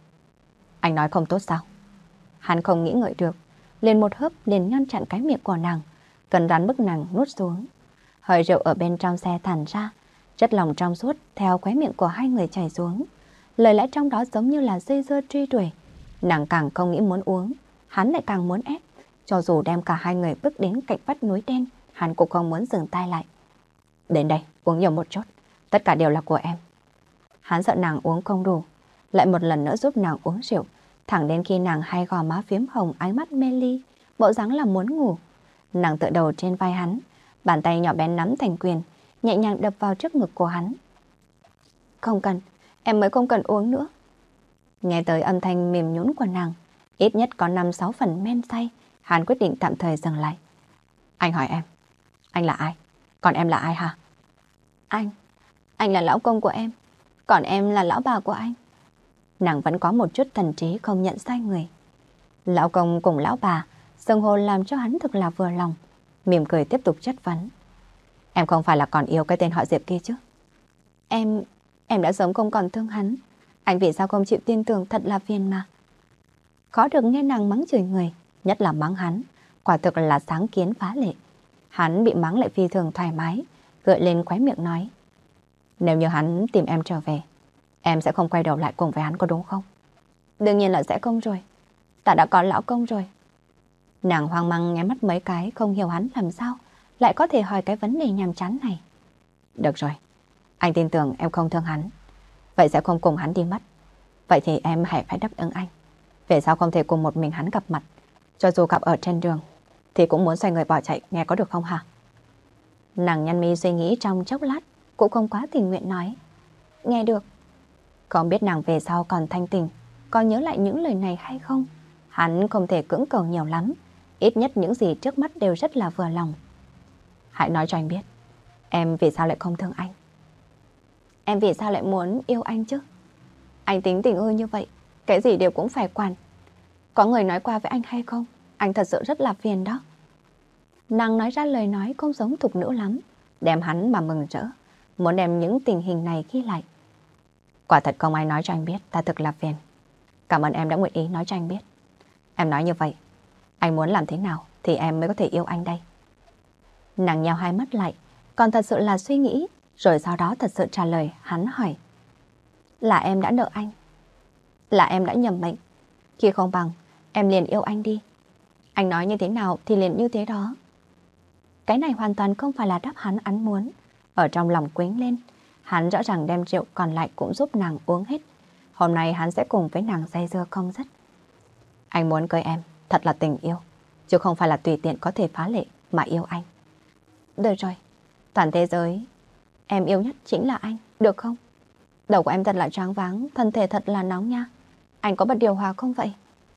[SPEAKER 2] Anh nói không tốt sao? Hắn không nghĩ ngợi được, liền một hớp liền ngăn chặn cái miệng của nàng, cần đoán bức nàng nuốt xuống. Hơi rượu ở bên trong xe tản ra, chất lỏng trong suốt theo khóe miệng của hai người chảy xuống. Lời lẽ trong đó giống như là dây dưa truy đuổi. Nàng càng không nghĩ muốn uống, hắn lại càng muốn ép. Cho dù đem cả hai người bước đến cạnh vách núi đen, hắn cũng không muốn dừng tay lại. Đến đây, uống nhiều một chút, tất cả đều là của em. Hắn sợ nàng uống không đủ, lại một lần nữa giúp nàng uống rượu, thẳng đến khi nàng hai gò má phiếm hồng, ánh mắt mê ly, bộ dáng là muốn ngủ. Nàng tựa đầu trên vai hắn, bàn tay nhỏ bé nắm thành quyền, nhẹ nhàng đập vào trước ngực của hắn. Không cần, em mới không cần uống nữa. Nghe tới âm thanh mềm nhũn của nàng, ít nhất có năm sáu phần men say, hắn quyết định tạm thời dừng lại. Anh hỏi em, anh là ai? Còn em là ai hả? Anh, anh là lão công của em, còn em là lão bà của anh. Nàng vẫn có một chút thần trí không nhận sai người. Lão công cùng lão bà, xưng hô làm cho hắn thực là vừa lòng, mỉm cười tiếp tục chất vấn. Em không phải là còn yêu cái tên họ Diệp kia chứ? Em, em đã sống không còn thương hắn. Anh vì sao không chịu tin tưởng, thật là phiền mà. Khó được nghe nàng mắng chửi người, nhất là mắng hắn, quả thực là sáng kiến phá lệ. Hắn bị mắng lại phi thường thoải mái, gợi lên khóe miệng nói. Nếu như hắn tìm em trở về, em sẽ không quay đầu lại cùng với hắn có đúng không? Đương nhiên là sẽ không rồi. Ta đã có lão công rồi. Nàng hoang mang nghe mắt mấy cái, không hiểu hắn làm sao lại có thể hỏi cái vấn đề nhàm chán này. Được rồi, anh tin tưởng em không thương hắn, vậy sẽ không cùng hắn đi mất. Vậy thì em hãy phải đáp ứng anh. Về sao không thể cùng một mình hắn gặp mặt, cho dù gặp ở trên đường thì cũng muốn xoay người bỏ chạy, nghe có được không hả? Nàng nhăn mi suy nghĩ trong chốc lát, cũng không quá tình nguyện nói. Nghe được. Không biết nàng về sau còn thanh tình, còn nhớ lại những lời này hay không? Hắn không thể cưỡng cầu nhiều lắm, ít nhất những gì trước mắt đều rất là vừa lòng. Hãy nói cho anh biết, em vì sao lại không thương anh? Em vì sao lại muốn yêu anh chứ? Anh tính tình ư như vậy, cái gì đều cũng phải quản. Có người nói qua với anh hay không? Anh thật sự rất là phiền đó. Nàng nói ra lời nói không giống thục nữ lắm, đem hắn mà mừng rỡ, muốn đem những tình hình này ghi lại. Quả thật không ai nói cho anh biết, ta thực là phiền. Cảm ơn em đã nguyện ý nói cho anh biết. Em nói như vậy, anh muốn làm thế nào thì em mới có thể yêu anh đây? Nàng nheo hai mắt lại, còn thật sự là suy nghĩ, rồi sau đó thật sự trả lời. Hắn hỏi. Là em đã nợ anh, là em đã nhầm mệnh. Khi không bằng, em liền yêu anh đi. Anh nói như thế nào thì liền như thế đó. Cái này hoàn toàn không phải là đáp hắn hắn muốn. Ở trong lòng quấy lên, hắn rõ ràng đem rượu còn lại cũng giúp nàng uống hết. Hôm nay hắn sẽ cùng với nàng dây dưa không dứt. Anh muốn cưới em, thật là tình yêu, chứ không phải là tùy tiện có thể phá lệ mà yêu anh. Được rồi, toàn thế giới em yêu nhất chính là anh, được không? Đầu của em thật là choáng váng, thân thể thật là nóng nha. Anh có bật điều hòa không vậy?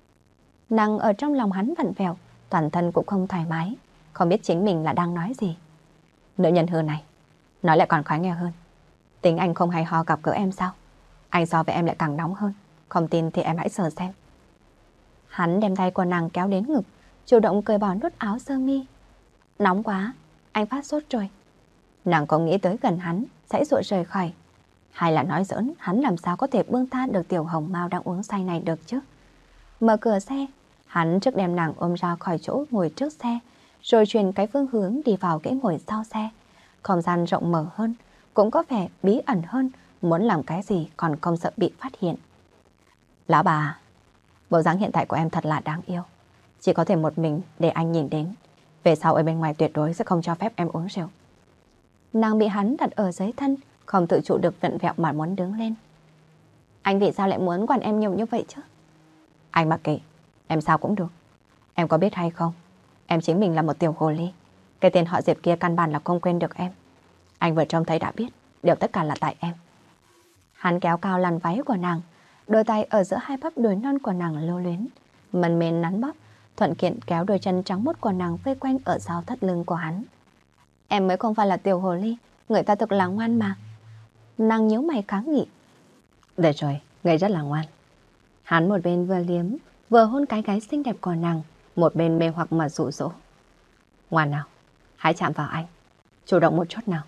[SPEAKER 2] Nàng ở trong lòng hắn vặn vẹo, toàn thân cũng không thoải mái, không biết chính mình là đang nói gì. Nữ nhân hư này, nói lại còn khó nghe hơn. Tính anh không hay ho gặp gỡ em sao? Anh so với em lại càng nóng hơn. Không tin thì em hãy sờ xem.
[SPEAKER 1] Hắn đem tay của nàng kéo đến ngực, chủ động cởi bỏ nút áo sơ mi. Nóng quá, anh phát sốt rồi. Nàng không nghĩ tới gần hắn, sẽ dội rời khỏi. Hay là nói giỡn, hắn làm sao có thể buông tha được tiểu hồng mao đang uống say này được chứ? Mở cửa xe, hắn trước đem nàng ôm ra khỏi chỗ ngồi trước xe, rồi chuyển cái phương hướng đi vào cái ngồi sau xe. Không gian rộng mở hơn, cũng có vẻ bí ẩn hơn, muốn làm cái gì còn không sợ bị phát hiện. Lão bà, bộ dáng hiện tại của em thật là đáng yêu. Chỉ có thể một mình để anh nhìn đến. Về sau ở bên ngoài tuyệt đối sẽ không cho phép em uống rượu. Nàng bị hắn đặt ở dưới thân, không tự chủ được vặn vẹo mà muốn đứng lên. Anh vì sao lại muốn quản em nhiều như vậy chứ? Anh mặc kệ, em sao cũng được. Em có biết hay không, em chính mình là một tiểu hồ ly. Cái tên họ Diệp kia căn bản là không quên được em. Anh vừa trông thấy đã biết, đều tất cả là tại em. Hắn kéo cao làn váy của nàng, đôi tay ở giữa hai bắp đùi non của nàng lưu luyến, mần mền nắn bóp, thuận kiện kéo đôi chân trắng muốt của nàng vây quanh ở sau thắt lưng của hắn. Em mới không phải là tiểu hồ ly, người ta thực là ngoan mà. Nàng nhíu mày kháng nghị. Được rồi, người rất là ngoan. Hắn một bên vừa liếm, vừa hôn cái gáy xinh đẹp của nàng, một bên mê hoặc mà dụ dỗ. Ngoan nào, hãy chạm vào anh, chủ động một chút nào.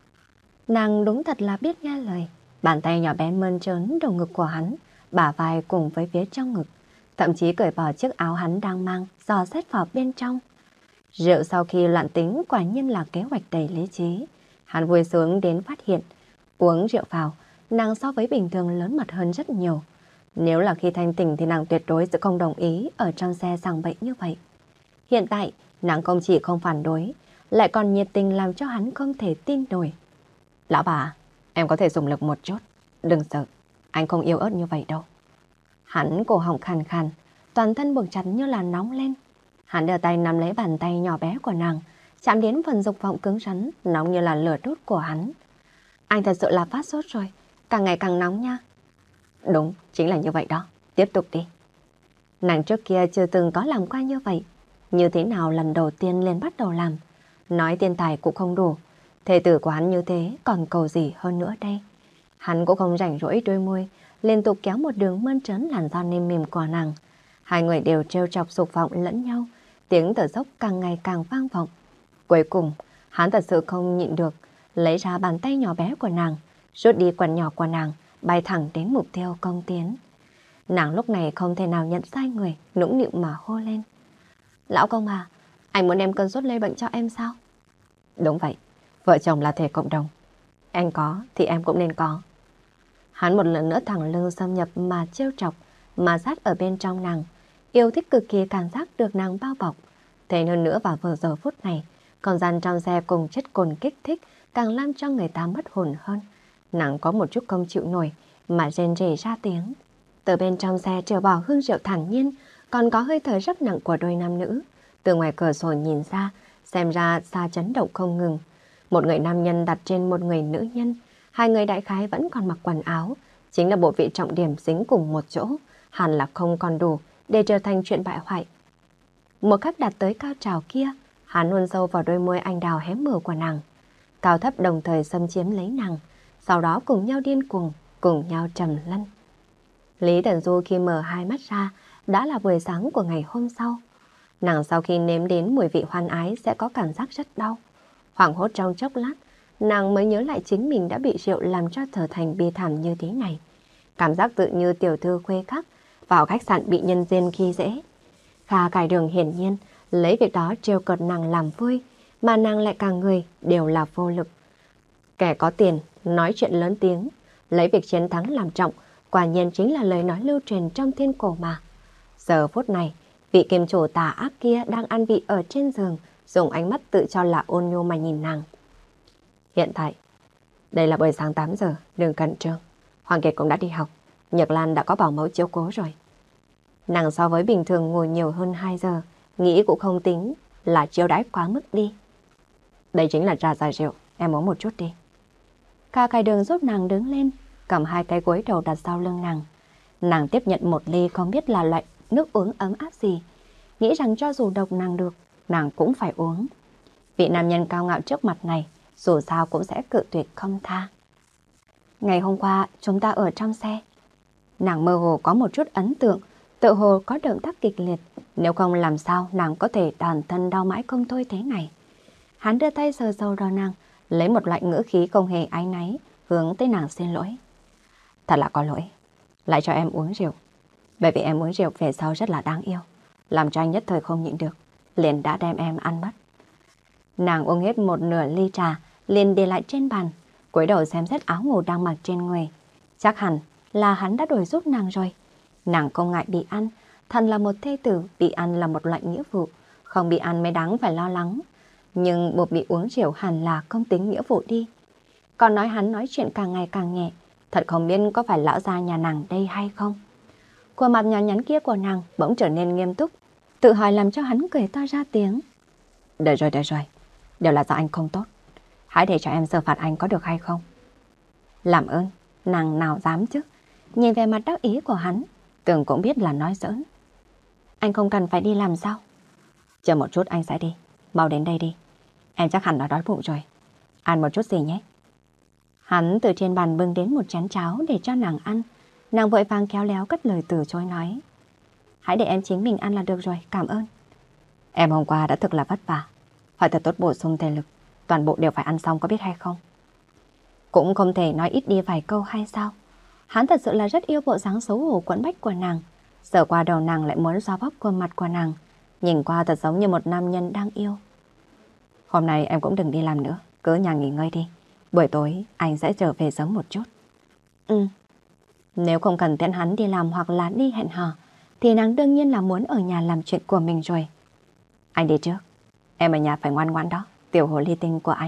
[SPEAKER 1] Nàng đúng thật là biết nghe lời. Bàn tay nhỏ bé mơn trớn đầu ngực của hắn, bả vai cùng với phía trong ngực, thậm chí cởi bỏ chiếc áo hắn đang mang, dò xét vào bên trong. Rượu sau khi loạn tính quả nhiên là kế hoạch đầy lý trí. Hắn vui sướng đến phát hiện, uống rượu vào, nàng so với bình thường lớn mật hơn rất nhiều. Nếu là khi thanh tỉnh thì nàng tuyệt đối sẽ không đồng ý ở trong xe sàng bậy như vậy. Hiện tại, nàng không chỉ không phản đối, lại còn nhiệt tình làm cho hắn không thể tin nổi. Lão bà, em có thể dùng lực một chút, đừng sợ, anh không yêu ớt như vậy đâu. Hắn cổ họng khàn khàn, toàn thân buộc chặt như là nóng lên. Hắn đưa tay nắm lấy bàn tay nhỏ bé của nàng, chạm đến phần dục vọng cứng rắn, nóng như là lửa đốt của hắn. Anh thật sự là phát sốt rồi, càng ngày càng nóng nha. Đúng, chính là như vậy đó, tiếp tục đi. Nàng trước kia chưa từng có làm qua như vậy, như thế nào lần đầu tiên liền bắt đầu làm. Nói tiền tài cũng không đủ, thê tử của hắn như thế còn cầu gì hơn nữa đây. Hắn cũng không rảnh rỗi đôi môi, liên tục kéo một đường mơn trớn làn da nêm mềm của nàng. Hai người đều trêu chọc dục vọng lẫn nhau, tiếng thở dốc càng ngày càng vang vọng. Cuối cùng, hắn thật sự không nhịn được, lấy ra bàn tay nhỏ bé của nàng, rút đi quần nhỏ của nàng, bay thẳng đến mục tiêu công tiến. Nàng lúc này không thể nào nhận sai người, nũng nịu mà hô lên. Lão công à, anh muốn em cơn sốt lây bệnh cho em sao? Đúng vậy, vợ chồng là thể cộng đồng. Anh có thì em cũng nên có. Hắn một lần nữa thẳng lưng xâm nhập mà trêu chọc, mà sát ở bên trong nàng, yêu thích cực kỳ cảm giác được nàng bao bọc. Thế hơn nữa vào vừa giờ phút này, không gian trong xe cùng chất cồn kích thích càng làm cho người ta mất hồn hơn. Nàng có một chút không chịu nổi mà rên rỉ ra tiếng. Từ bên trong xe trừ bỏ hương rượu thản nhiên, còn có hơi thở rất nặng của đôi nam nữ. Từ ngoài cửa sổ nhìn ra, xem ra xa chấn động không ngừng. Một người nam nhân đặt trên một người nữ nhân, hai người đại khái vẫn còn mặc quần áo, chính là bộ vị trọng điểm dính cùng một chỗ, hẳn là không còn đủ để trở thành chuyện bại hoại. Một khắc đạt tới cao trào kia, hắn hôn sâu vào đôi môi anh đào hé mở của nàng. Cao thấp đồng thời xâm chiếm lấy nàng, sau đó cùng nhau điên cuồng, cùng nhau trầm lăn. Lý Tần Du khi mở hai mắt ra, đã là buổi sáng của ngày hôm sau. Nàng sau khi nếm đến mùi vị hoan ái sẽ có cảm giác rất đau. Hoảng hốt trong chốc lát, nàng mới nhớ lại chính mình đã bị rượu làm cho trở thành bi thảm như thế này. Cảm giác tự như tiểu thư khuê khắc vào khách sạn bị nhân viên khi dễ. Kha Cải Đường hiển nhiên lấy việc đó trêu cợt nàng làm vui, mà nàng lại cả người đều là vô lực. Kẻ có tiền nói chuyện lớn tiếng, lấy việc chiến thắng làm trọng, quả nhiên chính là lời nói lưu truyền trong thiên cổ mà. Giờ phút này, vị kim chủ tà ác kia đang ăn vị ở trên giường, dùng ánh mắt tự cho là ôn nhu mà nhìn nàng. Hiện tại, đây là buổi sáng tám giờ, đừng cẩn trương. Hoàng Kiệt cũng đã đi học, Nhật Lan đã có bảo mẫu chiếu cố rồi. Nàng so với bình thường ngồi nhiều hơn hai giờ, nghĩ cũng không tính là chiếu đãi quá mức đi. Đây chính là trà giải rượu, em uống một chút đi. Kha Cải Đường giúp nàng đứng lên, cầm hai cái gối đầu đặt sau lưng nàng. Nàng tiếp nhận một ly không biết là loại nước uống ấm áp gì, nghĩ rằng cho dù độc nàng được, nàng cũng phải uống. Vị nam nhân cao ngạo trước mặt này, dù sao cũng sẽ cự tuyệt không tha. Ngày hôm qua chúng ta ở trong xe. Nàng mơ hồ có một chút ấn tượng, Tự hồ có động tác kịch liệt, nếu không làm sao nàng có thể toàn thân đau mãi không thôi thế này. Hắn đưa tay sờ sờ vào nàng, lấy một loại ngữ khí không hề áy náy, hướng tới nàng xin lỗi. Thật là có lỗi, lại cho em uống rượu. Bởi vì em uống rượu về sau rất là đáng yêu, làm cho anh nhất thời không nhịn được, liền đã đem em ăn mất. Nàng uống hết một nửa ly trà, liền để lại trên bàn, cúi đầu xem xét áo ngủ đang mặc trên người. Chắc hẳn là hắn đã đổi giúp nàng rồi. Nàng không ngại bị ăn, thần là một thê tử, bị ăn là một loại nghĩa vụ, không bị ăn mới đáng phải lo lắng. Nhưng buộc bị uống rượu hẳn là không tính nghĩa vụ đi. Còn nói hắn nói chuyện càng ngày càng nhẹ, thật không biết có phải lão gia nhà nàng đây hay không. Khuôn mặt nhỏ nhắn kia của nàng bỗng trở nên nghiêm túc, tự hỏi làm cho hắn cười to ra tiếng. Được rồi, được rồi, đều là do anh không tốt. Hãy để cho em xử phạt anh có được hay không? Làm ơn, nàng nào dám chứ. Nhìn về mặt đắc ý của hắn, tưởng cũng biết là nói giỡn. Anh không cần phải đi làm sao? Chờ một chút anh sẽ đi, mau đến đây đi. Em chắc hẳn đã đói bụng rồi. Ăn một chút gì nhé. Hắn từ trên bàn bưng đến một chén cháo để cho nàng ăn. Nàng vội vàng khéo léo cất lời từ chối nói. Hãy để em chính mình ăn là được rồi, cảm ơn. Em hôm qua đã thực là vất vả, phải thật tốt bổ sung thể lực. Toàn bộ đều phải ăn xong có biết hay không? Cũng không thể nói ít đi vài câu hay sao? Hắn thật sự là rất yêu bộ dáng xấu hổ quẫn bách của nàng. Sờ qua đầu nàng lại muốn xoa bóp khuôn mặt của nàng. Nhìn qua thật giống như một nam nhân đang yêu. Hôm nay em cũng đừng đi làm nữa, cứ nhà nghỉ ngơi đi. Buổi tối anh sẽ trở về sớm một chút. Ừ. Nếu không cần tiễn hắn đi làm hoặc là đi hẹn hò, thì nàng đương nhiên là muốn ở nhà làm chuyện của mình rồi. Anh đi trước. Em ở nhà phải ngoan ngoãn đó, tiểu hồ ly tinh của anh.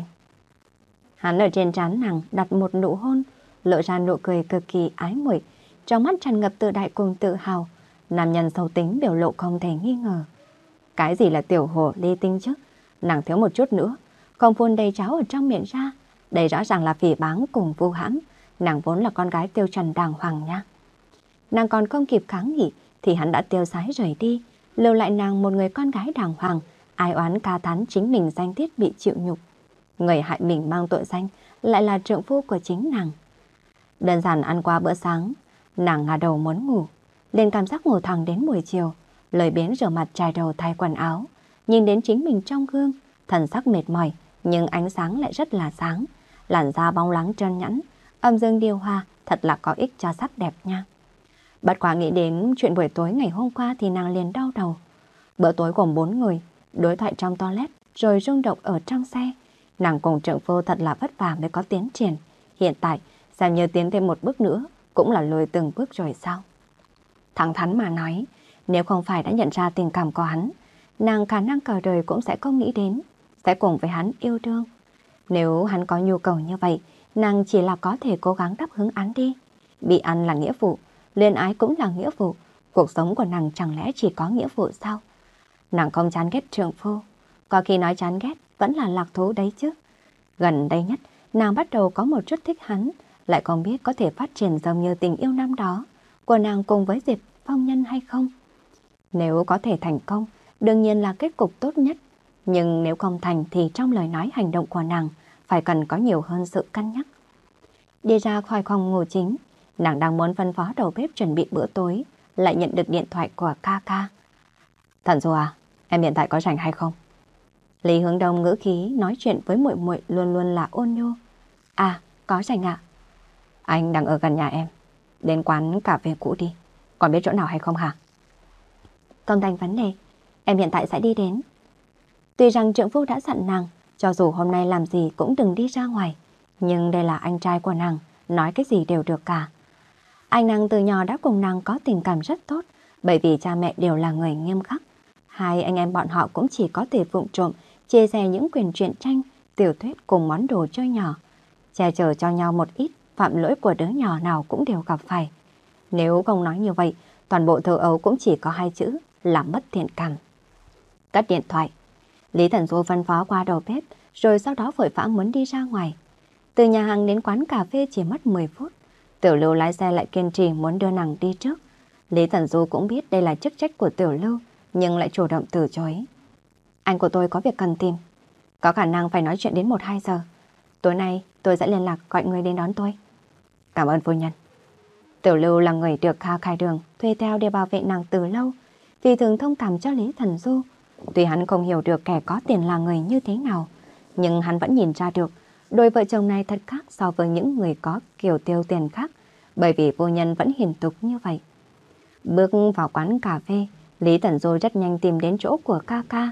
[SPEAKER 1] Hắn ở trên trán nàng đặt một nụ hôn, lộ ra nụ cười cực kỳ ái muội, trong mắt tràn ngập tự đại cùng tự hào. Nam nhân sâu tính biểu lộ không thể nghi ngờ. Cái gì là tiểu hồ ly tinh chứ? Nàng thiếu một chút nữa, không phun đầy cháo ở trong miệng ra. Đây rõ ràng là phỉ báng cùng vu hãm. Nàng vốn là con gái tiêu chuẩn đàng hoàng nha. Nàng còn không kịp kháng nghị thì hắn đã tiêu sái rời đi, lưu lại nàng một người con gái đàng hoàng, ai oán ca thán chính mình danh tiết bị chịu nhục. Người hại mình mang tội danh lại là trượng phu của chính nàng. Đơn giản ăn qua bữa sáng, nàng ngả đầu muốn ngủ, liền cảm giác ngủ thẳng đến buổi chiều, lười biếng rửa mặt chải đầu thay quần áo, nhìn đến chính mình trong gương, thần sắc mệt mỏi nhưng ánh sáng lại rất là sáng, làn da bóng loáng trơn nhẵn, âm dương điều hòa thật là có ích cho sắc đẹp nha. Bất quá nghĩ đến chuyện buổi tối ngày hôm qua thì nàng liền đau đầu. Bữa tối gồm bốn người, đối thoại trong toilet rồi rung động ở trong xe. Nàng cùng trượng phu thật là vất vả mới có tiến triển. Hiện tại xem như tiến thêm một bước nữa cũng là lùi từng bước rồi sao? Thẳng thắn mà nói, nếu không phải đã nhận ra tình cảm của hắn, nàng khả năng cả đời cũng sẽ không nghĩ đến sẽ cùng với hắn yêu đương. Nếu hắn có nhu cầu như vậy, nàng chỉ là có thể cố gắng đáp ứng hắn đi. Bị ăn là nghĩa vụ,恋ái cũng là nghĩa vụ. Cuộc sống của nàng chẳng lẽ chỉ có nghĩa vụ sao? Nàng không chán ghét trượng phu, có khi nói chán ghét vẫn là lạc thú đấy chứ. Gần đây nhất, nàng bắt đầu có một chút thích hắn, lại không biết có thể phát triển giống như tình yêu năm đó của nàng cùng với Diệp Phong Nhân hay không. Nếu có thể thành công, đương nhiên là kết cục tốt nhất. Nhưng nếu không thành thì trong lời nói hành động của nàng phải cần có nhiều hơn sự cân nhắc. Đi ra khỏi phòng ngủ chính, nàng đang muốn phân phó đầu bếp chuẩn bị bữa tối, lại nhận được điện thoại của ca ca. Thần Du à, em hiện tại có rảnh hay không? Lý Hướng Đông ngữ khí nói chuyện với muội muội luôn luôn là ôn nhu. À, có rảnh ạ. Anh đang ở gần nhà em, đến quán cà phê cũ đi. Còn biết chỗ nào hay không hả? Không thành vấn đề, em hiện tại sẽ đi đến. Tuy rằng trượng phu đã dặn nàng, cho dù hôm nay làm gì cũng đừng đi ra ngoài, nhưng đây là anh trai của nàng, nói cái gì đều được cả. Anh nàng từ nhỏ đã cùng nàng có tình cảm rất tốt, bởi vì cha mẹ đều là người nghiêm khắc. Hai anh em bọn họ cũng chỉ có thể vụng trộm chia sẻ những quyển truyện tranh, tiểu thuyết cùng món đồ chơi nhỏ, che chở cho nhau một ít phạm lỗi của đứa nhỏ nào cũng đều gặp phải. Nếu không nói như vậy, toàn bộ thơ ấu cũng chỉ có hai chữ là mất thiện cảm. Cắt điện thoại, Lý Thần Du phân phó qua đầu bếp, rồi sau đó vội vã muốn đi ra ngoài. Từ nhà hàng đến quán cà phê chỉ mất mười phút. Tiểu Lưu lái xe lại kiên trì muốn đưa nàng đi trước. Lý Thần Du cũng biết đây là chức trách của Tiểu Lưu, nhưng lại chủ động từ chối. Anh của tôi có việc cần tìm, có khả năng phải nói chuyện đến một hai giờ. Tối nay tôi sẽ liên lạc gọi người đến đón tôi. Cảm ơn phu nhân. Tiểu Lưu là người được Kha Khai Đường thuê theo để bảo vệ nàng từ lâu, vì thường thông cảm cho Lý Thần Du. Tuy hắn không hiểu được kẻ có tiền là người như thế nào, nhưng hắn vẫn nhìn ra được đôi vợ chồng này thật khác so với những người có kiểu tiêu tiền khác, bởi vì vô nhân vẫn hiền tục như vậy. Bước vào quán cà phê, Lý Thần Du rất nhanh tìm đến chỗ của ca ca.